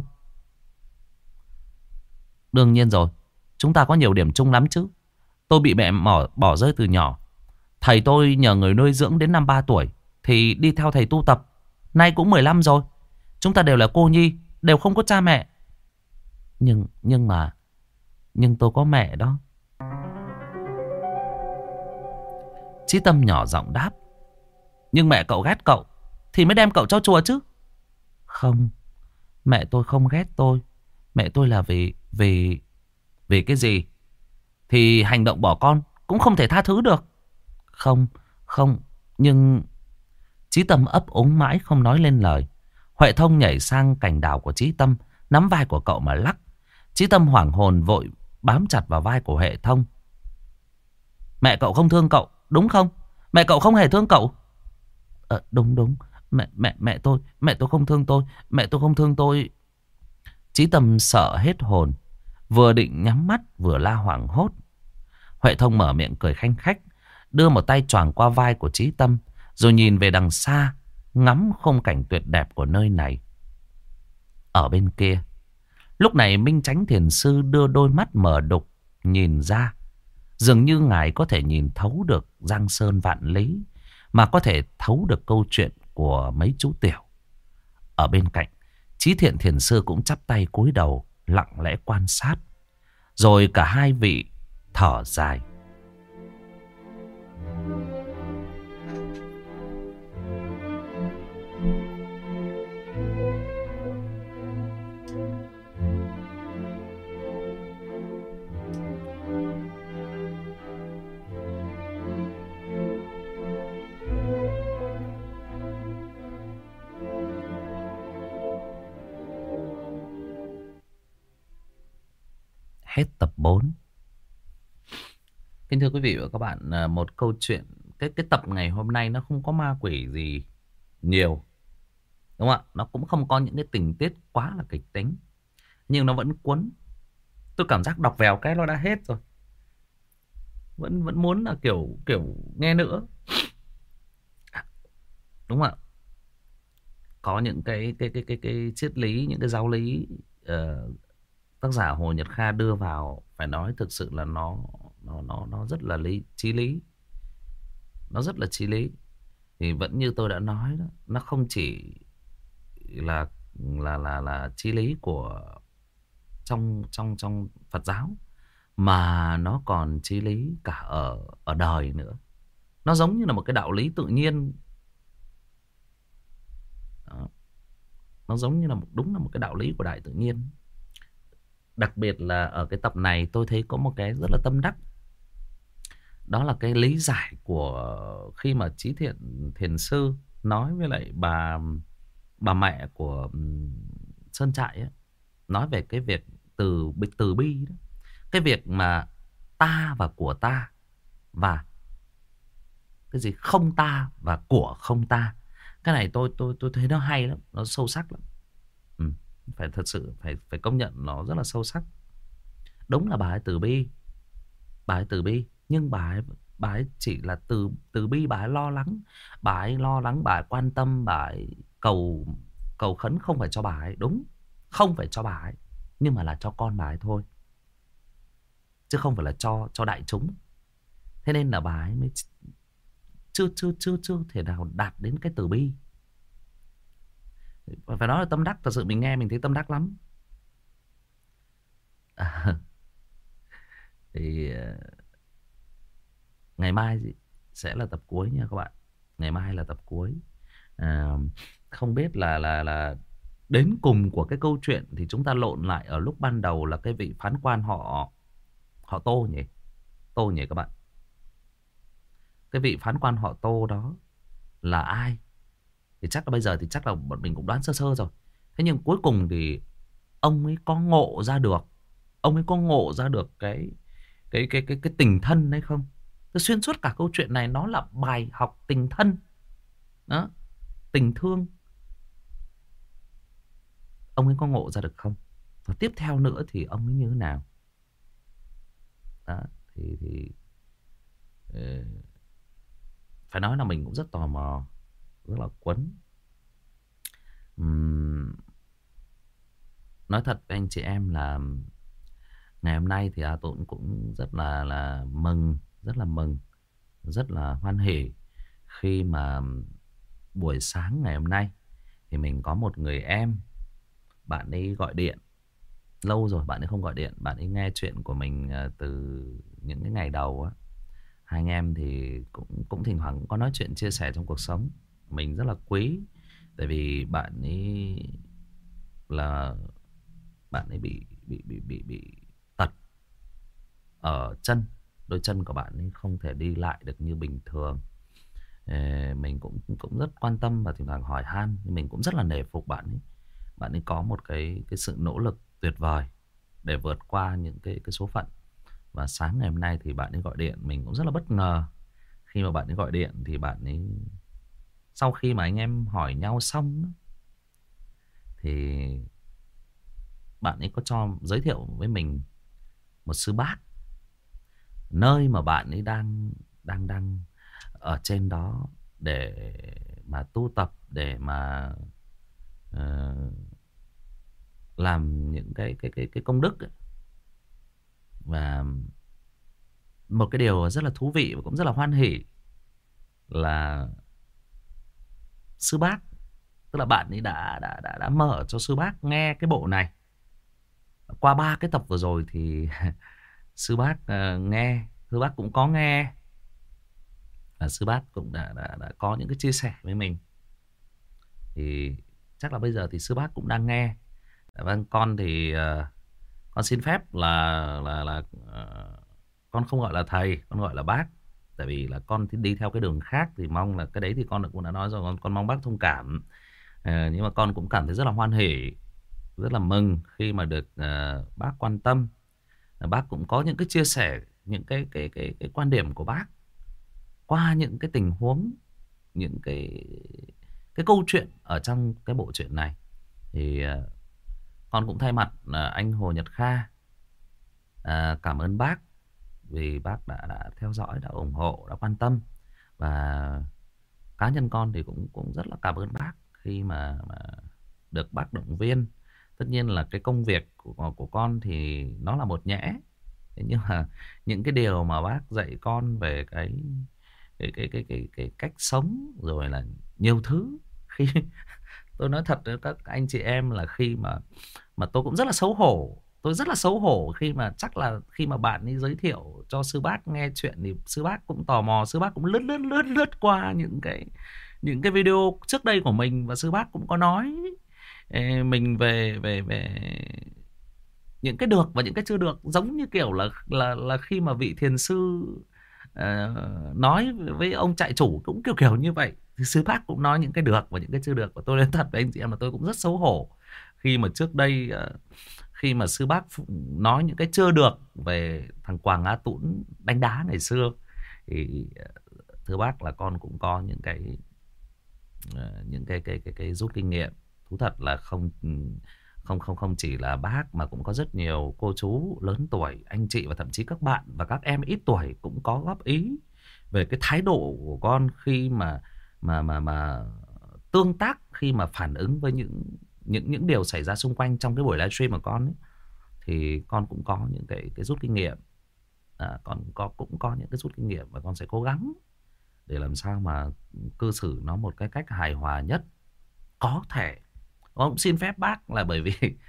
[SPEAKER 2] Đương nhiên rồi, chúng ta có nhiều điểm chung lắm chứ. Tôi bị mẹ bỏ, bỏ rơi từ nhỏ. Thầy tôi nhờ người nuôi dưỡng đến năm ba tuổi thì đi theo thầy tu tập. Nay cũng mười lăm rồi. Chúng ta đều là cô nhi, đều không có cha mẹ. Nhưng nhưng mà Nhưng tôi có mẹ đó. Chí Tâm nhỏ giọng đáp: "Nhưng mẹ cậu ghét cậu thì mới đem cậu cho chùa chứ." "Không, mẹ tôi không ghét tôi. Mẹ tôi là vì Vì Vì cái gì? Thì hành động bỏ con cũng không thể tha thứ được." Không, không, nhưng... Chí Tâm ấp úng mãi không nói lên lời. Huệ Thông nhảy sang cành đào của Chí Tâm, nắm vai của cậu mà lắc. Chí Tâm hoảng hồn vội bám chặt vào vai của Huệ Thông. "Mẹ cậu không thương cậu, đúng không? Mẹ cậu không hề thương cậu." Ờ, đúng đúng, mẹ mẹ mẹ tôi, mẹ tôi không thương tôi, mẹ tôi không thương tôi. Chí Tâm sợ hết hồn, vừa định nhắm mắt vừa la hoảng hốt. Huệ Thông mở miệng cười khanh khách, đưa một tay choàng qua vai của Chí Tâm, rồi nhìn về đằng xa, ngắm khung cảnh tuyệt đẹp của nơi này. Ở bên kia, lúc này Minh Chánh Thiền Sư đưa đôi mắt mở đục nhìn ra. Dường như ngài có thể nhìn thấu được giang sơn vạn lý, mà có thể thấu được câu chuyện của mấy chú tiểu. Ở bên cạnh, Chí Thiện Thiền Sư cũng chắp tay cúi đầu lặng lẽ quan sát. Rồi cả hai vị thở dài. Hết tập bốn. Kính thưa quý vị và các bạn, một câu chuyện, cái cái tập ngày hôm nay nó không có ma quỷ gì nhiều, đúng không ạ? Nó cũng không có những cái tình tiết quá là kịch tính, nhưng nó vẫn cuốn. Tôi cảm giác đọc vèo cái nó đã hết rồi, vẫn vẫn muốn là kiểu kiểu nghe nữa, đúng không ạ? Có những cái cái cái cái cái triết lý, những cái giáo lý uh, tác giả Hồ Nhật Kha đưa vào, phải nói thực sự là nó nó nó nó rất là lý chí lý, nó rất là chí lý. Thì vẫn như tôi đã nói đó, nó không chỉ là là là là chí lý của trong trong trong Phật giáo, mà nó còn chí lý cả ở ở đời nữa. Nó giống như là một cái đạo lý tự nhiên. Đó. Nó giống như là một, đúng là một cái đạo lý của đại tự nhiên. Đặc biệt là ở cái tập này tôi thấy có một cái rất là tâm đắc. Đó là cái lý giải của khi mà Chí Thiện Thiền Sư nói với lại bà bà mẹ của Sơn Trại ấy, nói về cái việc từ từ bi đó. Cái việc mà ta và của ta, và cái gì không ta và của không ta. Cái này tôi tôi tôi thấy nó hay lắm, nó sâu sắc lắm. Ừ, phải thật sự phải phải công nhận nó rất là sâu sắc. Đúng là bà ấy từ bi, bà ấy từ bi, nhưng bà ấy bà ấy chỉ là từ từ bi, bà ấy lo lắng, bà ấy lo lắng, bà ấy quan tâm, bà ấy cầu cầu khấn không phải cho bà ấy, đúng, không phải cho bà ấy, nhưng mà là cho con bà ấy thôi, chứ không phải là cho cho đại chúng. Thế nên là bà ấy mới chưa chưa chưa chưa thể nào đạt đến cái từ bi. Phải nói là tâm đắc, thật sự mình nghe mình thấy tâm đắc lắm. À, thì ờ, ngày mai sẽ là tập cuối nha các bạn. Ngày mai là tập cuối. À, không biết là là là đến cùng của cái câu chuyện thì chúng ta lộn lại ở lúc ban đầu là cái vị phán quan họ họ Tô nhỉ? Tô nhỉ các bạn? Cái vị phán quan họ Tô đó là ai? Thì chắc là bây giờ thì chắc là bọn mình cũng đoán sơ sơ rồi. Thế nhưng cuối cùng thì ông ấy có ngộ ra được, ông ấy có ngộ ra được cái cái cái cái cái tình thân hay không? Tôi xuyên suốt cả câu chuyện này nó là bài học tình thân đó, tình thương. Ông ấy có ngộ ra được không? Và tiếp theo nữa thì ông ấy như thế nào? Đó, thì thì ờ, phải nói là mình cũng rất tò mò, rất là quấn. Ừm, nói thật với anh chị em là ngày hôm nay thì A Tũng cũng rất là là mừng, rất là mừng, rất là hoan hỉ khi mà buổi sáng ngày hôm nay thì mình có một người em, bạn ấy gọi điện. Lâu rồi bạn ấy không gọi điện, bạn ấy nghe chuyện của mình à, từ những cái ngày đầu á. Hai anh em thì cũng cũng thỉnh thoảng cũng có nói chuyện chia sẻ trong cuộc sống. Mình rất là quý, tại vì bạn ấy là bạn ấy bị bị bị bị bị tật ở chân, đôi chân của bạn ấy không thể đi lại được như bình thường. Ờ, mình cũng cũng rất quan tâm và thỉnh thoảng hỏi han, nhưng mình cũng rất là nể phục bạn ấy. Bạn ấy có một cái cái sự nỗ lực tuyệt vời để vượt qua những cái cái số phận. Và sáng ngày hôm nay thì bạn ấy gọi điện, mình cũng rất là bất ngờ. Khi mà bạn ấy gọi điện thì bạn ấy, sau khi mà anh em hỏi nhau xong thì bạn ấy có cho giới thiệu với mình một sư bác, nơi mà bạn ấy đang đang đang ở trên đó để mà tu tập, để mà ờ, làm những cái cái cái cái công đức ấy. Và một cái điều rất là thú vị và cũng rất là hoan hỉ là sư bác, tức là bạn ấy đã đã đã đã mở cho sư bác nghe cái bộ này. Qua ba cái tập vừa rồi thì sư bác ờ, nghe, sư bác cũng có nghe, và sư bác cũng đã đã đã có những cái chia sẻ với mình. Thì chắc là bây giờ thì sư bác cũng đang nghe. Vâng, con thì ờ, con xin phép là là là ờ, con không gọi là thầy, con gọi là bác. Tại vì là con thì đi theo cái đường khác, thì mong là cái đấy thì con cũng đã nói rồi, con, con mong bác thông cảm. Ờ, nhưng mà con cũng cảm thấy rất là hoan hỉ, rất là mừng khi mà được ờ, bác quan tâm. Bác cũng có những cái chia sẻ, những cái cái cái cái quan điểm của bác qua những cái tình huống, những cái cái câu chuyện ở trong cái bộ truyện này. Thì ờ, con cũng thay mặt ờ, anh Hồ Nhật Kha ờ, cảm ơn bác, vì bác đã đã theo dõi, đã ủng hộ, đã quan tâm. Và cá nhân con thì cũng cũng rất là cảm ơn bác khi mà, mà được bác động viên. Tất nhiên là cái công việc của, của con thì nó là một nhẽ. Thế nhưng mà những cái điều mà bác dạy con về cái cái cái cái cái, cái cách sống, rồi là nhiều thứ, khi tôi nói thật với các anh chị em là khi mà mà tôi cũng rất là xấu hổ. Tôi rất là xấu hổ khi mà chắc là khi mà bạn ấy giới thiệu cho sư bác nghe chuyện thì sư bác cũng tò mò, sư bác cũng lướt lướt lướt lướt qua những cái những cái video trước đây của mình, và sư bác cũng có nói ê, mình về về về những cái được và những cái chưa được, giống như kiểu là là là khi mà vị thiền sư ờ, nói với ông trại chủ cũng kiểu kiểu như vậy, thì sư bác cũng nói những cái được và những cái chưa được. Và tôi nói thật với anh chị em là tôi cũng rất xấu hổ khi mà trước đây ờ, khi mà sư bác nói những cái chưa được về thằng Quảng Á Tũng đánh đá ngày xưa, thì ờ, thưa bác là con cũng có những cái ờ, những cái cái cái cái rút kinh nghiệm. Thú thật là không không không không chỉ là bác mà cũng có rất nhiều cô chú lớn tuổi, anh chị và thậm chí các bạn và các em ít tuổi cũng có góp ý về cái thái độ của con khi mà mà mà mà tương tác, khi mà phản ứng với những những những điều xảy ra xung quanh trong cái buổi livestream của con ấy. Thì con cũng có những cái cái rút kinh nghiệm, à, con có cũng có những cái rút kinh nghiệm, và con sẽ cố gắng để làm sao mà cư xử nó một cái cách hài hòa nhất có thể. Con cũng xin phép bác là bởi vì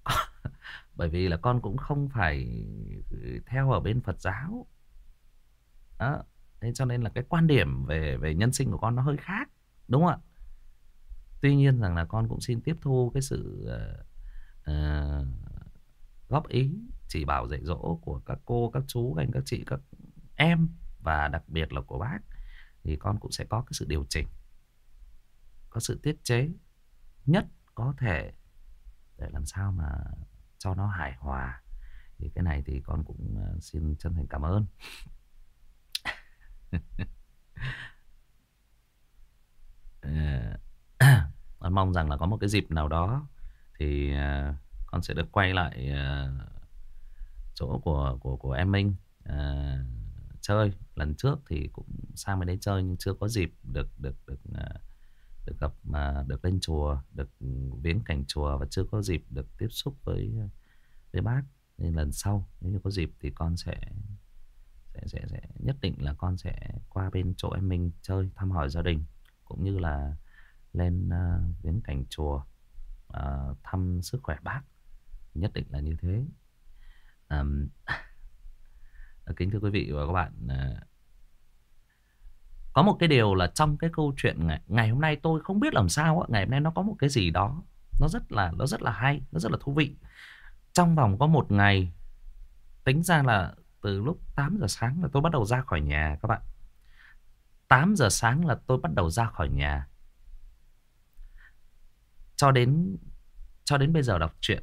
[SPEAKER 2] Bởi vì là con cũng không phải theo ở bên Phật giáo. Đó. Thế cho nên là cái quan điểm về về nhân sinh của con nó hơi khác. Đúng không ạ? Tuy nhiên rằng là con cũng xin tiếp thu cái sự uh, uh, góp ý, chỉ bảo dạy dỗ của các cô, các chú, các anh, các chị, các em. Và đặc biệt là của bác. Thì con cũng sẽ có cái sự điều chỉnh, có sự tiết chế nhất có thể để làm sao mà cho nó hài hòa. Thì cái này thì con cũng xin chân thành cảm ơn. Con mong rằng là có một cái dịp nào đó thì con sẽ được quay lại chỗ của của của em Minh à, chơi. Lần trước thì cũng sang bên đấy chơi nhưng chưa có dịp được được được được gặp, mà được lên chùa, được viếng cảnh chùa, và chưa có dịp được tiếp xúc với với bác. Nên lần sau nếu như có dịp thì con sẽ sẽ sẽ, sẽ nhất định là con sẽ qua bên chỗ em Minh chơi, thăm hỏi gia đình, cũng như là lên uh, viếng cảnh chùa, uh, thăm sức khỏe bác. Nhất định là như thế. Um, kính thưa quý vị và các bạn, uh, có một cái điều là trong cái câu chuyện ngày, ngày hôm nay tôi không biết làm sao á, ngày hôm nay nó có một cái gì đó nó rất là nó rất là hay, nó rất là thú vị. Trong vòng có một ngày, tính ra là từ lúc tám giờ sáng là tôi bắt đầu ra khỏi nhà các bạn. tám giờ sáng là tôi bắt đầu ra khỏi nhà. Cho đến cho đến bây giờ đọc truyện,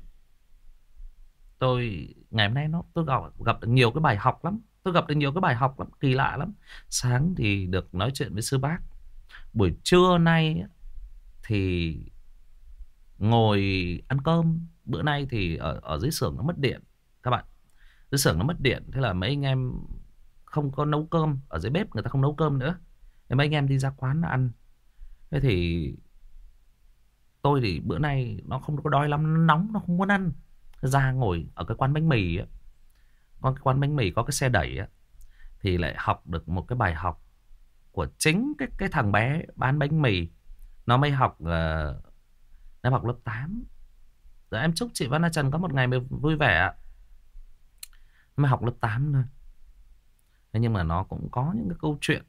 [SPEAKER 2] tôi ngày hôm nay nó tôi gặp gặp được nhiều cái bài học lắm. Tôi gặp được nhiều cái bài học lắm, kỳ lạ lắm. Sáng thì được nói chuyện với sư bác. Buổi trưa nay thì ngồi ăn cơm. Bữa nay thì ở ở dưới xưởng nó mất điện các bạn. Dưới xưởng nó mất điện, thế là mấy anh em không có nấu cơm, ở dưới bếp người ta không nấu cơm nữa. Thế mấy anh em đi ra quán ăn. Thế thì tôi thì bữa nay nó không có đói lắm, nó nóng, nó không muốn ăn. Ra ngồi ở cái quán bánh mì á, có cái quán bánh mì có cái xe đẩy á, thì lại học được một cái bài học của chính cái cái thằng bé bán bánh mì. Nó mới học uh, nó học lớp tám. Rồi em chúc chị Văn Hà Trần có một ngày vui vẻ. Nó mới học lớp tám thôi. Thế nhưng mà nó cũng có những cái câu chuyện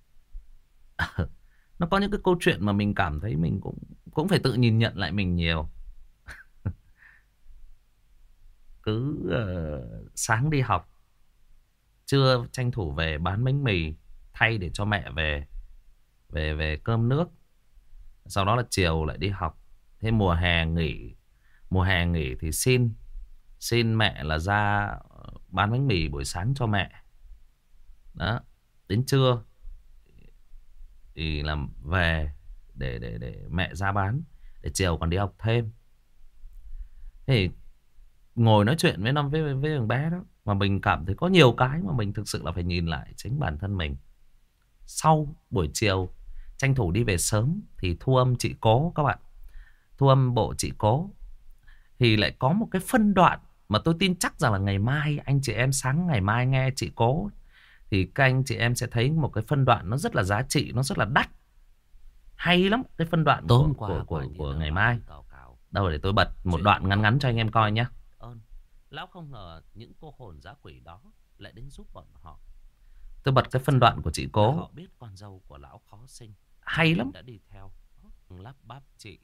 [SPEAKER 2] nó có những cái câu chuyện mà mình cảm thấy mình cũng cũng phải tự nhìn nhận lại mình nhiều. Cứ uh, sáng đi học, trưa tranh thủ về bán bánh mì thay để cho mẹ về về về cơm nước. Sau đó là chiều lại đi học. Thế mùa hè nghỉ, mùa hè nghỉ thì xin xin mẹ là ra bán bánh mì buổi sáng cho mẹ. Đó, đến trưa thì làm về để để để mẹ ra bán, để chiều còn đi học thêm. Thì ngồi nói chuyện với nó với với thằng bé đó mà mình cảm thấy có nhiều cái mà mình thực sự là phải nhìn lại chính bản thân mình. Sau buổi chiều tranh thủ đi về sớm thì thu âm chị Cố các bạn. Thu âm bộ chị Cố thì lại có một cái phân đoạn mà tôi tin chắc rằng là ngày mai anh chị em sáng ngày mai nghe chị Cố thì các anh chị em sẽ thấy một cái phân đoạn nó rất là giá trị, nó rất là đắt. Hay lắm cái phân đoạn của, của, của, của, của ngày mai. Đâu để tôi bật một đoạn ngắn ngắn cho anh em coi nhé. Lão không ngờ những cô hồn dã quỷ đó lại đến giúp bọn họ. Tôi bật cái phân đoạn của chị Cố. Họ biết con dâu của lão khó sinh. Hay lắm. Đã đi theo lắp bắp chị.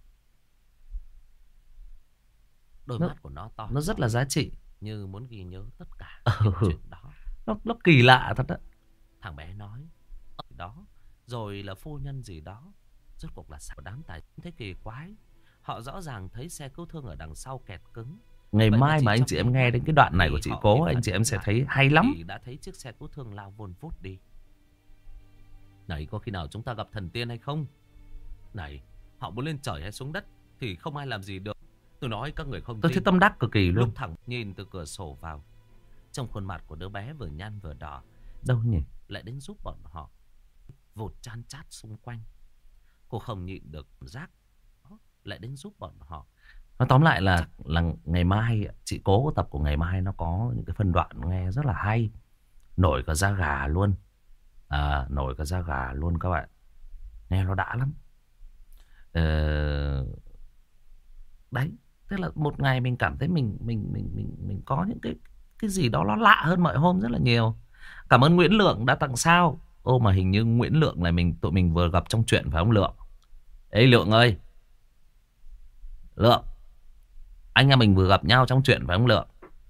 [SPEAKER 2] Đôi nó, mắt của nó to. Nó rất là giá trị. Như muốn ghi nhớ tất cả những chuyện đó. Nó, nó kỳ lạ thật đó. Thằng bé nói đó. Rồi là phu nhân gì đó. Rốt cuộc là sao đám tài thế kỳ quái. Họ rõ ràng thấy xe cứu thương ở đằng sau kẹt cứng. Ngày vậy mai mà anh chị em nghe đến cái đoạn này của chị Cố, anh chị em sẽ thấy hay lắm. Đã thấy chiếc xe cứu thương lao vun vút đi. Này, có khi nào chúng ta gặp thần tiên hay không? Này, họ muốn lên trời hay xuống đất thì không ai làm gì được. Tôi nói các người không tin. Tôi thấy tâm đắc cực kỳ luôn. Lúc thẳng nhìn từ cửa sổ vào, trong khuôn mặt của đứa bé vừa nhăn vừa đỏ. Đâu nhỉ? Lại đến giúp bọn họ. Vụt chan chát xung quanh. Cô không nhịn được giác. Lại đến giúp bọn họ. Nói tóm lại là là ngày mai chị Cố tập của ngày mai nó có những cái phân đoạn nghe rất là hay, nổi cả da gà luôn, à, nổi cả da gà luôn các bạn, nghe nó đã lắm. Ờ... Đấy, Tức là một ngày mình cảm thấy mình mình mình mình mình có những cái cái gì đó nó lạ hơn mọi hôm rất là nhiều. Cảm ơn Nguyễn Lượng đã tặng sao. Ô mà hình như Nguyễn Lượng này mình tụi mình vừa gặp trong chuyện phải không Lượng? Ê Lượng ơi, Lượng, anh em mình vừa gặp nhau trong chuyện phải không Lượng?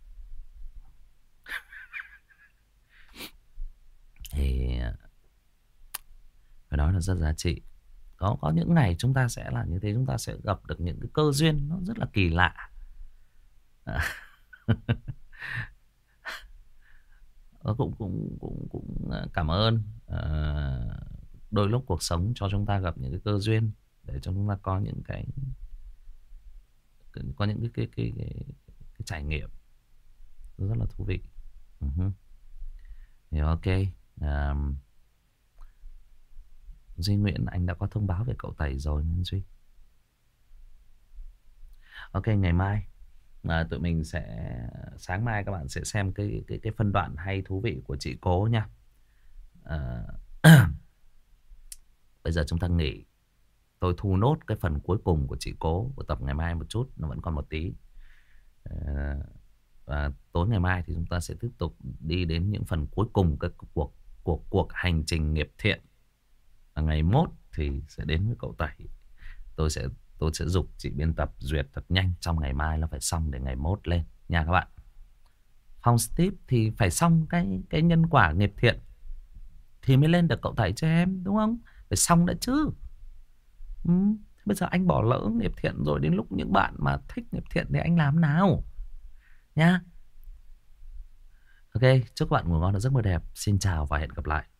[SPEAKER 2] Thì phải nói là rất giá trị. Có có những ngày chúng ta sẽ là như thế, chúng ta sẽ gặp được những cái cơ duyên nó rất là kỳ lạ. cũng cũng cũng cũng cảm ơn. Ờ, đôi lúc cuộc sống cho chúng ta gặp những cái cơ duyên để cho chúng ta có những cái có những cái cái cái, cái, cái trải nghiệm rất là thú vị. Uh-huh. Thì ok. Um, Duy Nguyễn anh đã có thông báo về cậu Tẩy rồi nên Duy. Ok, ngày mai à, tụi mình sẽ sáng mai các bạn sẽ xem cái cái cái phân đoạn hay thú vị của chị Cố nha. À, bây giờ chúng ta nghỉ. Tôi thu nốt cái phần cuối cùng của chị Cố của tập ngày mai một chút, nó vẫn còn một tí. À, và tối ngày mai thì chúng ta sẽ tiếp tục đi đến những phần cuối cùng cái cuộc cuộc cuộc hành trình nghiệp thiện. Và ngày mốt thì sẽ đến với cậu Tẩy. Tôi sẽ tôi sẽ giục chị biên tập duyệt thật nhanh, trong ngày mai nó phải xong để ngày mốt lên nha các bạn. Phong Steve thì phải xong cái cái nhân quả nghiệp thiện thì mới lên được cậu Tẩy cho em, đúng không? Phải xong đã chứ. Ừ. Bây giờ anh bỏ lỡ nghiệp thiện rồi, đến lúc những bạn mà thích nghiệp thiện thì anh làm nào nha. Ok, chúc bạn ngủ ngon và giấc mơ đẹp. Xin chào và hẹn gặp lại.